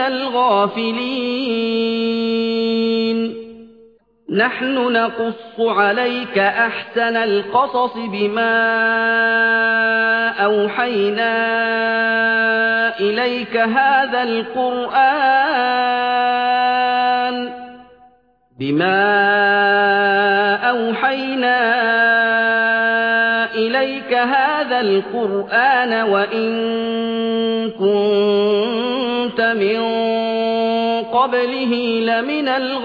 S1: الغافلين نحن نقص عليك أحسن القصص بما أوحينا إليك هذا القرآن بما أوحينا إليك هذا القرآن وإن كنت من قبله لمن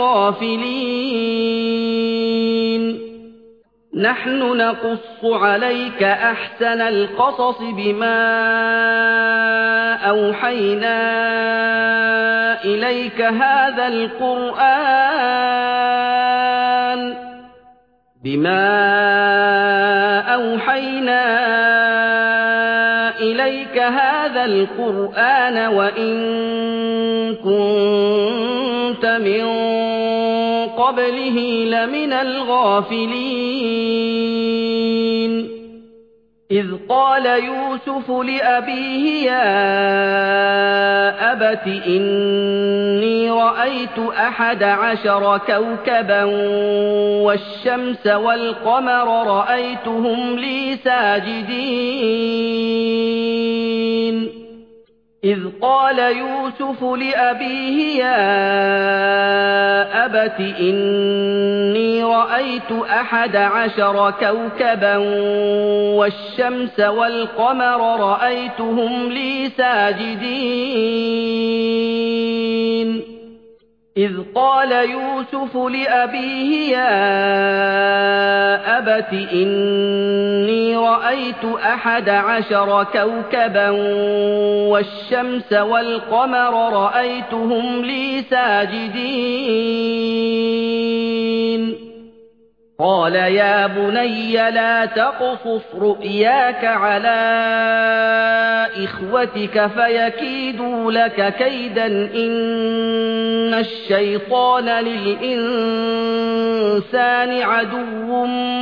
S1: الغافلين نحن نقص عليك أحسن القصص بما أوحينا إليك هذا القرآن بما أوحينا إليك هذا القرآن وإن كنت من قبله لمن الغافلين إذ قال يوسف لأبيه يا أبت إني رأيت أحد عشر كوكبا والشمس والقمر رأيتهم لي ساجدين إذ قال يوسف لأبيه يا أبت إني رأيت أحد عشر كوكبا والشمس والقمر رأيتهم لي ساجدين إذ قال يوسف لأبيه يا أبت إني رأيت أحد عشر كوكبا والشمس والقمر رأيتهم لي ساجدين قال يا بني لا تقصص رؤياك على إخوتك فيكيدوا لك كيدا إن الشيطان للإنسان عدو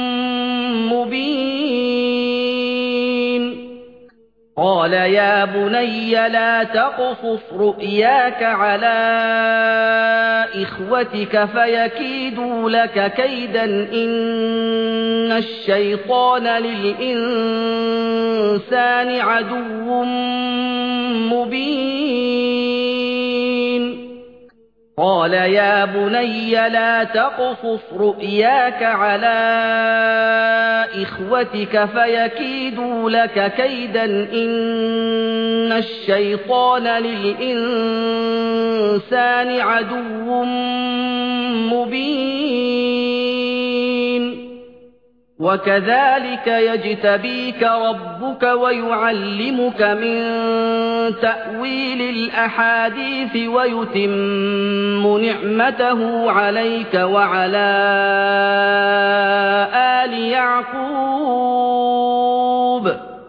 S1: مبين قال يا بني لا تقصص رؤياك على إخوتك فيكيدوا لك كيدا إن الشيطان للإنسان عدو مبين قال يا بني لا تقصص رؤياك على إخوتك فيكيدوا لك كيدا إن الشيطان للإنسان عدو مبين وكذلك يجتبيك ربك ويعلمك من تأويل الأحاديث ويتم نعمته عليك وعلى آل يعقوب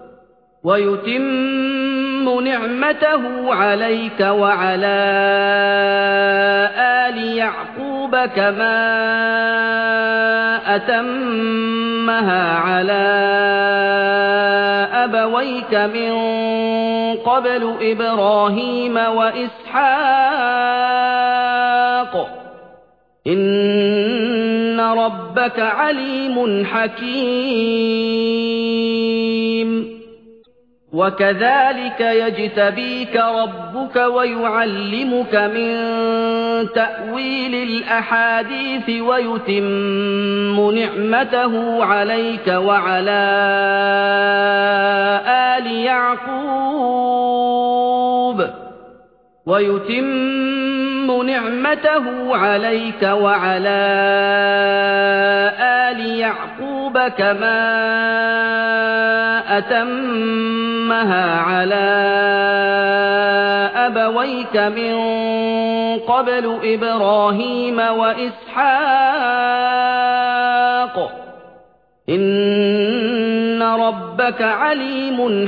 S1: ويتم نعمته عليك وعلى آل يعقوب كما أتمها على أبويك من قبل إبراهيم وإسحاق إن ربك عليم حكيم وكذلك يجتبيك ربك ويعلمك من تأويل الأحاديث ويتم نعمته عليك وعلى آل يعقوب ويتم نعمته عليك وعلى آل يعقوب كما أتمها على أبويك من قبل إبراهيم وإسحاق إن ربك عليم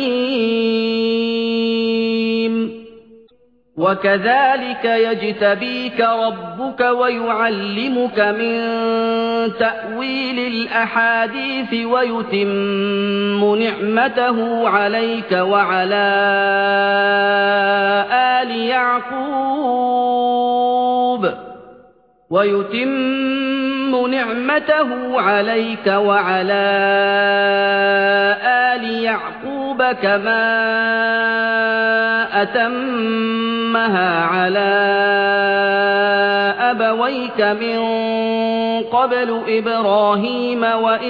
S1: حكيم وكذلك يجتبيك ربك ويعلمك من تأويل الأحاديث ويتم نعمته عليك وعلى آل يعقوب ويتم نعمته عليك وعلى آل يعقوب كما أتمها على أبويك من قبل إبراهيم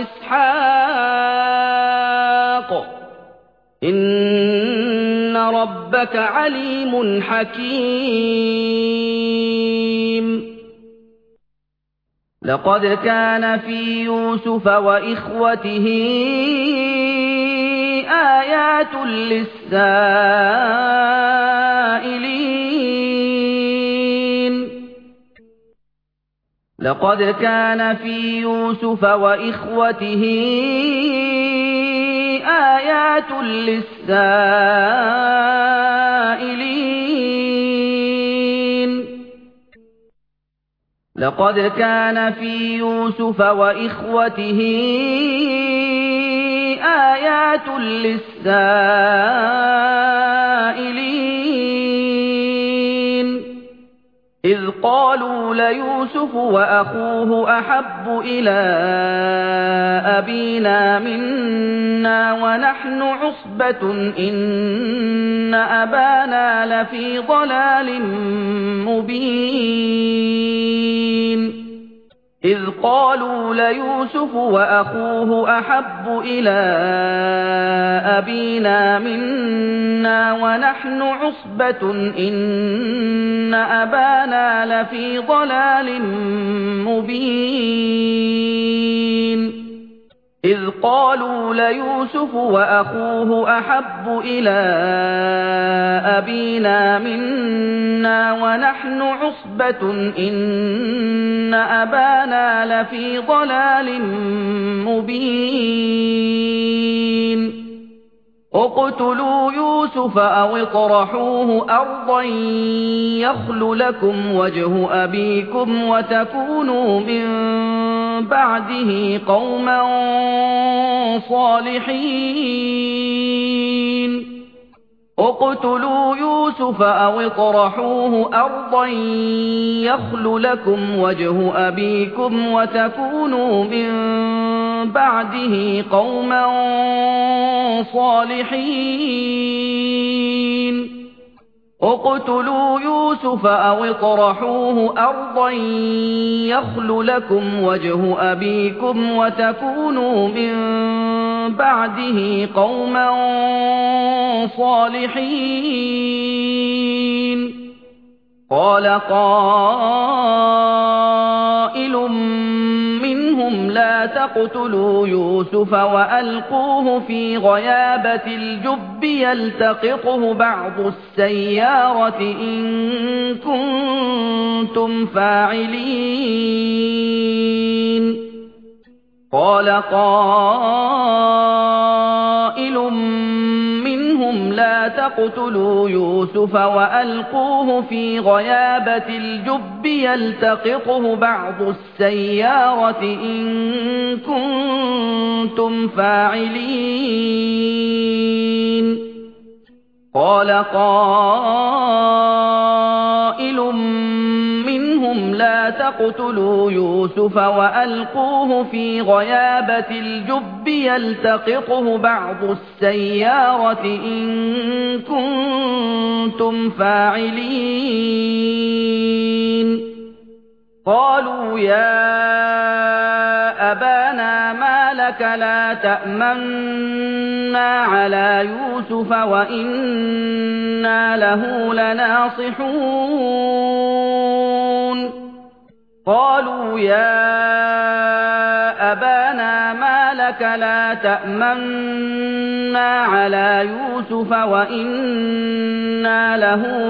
S1: وإسحاق إن ربك عليم حكيم لقد كان في يوسف وإخوته آيات للسائلين لقد كان في يوسف وإخوته آيات للسائلين لقد كان في يوسف وإخوته آيات للسائلين إذ قالوا ليوسف وأخوه أحب إلى أبينا منا ونحن عصبة إن أبانا لفي ضلال مبين إذ قالوا ليوسف وأخوه أحب إلى أبينا منا ونحن عصبة إن أبانا لفي ضلال مبين إذ قالوا ليوسف وأخوه أحب إلى أبينا منا ونحن عصبة إن أبانا لفي ضلال مبين اقتلوا يوسف أو اطرحوه أرضا يخل لكم وجه أبيكم وتكونوا من بعده قوما صالحين اقتلوا يوسف أو اطرحوه أرضا يخل لكم وجه أبيكم وتكونوا من بعده قوما صالحين اقتلوا يوسف أو اطرحوه أرضا يخل لكم وجه أبيكم وتكونوا من بعده قوما صالحين قال قائل منهم لا لا تقتلوا يوسف وألقوه في غيابة الجب يلتقطه بعض السيارة إن كنتم فاعلين قال قائل منهم لا تقتلوا يوسف وألقوه في غيابة الجب يلتقطه بعض السيارة إن كنتم فاعلين قال قائل منهم لا تقتلوا يوسف وألقوه في غيابة الجب يلتقطه بعض السيارة إن كنتم فاعلين قالوا يا أبانا ما لك لا تأمنا على يوسف وإنا له لناصحون قالوا يا أبانا ما لك لا تأمنا على يوسف وإنا له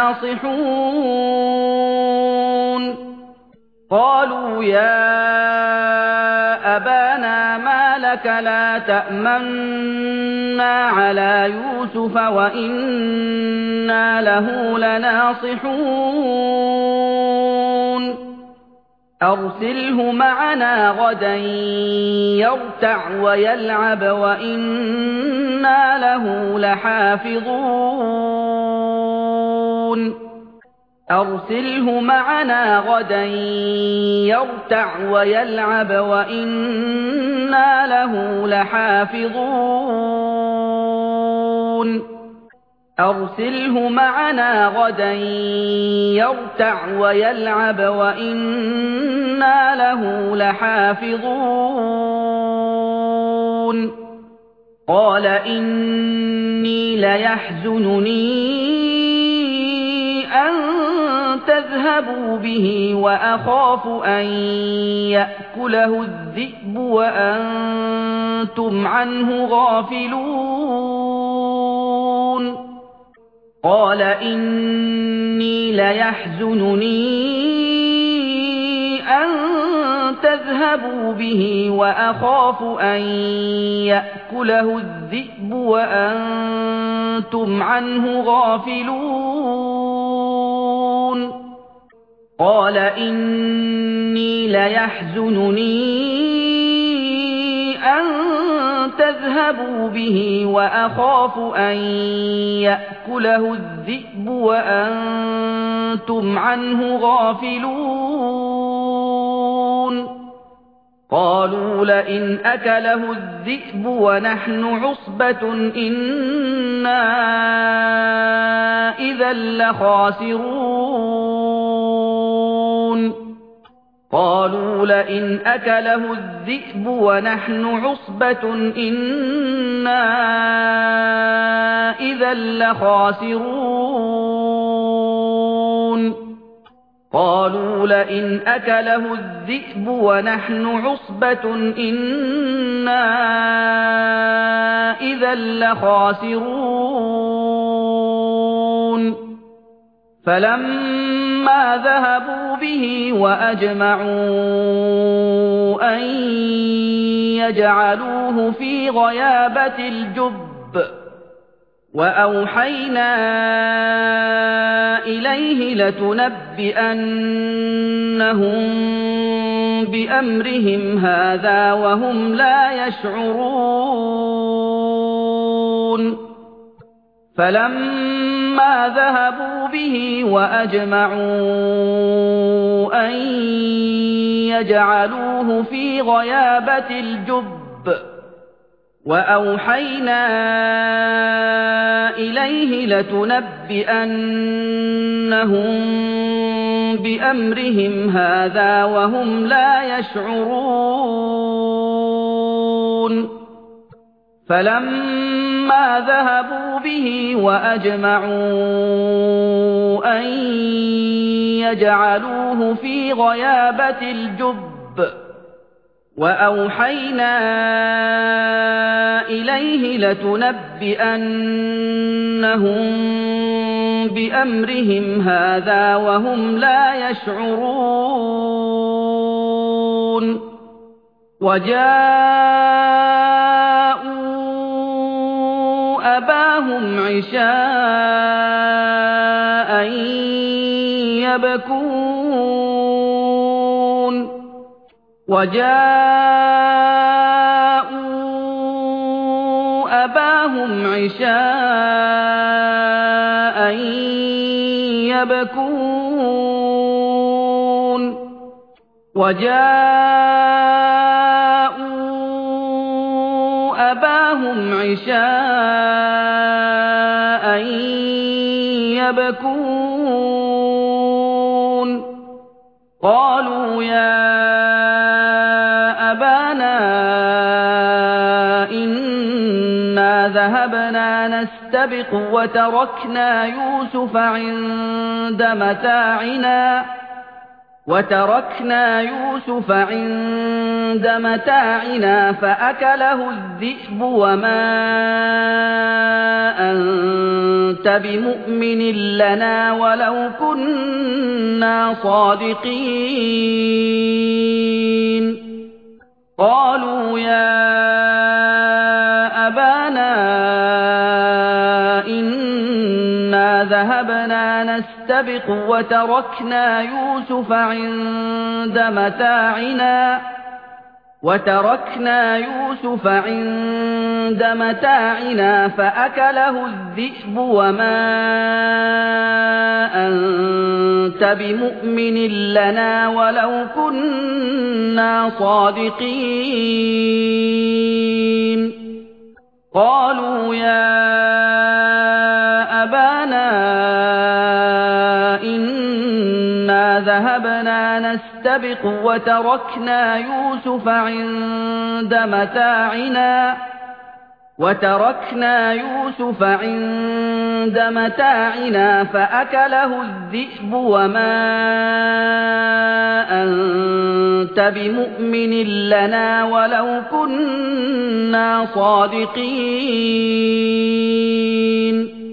S1: لناصحون قالوا يا أبانا ما لك لا تأمنا على يوسف وإنا له لناصحون أرسله معنا غدا يرتع ويلعب وإنا له لحافظون أرسله معنا غدا يرتع ويلعب وإنا له لحافظون أرسله معنا غدا يرتع ويلعب وإنا له لحافظون قال إني ليحزنني أن تذهبوا به وأخاف أن يأكله الذئب وأنتم عنه غافلون قال إني ليحزنني أن تذهبوا به وأخاف أن يأكله الذئب وأنتم عنه غافلون قال إني ليحزنني أن تذهبوا به وأخاف أن يأكله الذئب وأنتم عنه غافلون قالوا لئن أكله الذئب ونحن عصبة إنا إذا لخاسرون قالوا لئن أكله الذئب ونحن عصبة إنا إذا لخاسرون قالوا لئن أكله الذئب ونحن عصبة إنا إذا لخاسرون فلما ذهبوا به وأجمعوا أن يجعلوه في غيابة الجب وأوحينا إليه لتنبئنهم بأمرهم هذا وهم لا يشعرون فلما ذهبوا به وأجمعوا أن يجعلوه في غيابة الجب وأوحينا إليه لتنبئنهم بأمرهم هذا وهم لا يشعرون فلما ذهبوا به وأجمعوا أن يجعلوه في غيابة الجب وَأَوْحَيْنَا إِلَيْهِ لَتُنَبِّئَنَّهُم بِأَمْرِهِمْ هَٰذَا وَهُمْ لَا يَشْعُرُونَ وَجَاءُوا أَبَاهُمْ عِشَاءً يَبْكُونَ وَجَاءُوا أَبَاهُمْ عِشَاءً يَبْكُونَ وَجَاءُوا أَبَاهُمْ عِشَاءً يَبْكُونَ قَالُوا يَا أَبَانَا إِنَّا ذَهَبْنَا نَسْتَبِقُ وَتَرَكْنَا يُوسُفَ عِندَ مَتَاعِنَا وَتَرَكْنَا يُوسُفَ عِندَ مَتَاعِنَا فَأَكَلَهُ الذِّئْبُ وَمَا أَنتَ بِمُؤْمِنٍ لَّنَا وَلَوْ كُنَّا صَادِقِينَ قَالُوا يَا أَبَانَا إِنَّا ذَهَبْنَا نَسْتَبِقُ وَتَرَكْنَا يُوسُفَ عِندَ مَتَاعِنَا وَتَرَكْنَا يُوسُفَ عِندَ مَتَاعِنَا فَأَكَلَهُ الذِّئْبُ وَمَا أَنتَ بِمُؤْمِنٍ لَّنَا وَلَوْ كُنَّا صَادِقِينَ قَالُوا يَا أَبَانَا إِنَّا ذَهَبْنَا نَسْتَبِقُ وَتَرَكْنَا يُوسُفَ عِندَ مَتَاعِنَا وَتَرَكْنَا يُوسُفَ عِندَ مَتَاعِنَا فَأَكَلَهُ الذِّئْبُ وَمَا أَنتَ بِمُؤْمِنٍ لَّنَا وَلَوْ كُنَّا صَادِقِينَ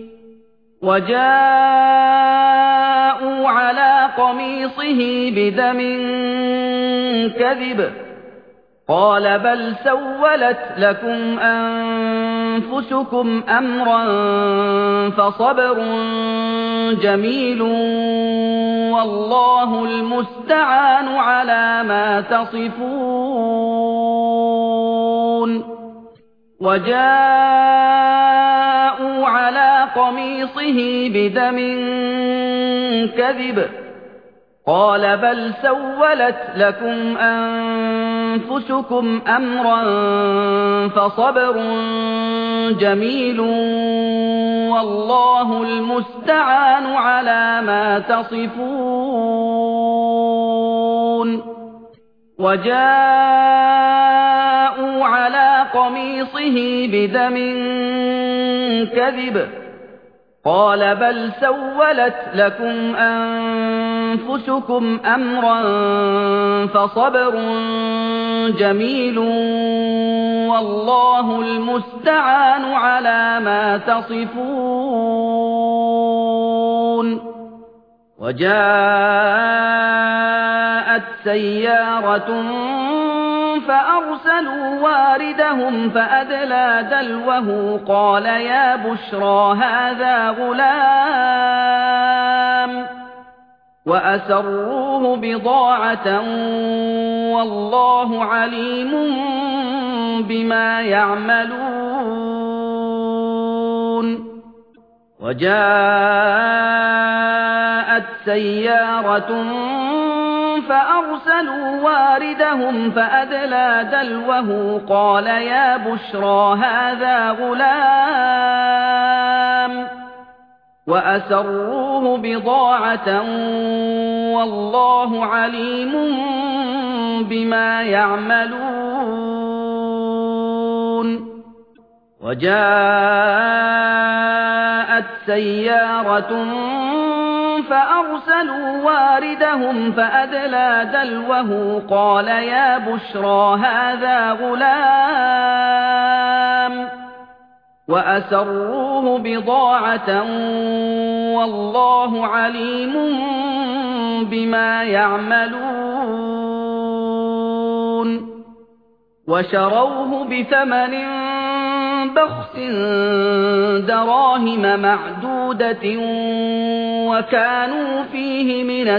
S1: وَجَاءُوا عَلَىٰ قَمِيصِهِ بِدَمٍ كَذِبٍ قَالَ بَلْ سَوَّلَتْ لَكُمْ أَنفُسُكُمْ أَمْرًا فَصَبْرٌ جَمِيلٌ وَاللَّهُ الْمُسْتَعَانُ عَلَىٰ مَا تَصِفُونَ وَجَاءُوا عَلَىٰ قَمِيصِهِ بِدَمٍ كَذِبٍ قَالَ بَلْ سَوَّلَتْ لَكُمْ أَنفُسُكُمْ أَمْرًا فَصَبْرٌ جَمِيلٌ وَاللَّهُ الْمُسْتَعَانُ عَلَىٰ مَا تَصِفُونَ وَجَاءُوا عَلَىٰ قَمِيصِهِ بِدَمٍ كَذِبٍ قَالَ بَلْ سَوَّلَتْ لَكُمْ أَنفُسُكُمْ أَمْرًا فَصَبْرٌ جَمِيلٌ وَاللَّهُ الْمُسْتَعَانُ عَلَىٰ مَا تَصِفُونَ وَجَاءَتْ سَيَّارَةٌ فَأَرْسَلُوا وَارِدَهُمْ فَأَدْلَىٰ دَلْوَهُ قَالَ يَا بُشْرَىٰ هَٰذَا غُلَامٌ وَأَسَرُّوهُ بِضَاعَةً وَاللَّهُ عَلِيمٌ بِمَا يَعْمَلُونَ وَجَاءَتْ سَيَّارَةٌ فَأَرْسَلُوا وَارِدَهُمْ فَأَدْلَىٰ دَلْوَهُ قَالَ يَا بُشْرَىٰ هَٰذَا غُلَامٌ وَأَسَرُّوهُ بِضَاعَةً وَاللَّهُ عَلِيمٌ بِمَا يَعْمَلُونَ وَجَاءَتْ سَيَّارَةٌ فأرسلوا واردهم فأدلى دلوه قال يا بشرى هذا غلام وأسروه بضاعة والله عليم بما يعملون وشروه بثمن بخس دراهم معدودة وكانوا فيه من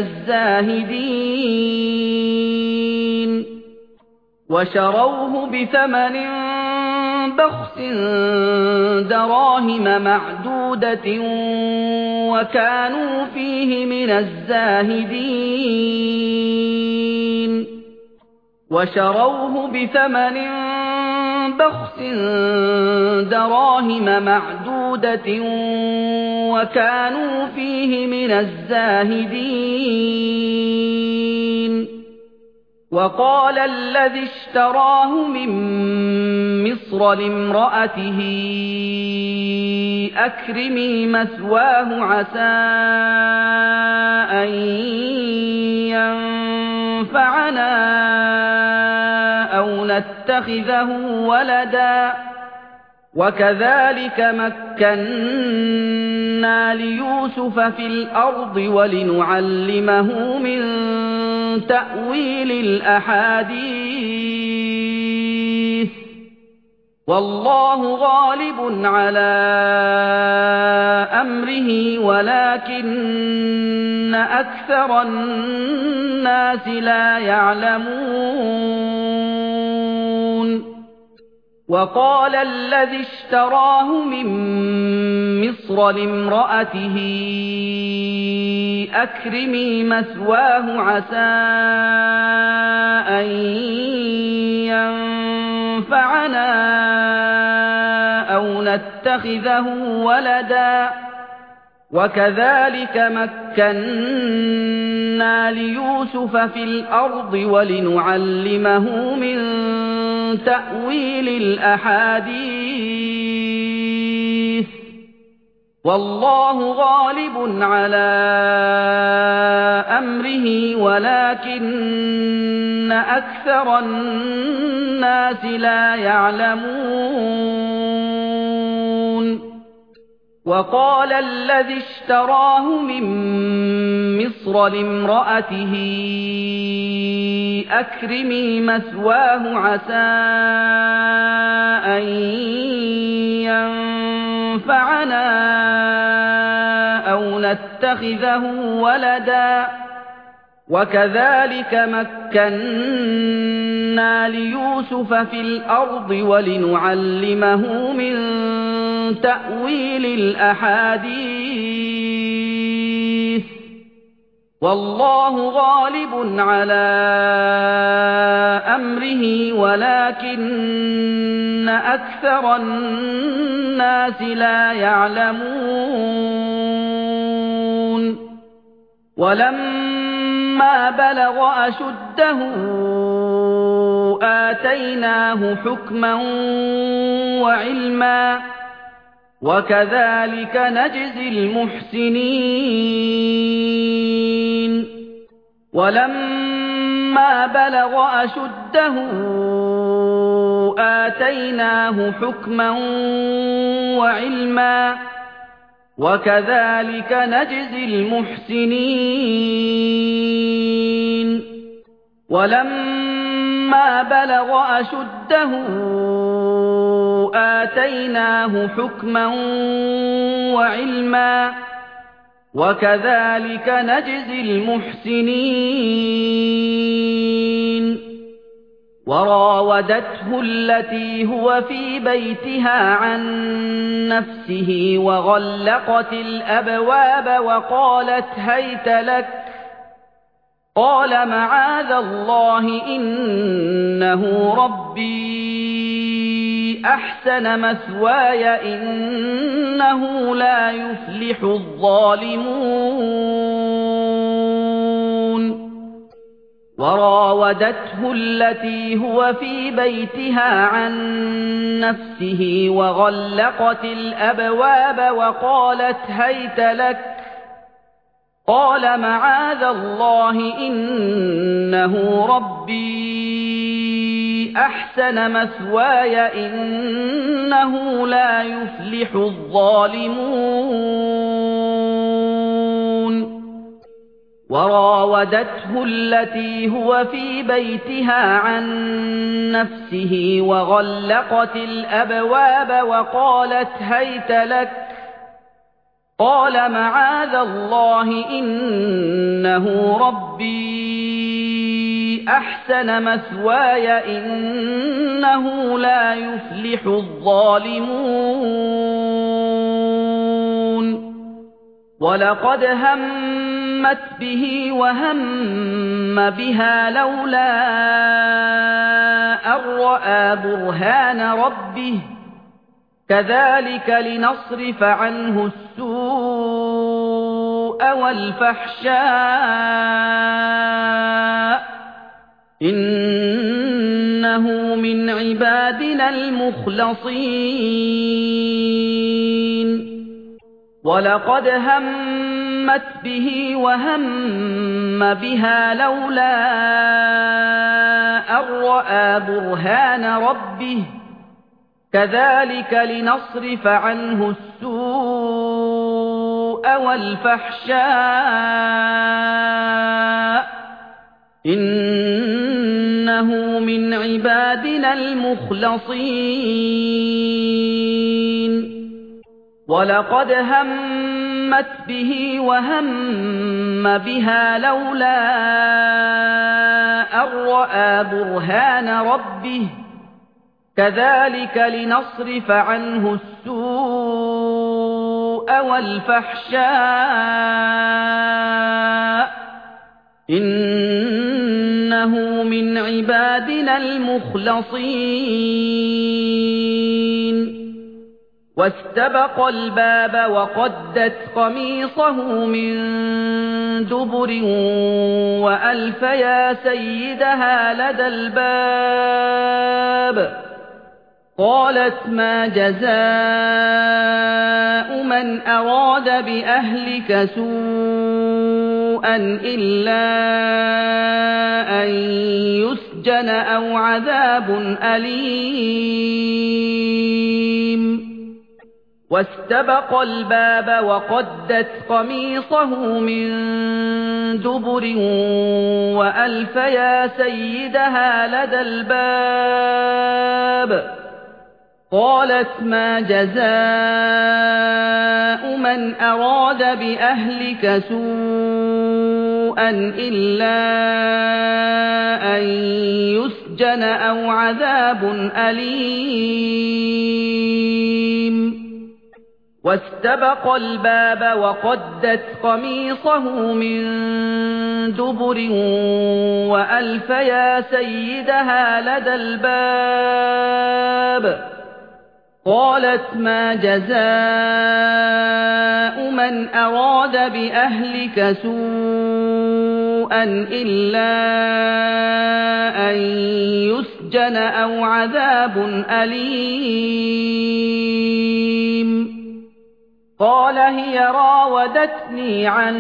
S1: الزاهدين وشروه بثمن بخس دراهم معدودة وكانوا فيه من الزاهدين وشروه بثمن بخس دراهم معدودة وكانوا فيه من الزاهدين وقال الذي اشتراه من مصر لامرأته أكرمي مثواه عسى أن ينفعنا أو نتخذه ولدا وكذلك مكنا ليوسف في الأرض ولنعلمه من تأويل الأحاديث والله غالب على أمره ولكن أكثر الناس لا يعلمون وقال الذي اشتراه من مصر لامرأته أكرمي مثواه عسى أن ينفعنا أو نتخذه ولدا وكذلك مكنا ليوسف في الأرض ولنعلمه من تأويل الأحاديث والله غالب على أمره ولكن أكثر الناس لا يعلمون وقال الذي اشتراه من مصر لامرأته أكرمي مثواه عسى أن ينفعنا أو نتخذه ولدا وكذلك مكنا ليوسف في الأرض ولنعلمه من تأويل الأحاديث والله غالب على أمره ولكن أكثر الناس لا يعلمون ولما بلغ أشده آتيناه حكما وعلما وكذلك نجزي المحسنين ولما بلغ أشده آتيناه حكما وعلما وكذلك نجزي المحسنين ولما بلغ أشده آتيناه حكما وعلما وكذلك نجزي المحسنين وراودته التي هو في بيتها عن نفسه وغلقت الأبواب وقالت هيت لك قال معاذ الله إنه ربي أحسن مثواي إنه لا يفلح الظالمون وراودته التي هو في بيتها عن نفسه وغلقت الأبواب وقالت هيت لك قال معاذ الله إنه ربي أحسن مثواي إنه لا يفلح الظالمون وراودته التي هو في بيتها عن نفسه وغلقت الأبواب وقالت هيت لك قال معاذ الله إنه ربي أحسن مثواي إنه لا يفلح الظالمون ولقد همت به وهم بها لولا أن رأى برهان ربه كذلك لنصرف عنه السوء والفحشاء إنه من عبادنا المخلصين ولقد همت به وهم بها لولا أن رأى برهان ربه كذلك لنصرف عنه السوء والفحشاء إنه من عبادنا المخلصين ولقد همت به وهم بها لولا أن رأى برهان ربه كذلك لنصرف عنه السوء والفحشاء إنه من عبادنا المخلصين واستبق الباب وقدت قميصه من دبر وألف يا سيدها لدى الباب قالت ما جزاء من أراد بأهلك سوءا إلا أن يسجن أو عذاب أليم واستبق الباب وقدت قميصه من دبر وألف يا سيدها لدى الباب قالت ما جزاء من أراد بأهلك سوءا إلا أن يسجن أو عذاب أليم واستبق الباب وقدت قميصه من دبر وألف يا سيدها لدى الباب قالت ما جزاء من أراد بأهلك سوءا إلا أن يسجن أو عذاب أليم قال هي راودتني عن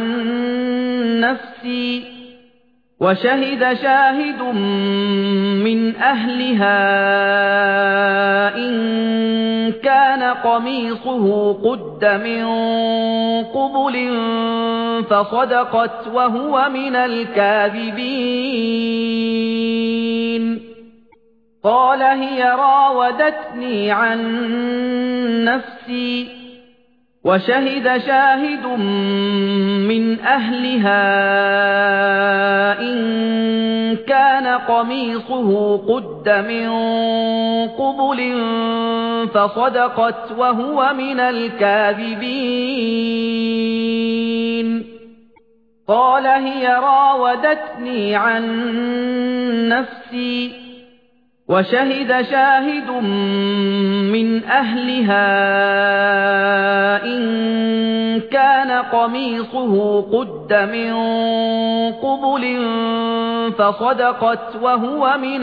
S1: نفسي وشهد شاهد من أهلها إن كان قميصه قد من قبل فصدقت وهو من الكاذبين قال هي راودتني عن نفسي وشهد شاهد من أهلها إن كان قميصه قد من قبل فصدقت وهو من الكاذبين قال هي راودتني عن نفسي وشهد شاهد من أهلها إن كان قميصه قد من قبل فصدقت وهو من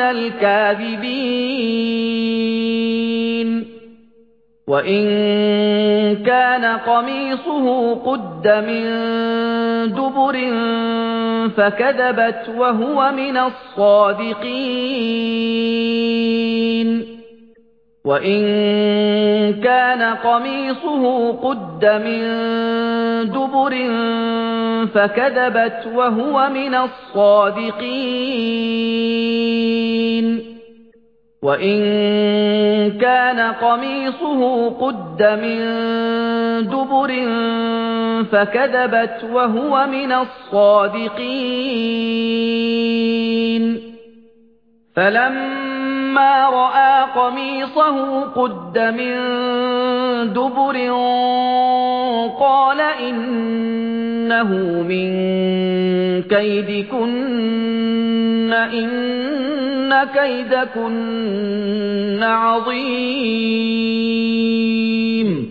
S1: الكاذبين وإن كان قميصه قد من دُبُرٍ فَكَذَبَتْ وَهُوَ مِنَ الصَّادِقِينَ وَإِن كَانَ قَمِيصُهُ قُدَّ مِن دُبُرٍ فَكَذَبَتْ وَهُوَ مِنَ الصَّادِقِينَ وَإِن كَانَ قَمِيصُهُ قُدَّ مِن دُبُرٍ فَكَذَبَتْ وَهُوَ مِنَ الصَّادِقِينَ فَلَمَّا رَأَىٰ قَمِيصَهُ قُدَّ مِن دُبُرٍ قَالَ إِنَّهُ مِن كَيْدِكُنَّ إِنَّ كَيْدَكُنَّ عَظِيمٌ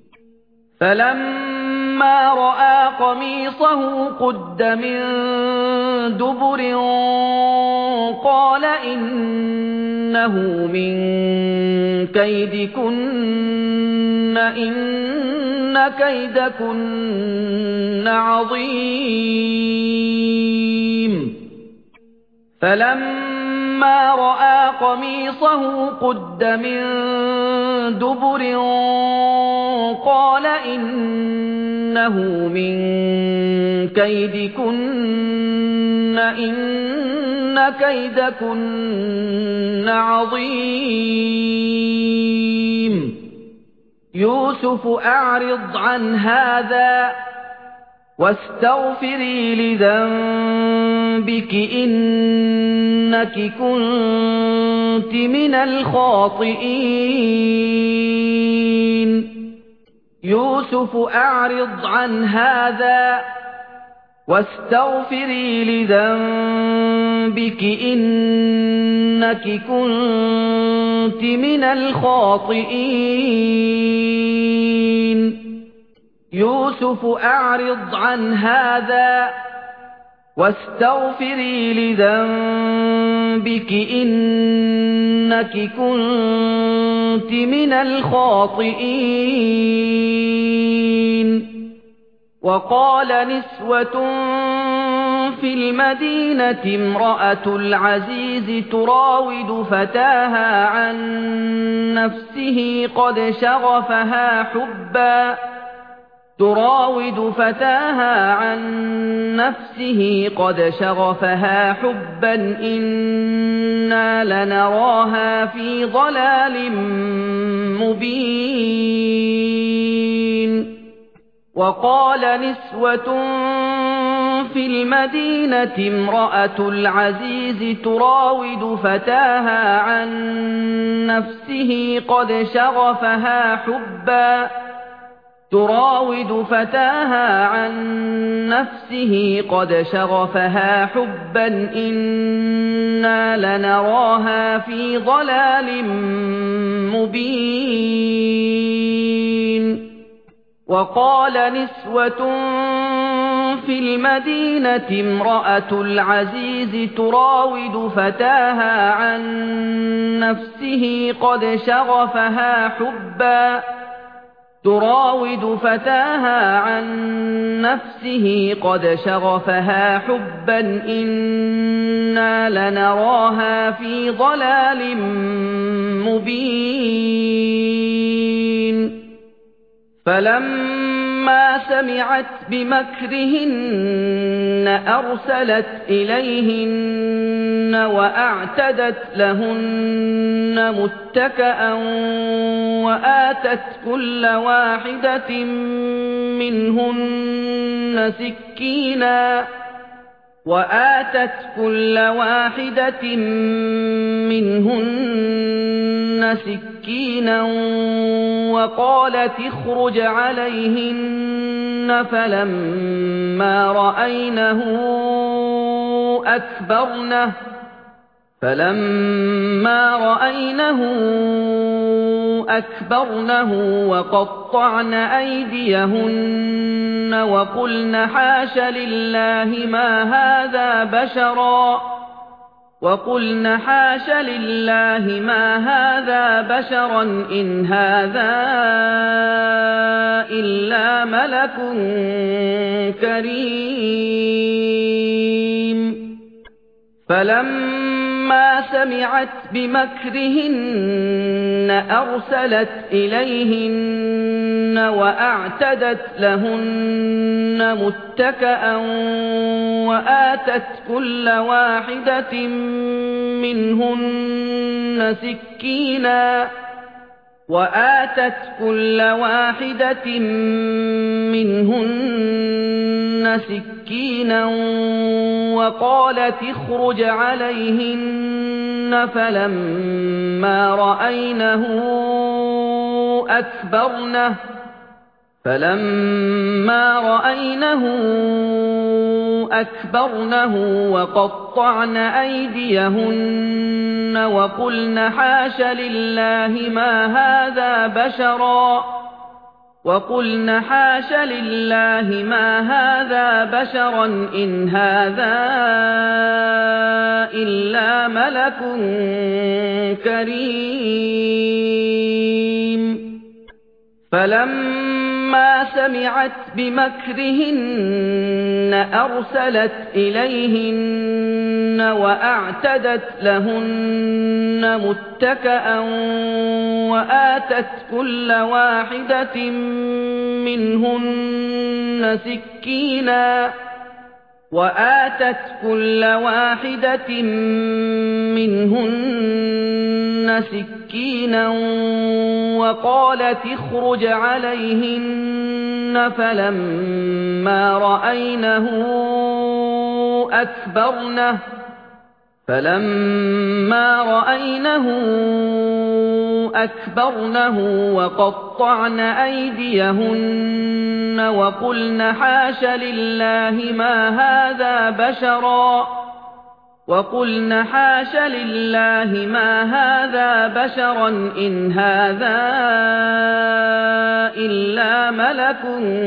S1: فَلَمَّا رَأَىٰ قَمِيصَهُ قُدَّ مِن دُبُرٍ قَالَ إِنَّهُ مِن كَيْدِكُنَّ إِنَّ كَيْدَكُنَّ عَظِيمٌ فَلَمَّا رَأَىٰ قَمِيصَهُ قُدَّ مِن دُبُرٍ قَالَ إِنَّهُ مِن كَيْدِكُنَّ إِنَّ كَيْدَكُنَّ عَظِيمٌ يُوسُفُ أَعْرِضْ عَنْ هَٰذَا وَاسْتَغْفِرِي لِذَنبِكِ إِنَّكِ كُنتِ مِنَ الْخَاطِئِينَ يُوسُفُ أَعْرِضْ عَنْ هَٰذَا وَاسْتَغْفِرِي لِذَنبِكِ إِنَّكِ كُنتِ مِنَ الْخَاطِئِينَ يُوسُفُ أَعْرِضْ عَنْ هَٰذَا وَاسْتَغْفِرِي لِذَنبِكِ إِنَّكِ كُنتِ مِنَ الْخَاطِئِينَ وَقَالَ نِسْوَةٌ فِي الْمَدِينَةِ امْرَأَتُ الْعَزِيزِ تُرَاوِدُ فَتَاهَا عَن نَّفْسِهِ قَدْ شَغَفَهَا حُبًّا تراود فتاها عن نفسه قد شغفها حبا إنا لنراها في ضلال مبين وقال نسوة في المدينة امرأة العزيز تراود فتاها عن نفسه قد شغفها حبا تراود فتاها عن نفسه قد شغفها حبا إنا لنراها في ضلال مبين وقال نسوة في المدينة امرأة العزيز تراود فتاها عن نفسه قد شغفها حبا تراود فتاها عن نفسه قد شغفها حبا إنا لنراها في ضلال مبين فلما سمعت بمكرهن أرسلت إليهن وأعتدت لهن متكأ وآتت كل واحدة منهن سكينا وآتت كل واحدة منهن سكينا وقالت اخرج عليهن فلما رأينه أكبرنه فلما رأينه أكبرنه وقطعن أيديهن وقلن حاش لله ما هذا بشرا وقلن حاش لله ما هذا بشرا إن هذا إلا ملك كريم فلما سمعت بمكرهن أرسلت إليهن وأعتدت لهن متكئا وآتت كل واحدة منهن سكينا وآتت كل واحدة منهن سكينا وقالت اخرج عليهن فلما رأينه أكبرنه فلما رأينه أكبرنه وقطعن أيديهن وقلن حاش لله ما هذا بشرا وقلن حاش لله ما هذا بشرا إن هذا إلا ملك كريم فلما سمعت بمكرهن أرسلت إليهن وأعتدت لهن متكئا وآتت كل واحدة منهن سكينا وآتت كل واحدة منهن سكينا وقالت اخرج عليهن فلما رأينه أكبرنه فلما رأينه أكبرنه وقطعن أيديهن وقلن حاش لله ما هذا بشرا وقلن حاش لله ما هذا بشرا إن هذا إلا ملك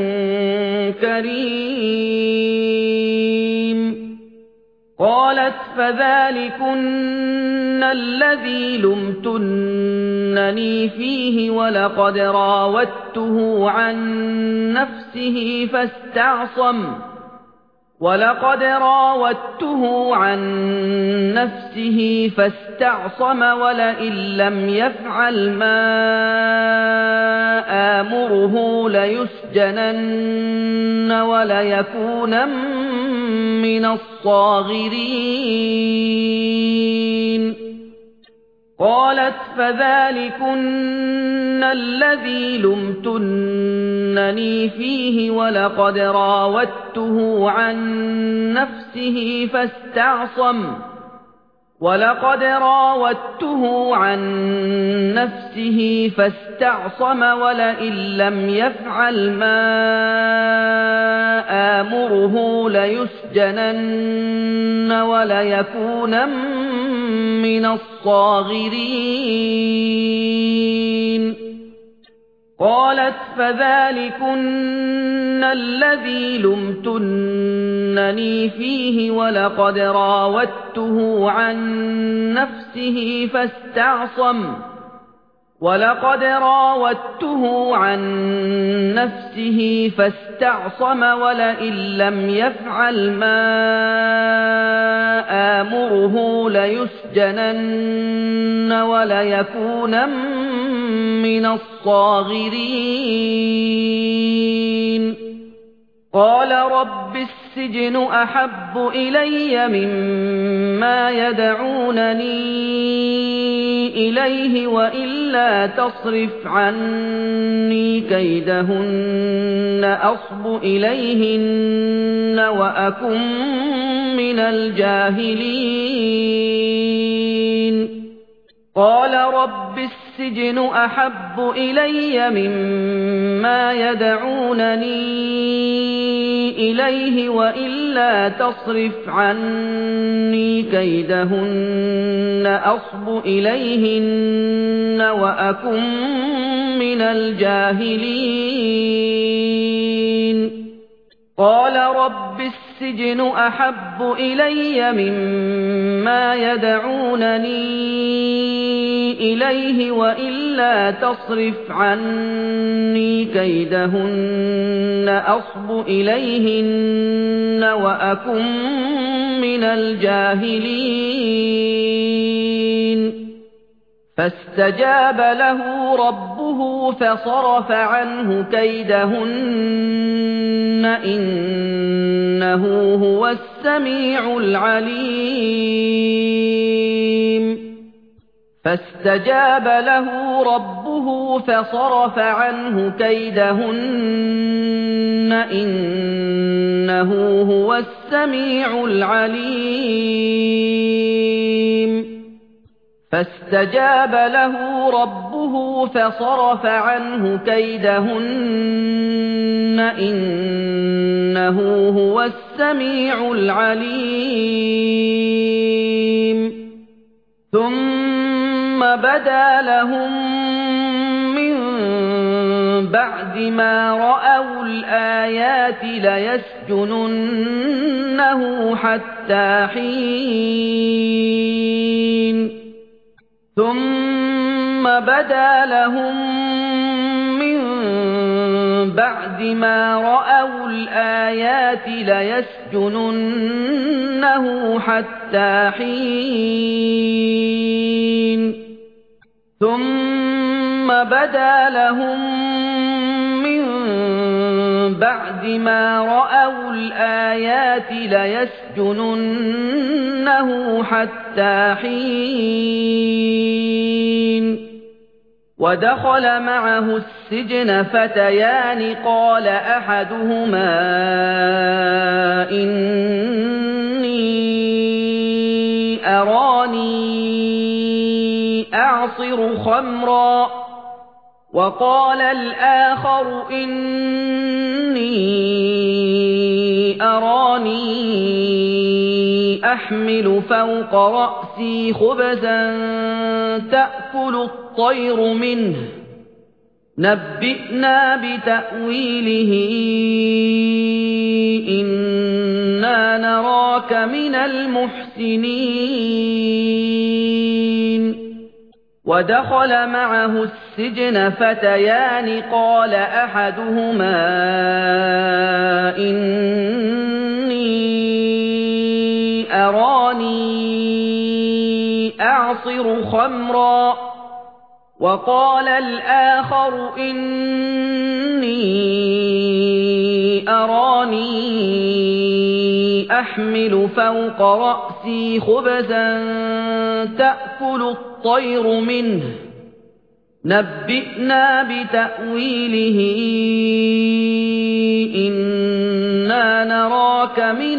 S1: كريم قالت فذلكن الذي لمتنني فيه ولقد راودته عن نفسه فاستعصم ولقد راودته عن نفسه فاستعصم ولئن لم يفعل ما آمره ليسجنن وليكونن من الصاغرين قالت فذلكن الذي لمتنني فيه ولقد راودته عن نفسه فاستعصم ولقد راودته عن نفسه فاستعصم ولئن لم يفعل ما آمره ليسجنن وليكونن من الصاغرين قالت فذلكن الذي لمتنني فيه ولقد راودته عن نفسه فاستعصم ولقد راودته عن نفسه فاستعصم ولئن لم يفعل ما آمره ليسجنن وليكونن من الصاغرين قال رب السجن أحب إلي مما يدعونني إليه وإلا تصرف عني كيدهن أصب إليهن وأكن من الجاهلين قال رب السجن أحب إلي مما يدعونني إليه وإلا تصرف عني كيدهن أصب إليهن وأكن من الجاهلين قال رب السجن أحب إلي مما يدعونني إليه وإلا تصرف عني كيدهن أصب إليهن وأكن من الجاهلين فاستجاب له ربه فصرف عنه كيدهن إنه هو السميع العليم فاستجاب له ربه فصرف عنه كيدهن إنه هو السميع العليم فاستجاب له ربه فصرف عنه كيدهن إنه هو السميع العليم ثم بدا لهم من بعد ما رأوا الآيات ليسجننه حتى حين ثم بدا لهم من بعد ما رأوا الآيات ليسجننه حتى حين ثم بدا لهم من بعد ما رأوا الآيات ليسجننه حتى حين ودخل معه السجن فتيان قال أحدهما إني أراني أعصر خمرا وقال الآخر إني أراني أحمل فوق رأسي خبزا تأكل الطير منه نبئنا بتأويله إنا نراك من المحسنين ودخل معه السجن فتيان قال أحدهما إني أراني أعصر خمرا وقال الآخر إني أراني أحمل فوق رأسي خبزا تأكل الطير منه نبئنا بتأويله إنا نراك من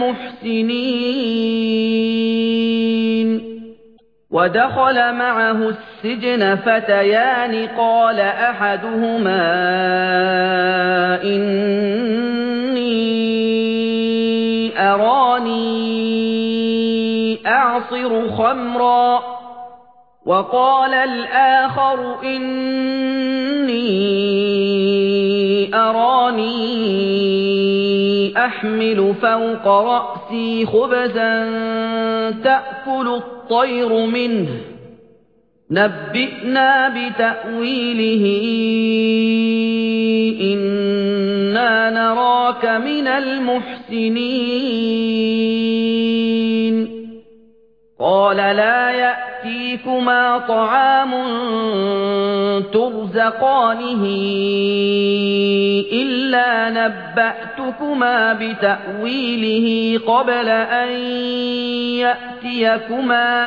S1: المحسنين ودخل معه السجن فتيان قال أحدهما إني أراني أعصر خمرا وقال الآخر إني أراني أحمل فوق رأسي خبزا تأكل الطير منه نبئنا بتأويله إنا نراك من المحسنين قال لا يأتيكما طعام ترزقانه إلا نبأتكما بتأويله قبل أن يأتيكما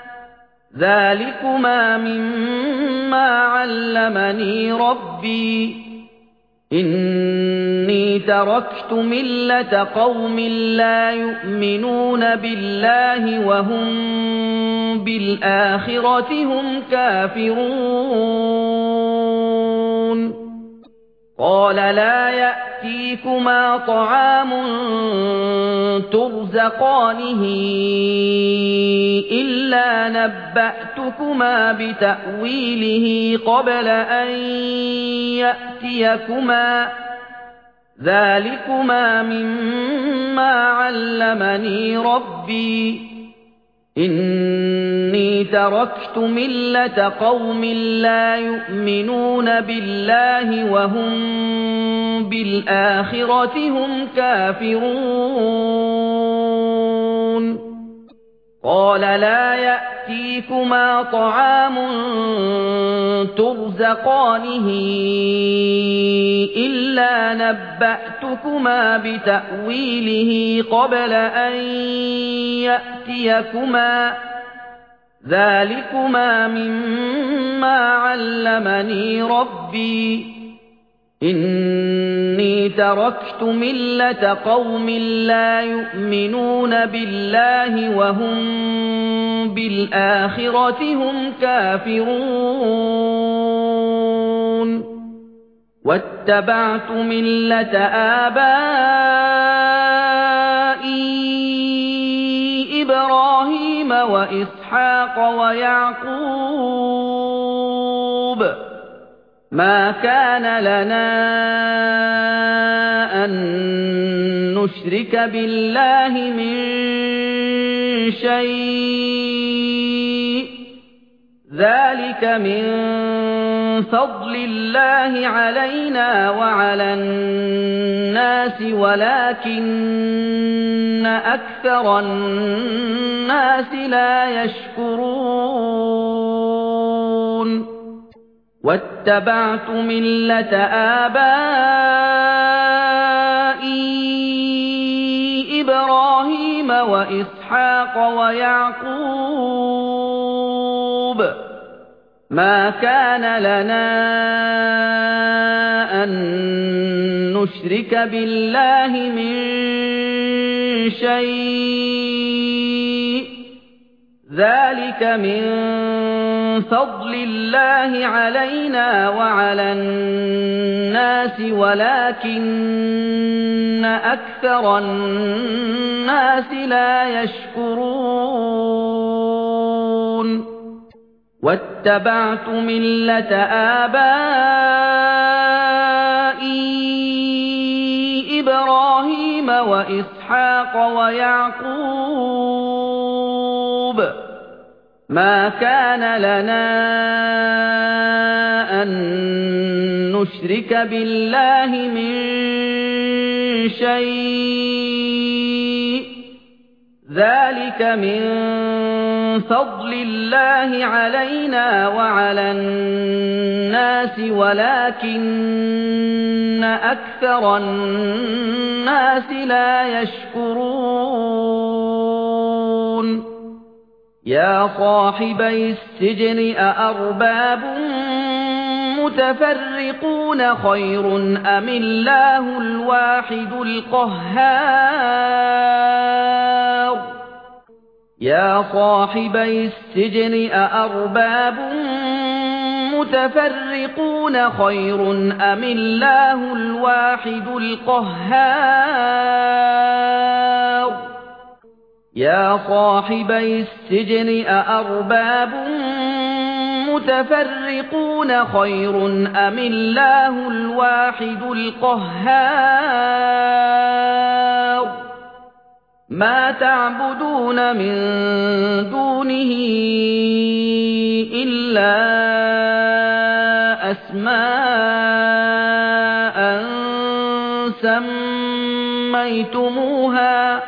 S1: ذلكما مما علمني ربي إني تركت ملة قوم لا يؤمنون بالله وهم بالآخرة هم كافرون قال لا يأتيكما طعام ترزقانه إلا نبأتكما بتأويله قبل أن يأتيكما ذلكما مما علمني ربي إِنِّي تَرَكْتُ مِلَّةَ قَوْمٍ لَّا يُؤْمِنُونَ بِاللَّهِ وَهُم بِالْآخِرَةِ هُمْ كَافِرُونَ قَالَ لَا يَأْتِيكُمَا طَعَامٌ تُرْزَقَانِهِ إِلَّا نَبَّأْتُكُمَا بِتَأْوِيلِهِ قَبْلَ أَن يَأْتِيَكُمَا ۚ ذَلِكُمَا مِمَّا عَلَّمَنِي رَبِّي ۚ إِنِّي تَرَكْتُ مِلَّةَ قَوْمٍ لَّا يُؤْمِنُونَ بِاللَّهِ وَهُم بِالْآخِرَةِ هُمْ كَافِرُونَ وَاتَّبَعْتُ مِلَّةَ آبَائِي إِبْرَاهِيمَ وَإِسْحَاقَ وَيَعْقُوبَ ۚ مَا كَانَ لَنَا أَن نُّشْرِكَ بِاللَّهِ مِن شَيْءٍ ۚ ذَلِكَ مِن فَضْلِ اللَّهِ عَلَيْنَا وَعَلَى النَّاسِ وَلَٰكِنَّ أَكْثَرَ النَّاسِ لَا يَشْكُرُونَ وَاتَّبَعْتُ مِلَّةَ آبَائِي إِبْرَاهِيمَ وَإِسْحَاقَ وَيَعْقُوبَ ۚ مَا كَانَ لَنَا أَن نُّشْرِكَ بِاللَّهِ مِن شَيْءٍ ۚ ذَلِكَ مِن فَضْلِ اللَّهِ عَلَيْنَا وَعَلَى النَّاسِ وَلَٰكِنَّ أَكْثَرَ النَّاسِ لَا يَشْكُرُونَ وَاتَّبَعْتُ مِلَّةَ آبَائِي إِبْرَاهِيمَ وَإِسْحَاقَ وَيَعْقُوبَ ۚ مَا كَانَ لَنَا أَن نُّشْرِكَ بِاللَّهِ مِن شَيْءٍ ۚ ذَلِكَ مِن فَضْلِ اللَّهِ عَلَيْنَا وَعَلَى النَّاسِ وَلَٰكِنَّ أَكْثَرَ النَّاسِ لَا يَشْكُرُونَ يَا صَاحِبَيِ السِّجْنِ أَأَرْبَابٌ مُّتَفَرِّقُونَ خَيْرٌ أَمِ اللَّهُ الْوَاحِدُ الْقَهَّارُ يَا صَاحِبَيِ السِّجْنِ أَأَرْبَابٌ مُّتَفَرِّقُونَ خَيْرٌ أَمِ اللَّهُ الْوَاحِدُ الْقَهَّارُ يَا صَاحِبَيِ السِّجْنِ أَأَرْبَابٌ مُّتَفَرِّقُونَ خَيْرٌ أَمِ اللَّهُ الْوَاحِدُ الْقَهَّارُ مَا تَعْبُدُونَ مِن دُونِهِ إِلَّا أَسْمَاءً سَمَّيْتُمُوهَا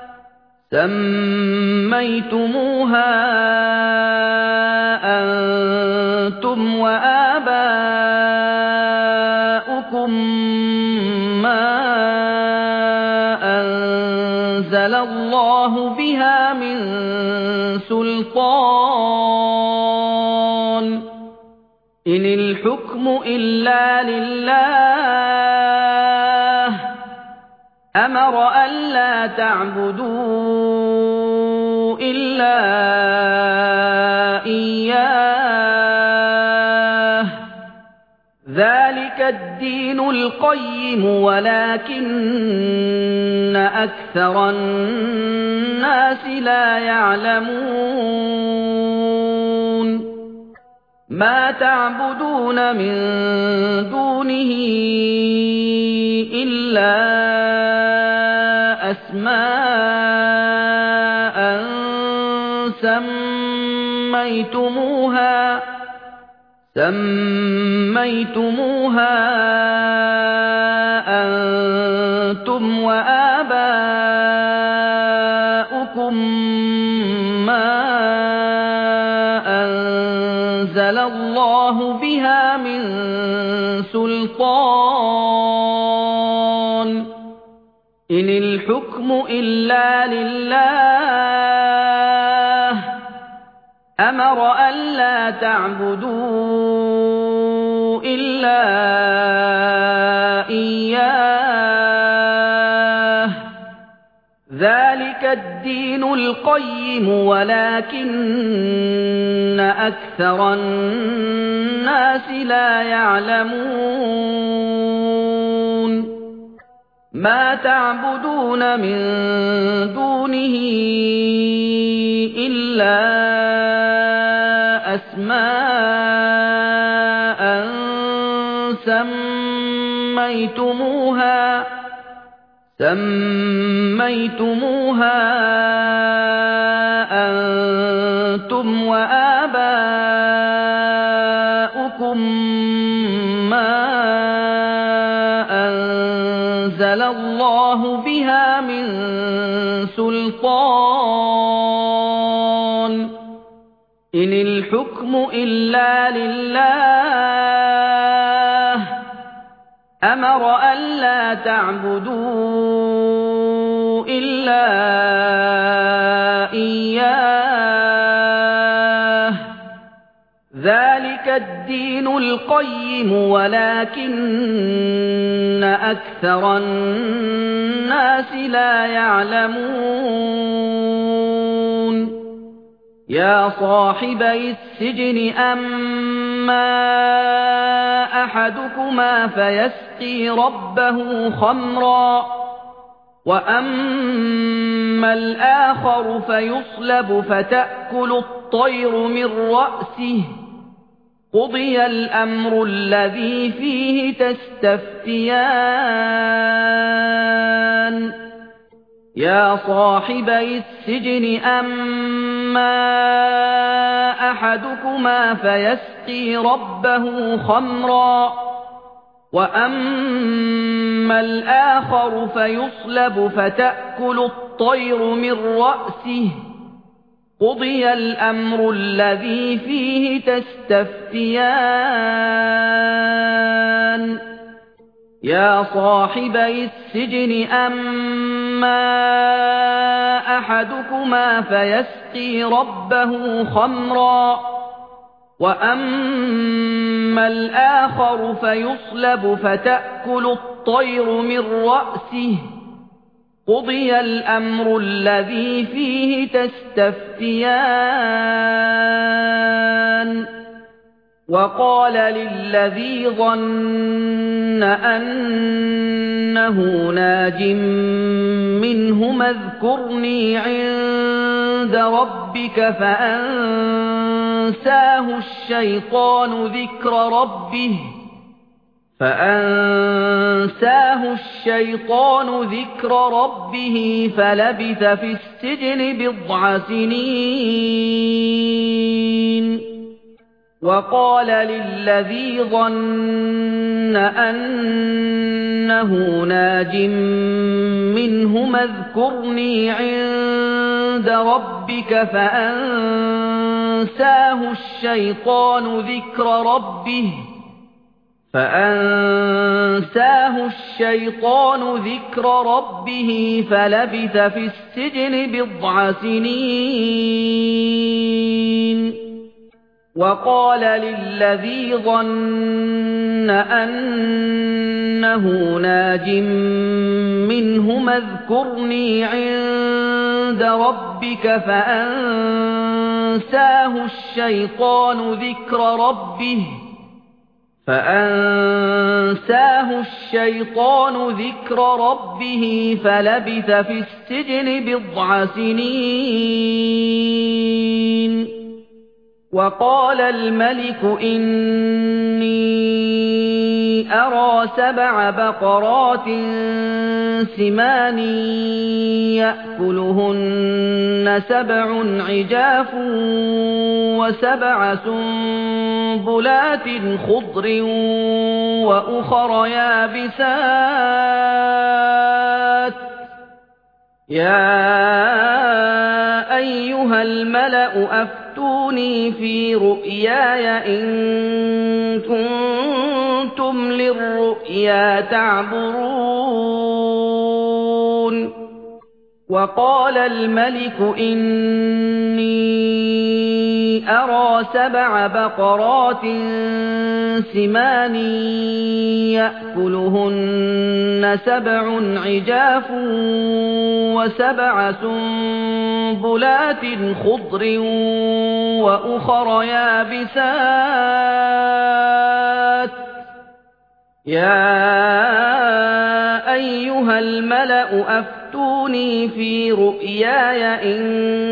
S1: سَمَّيْتُمُوهَا أَنتُمْ وَآبَاؤُكُم مَّا أَنزَلَ اللَّهُ بِهَا مِن سُلْطَانٍ ۚ إِنِ الْحُكْمُ إِلَّا لِلَّهِ ۚ أَمَرَ أَلَّا تَعْبُدُوا إِلَّا إِيَّاهُ ۚ ذَلِكَ الدِّينُ الْقَيِّمُ وَلَٰكِنَّ أَكْثَرَ النَّاسِ لَا يَعْلَمُونَ مَا تَعْبُدُونَ مِن دُونِهِ إِلَّا أَسْمَاءً سميتموها سميتموها أنتم وآباؤكم ما أنزل الله بها من سلطان إن الحكم إلا لله أمر ألا تعبدوا إلا إياه ذلك الدين القيم ولكن أكثر الناس لا يعلمون ما تعبدون من دونه إلا أسماء سميتموها سميتموها أنتم وآباؤكم ما أنزل الله بها من سلطان إن الحكم إلا لله أمر ألا تعبدوا إلا إياه ذلك الدين القيم ولكن أكثر الناس لا يعلمون يا صاحبي السجن أما أحدكما فيسقي ربه خمرا وأما الآخر فيصلب فتأكل الطير من رأسه قضي الأمر الذي فيه تستفتيان يا صاحبي السجن أما أحدكما فيسقي ربه خمرا وأما الآخر فيصلب فتأكل الطير من رأسه قضي الأمر الذي فيه تستفتيان يا صاحبي السجن أما أحدكما فيسقي ربه خمرا وأما الآخر فيصلب فتأكل الطير من رأسه قضي الأمر الذي فيه تستفتيان وقال للذي ظن أنه ناج منهما اذكرني عند ربك فأنساه الشيطان ذكر ربه فأنساه الشيطان ذكر ربه فلبث في السجن بضع سنين وقال للذي ظن أنه ناج منهما اذكرني عند ربك فأنساه الشيطان ذكر ربه فأنساه الشيطان ذكر ربه فلبث في السجن بضع سنين وقال للذي ظن أنه ناج منهما اذكرني عند ربك فأنساه الشيطان ذكر ربه فأنساه الشيطان ذكر ربه فلبث في السجن بضع سنين وقال الملك إني أرى سبع بقرات سمان يأكلهن سبع عجاف وسبع سنبلات خضر وأخر يابسات يا أيها الملأ أفتوني في رؤياي إن كنتم للرؤيا تعبرون وقال الملك إني أرى سبع بقرات سمان يأكلهن سبع عجاف وسبع سنبلات خضر وأخر يابسات يا أيها الملأ أفتوني في رؤياي إن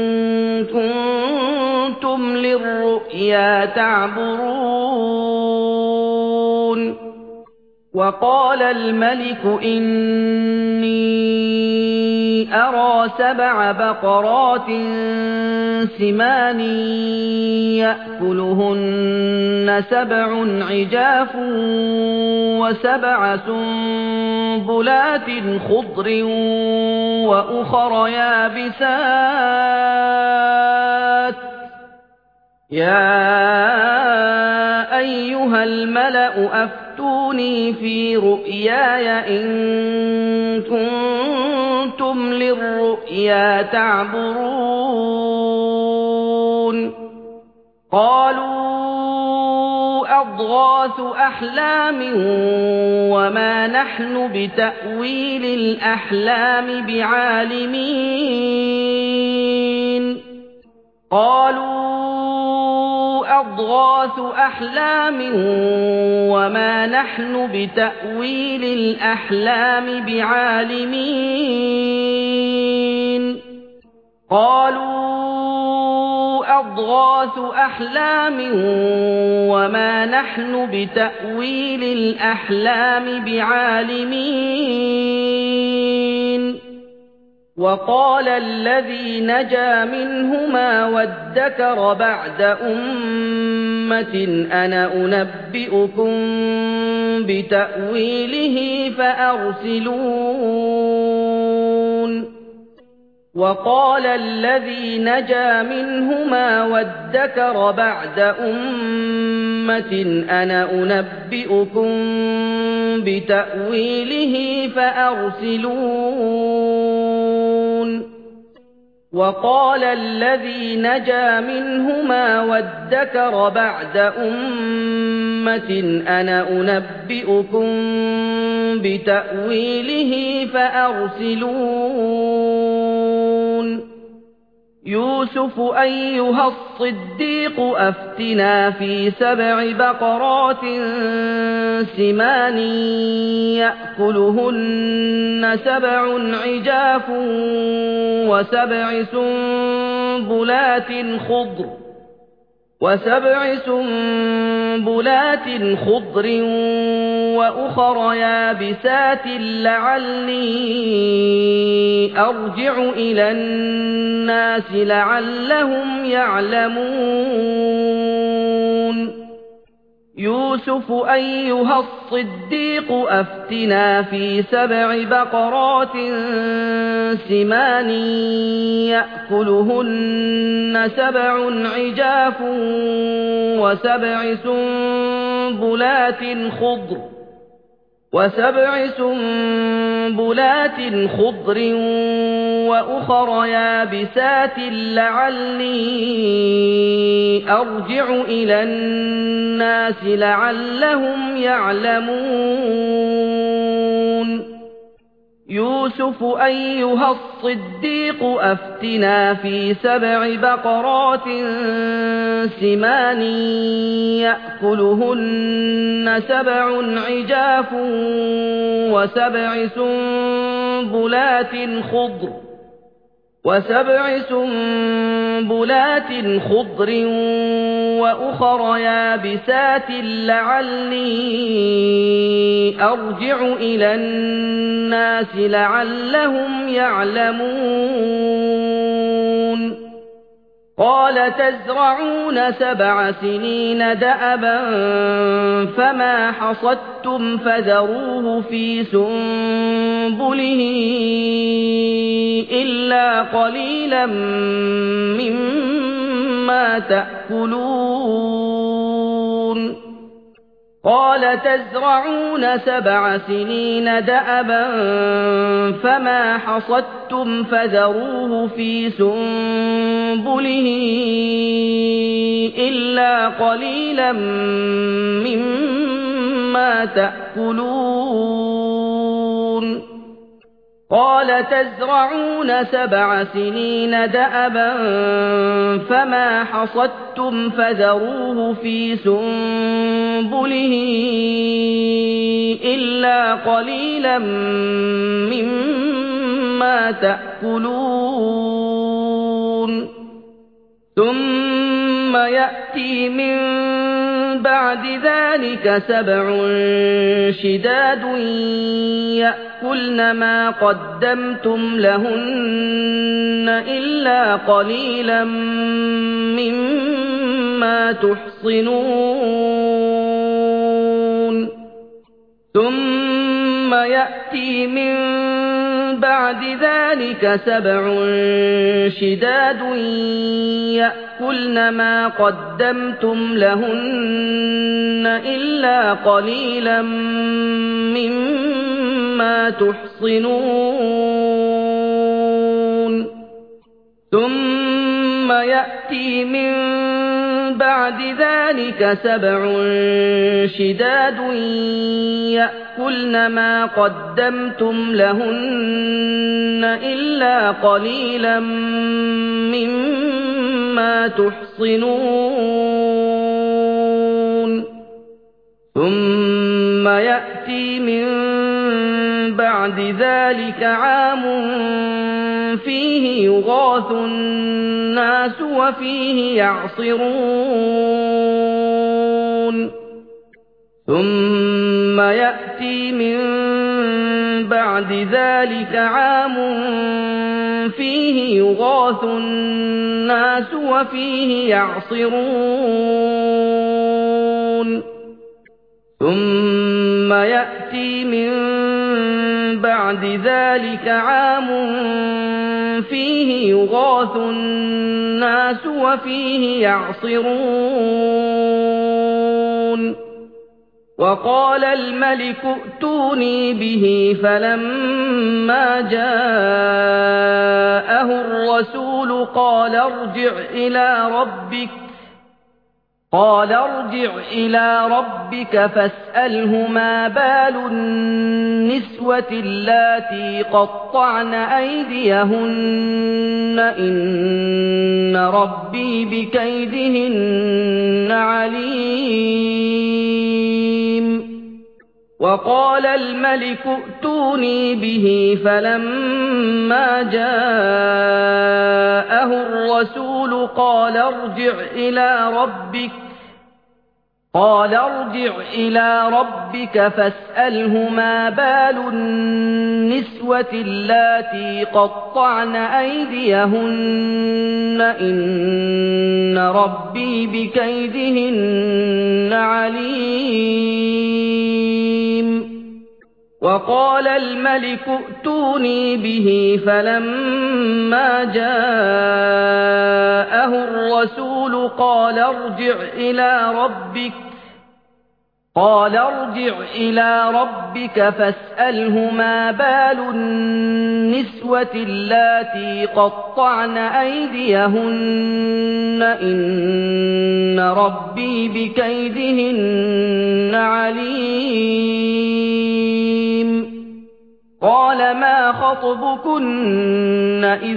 S1: كنتم للرؤيا تعبرون وقال الملك إني أرى سبع بقرات سمان يأكلهن سبع عجاف وسبع سنبلات خضر وأخر يابسات يا أيها الملأ أفتوني في رؤياي إن كنتم للرؤيا تعبرون قالوا أضغاث أحلام وما نحن بتأويل الأحلام بعالمين قالوا أضغاث أحلام وما نحن بتأويل الأحلام بعالمين قالوا أضغاث أحلام وما نحن بتأويل الأحلام بعالمين وقال الذي نجا منهما وادكر بعد أمة أنا أنبئكم بتأويله فأرسلون وقال الذي نجا منهما وادكر بعد أمة أنا أنبئكم بتأويله فأرسلون وقال الذي نجا منهما وادكر بعد أمة أنا أنبئكم بتأويله فأرسلون يوسف أيها الصديق أفتنا في سبع بقرات سمان يأكلهن سبع عجاف وسبع سنبلات خضر وسبع سنبلات خضر وأخر يابسات لعلي أرجع إلى الناس لعلهم يعلمون يوسف أيها الصديق أفتنا في سبع بقرات سمان يأكلهن سبع عجاف وسبع سنبلات خضر وسبع سنبلات خضر وأخر يابسات لعلي أرجع إلى الناس لعلهم يعلمون يوسف أيها الصديق أفتنا في سبع بقرات سمان يأكلهن سبع عجاف وسبع سنبلات خضر وسبع سنبلات خضر وأخر يابسات لعلي أرجع إلى الناس لعلهم يعلمون قال تزرعون سبع سنين دأبا فما حصدتم فذروه في سنبله إلا قليلا مما تأكلون قال تزرعون سبع سنين دأبا فما حصدتم فذروه في سنبله إلا قليلا مما تأكلون قال تزرعون سبع سنين دأبا فما حصدتم فذروه في سنبله إلا قليلا مما تأكلون ثم يأتي من بعد ذلك سبع شداد يأكلن ما قدمتم لهن إلا قليلا مما تحصنون ثم يأتي من بعد ذلك سبع شداد يأكلن ما قدمتم لهن إلا قليلا مما تحصنون ثم يأتي من بعد ذلك سبع شداد يأكلن ما قدمتم لهن إلا قليلا مما تحصنون ثم يأتي من بعد ذلك عام فيه يغاث الناس وفيه يعصرون ثم يأتي من بعد ذلك عام فيه يغاث الناس وفيه يعصرون ثم يأتي من بعد ذلك عام فيه يغاث الناس وفيه يعصرون وقال الملك ائتوني به فلما جاءه الرسول قال ارجع إلى ربك قال ارجع إلى ربك فاسأله ما بال النسوة اللاتي قطعن أيديهن إن ربي بكيدهن عليم وقال الملك ائتوني به فلما جاءه الرسول قال ارجع إلى ربك قال ارجع إلى ربك فاسأله ما بال النسوة اللاتي قطعن أيديهن إن ربي بكيدهن عليم وقال الملك ائتوني به فلما جاءه الرسول قال ارجع إلى ربك قال ارجع إلى ربك فاسأله ما بال النسوة اللاتي قطعن أيديهن إن ربي بكيدهن عليم قال ما خطبكن إذ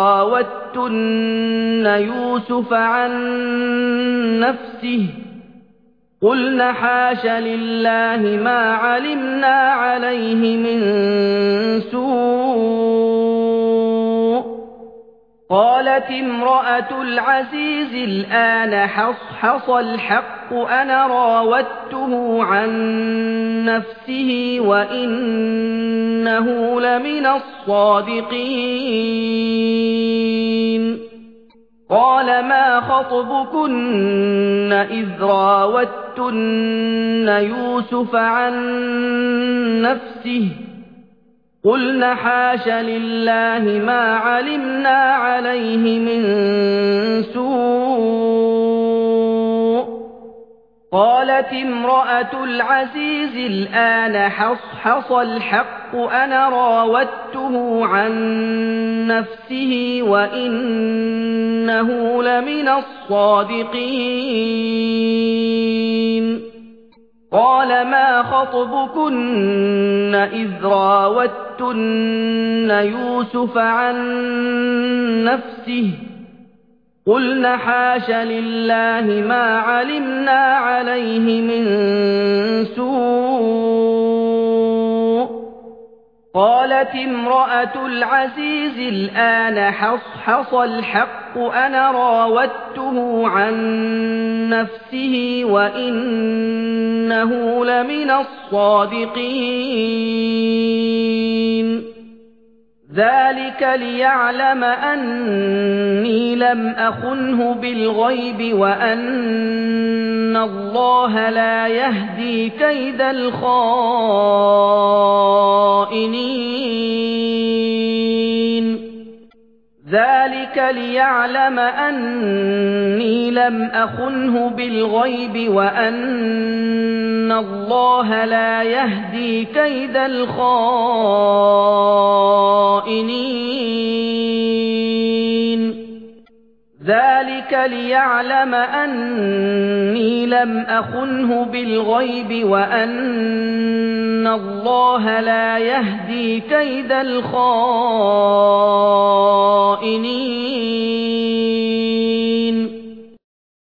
S1: راوتن يوسف عن نفسه قلنا حاش لله ما علمنا عليه من سوء قالت امرأة العزيز الآن حصحص الحق أنا راودته عن نفسه وإنه لمن الصادقين قال ما خطبكن إذ راودتن يوسف عن نفسه قلنا حاش لله ما علمنا عليه من سوء قالت امرأة العزيز الآن حصحص الحق أنا راودته عن نفسه وإنه لمن الصادقين قال ما خطبكن إذ راودتن يوسف عن نفسه قلنا حاش لله ما علمنا عليه من سوء قالت امرأة العزيز الآن حصحص الحق أنا راودته عن نفسه وإنه لمن الصادقين ذلك ليعلم أني لم أخنه بالغيب وأن الله لا يهدي كيد الخائنين ذلك ليعلم أني لم أخنه بالغيب وأن الله لا يهدي كيد الخائنين ذلك ليعلم أني لم أخنه بالغيب وأن الله لا يهدي كيد الخائنين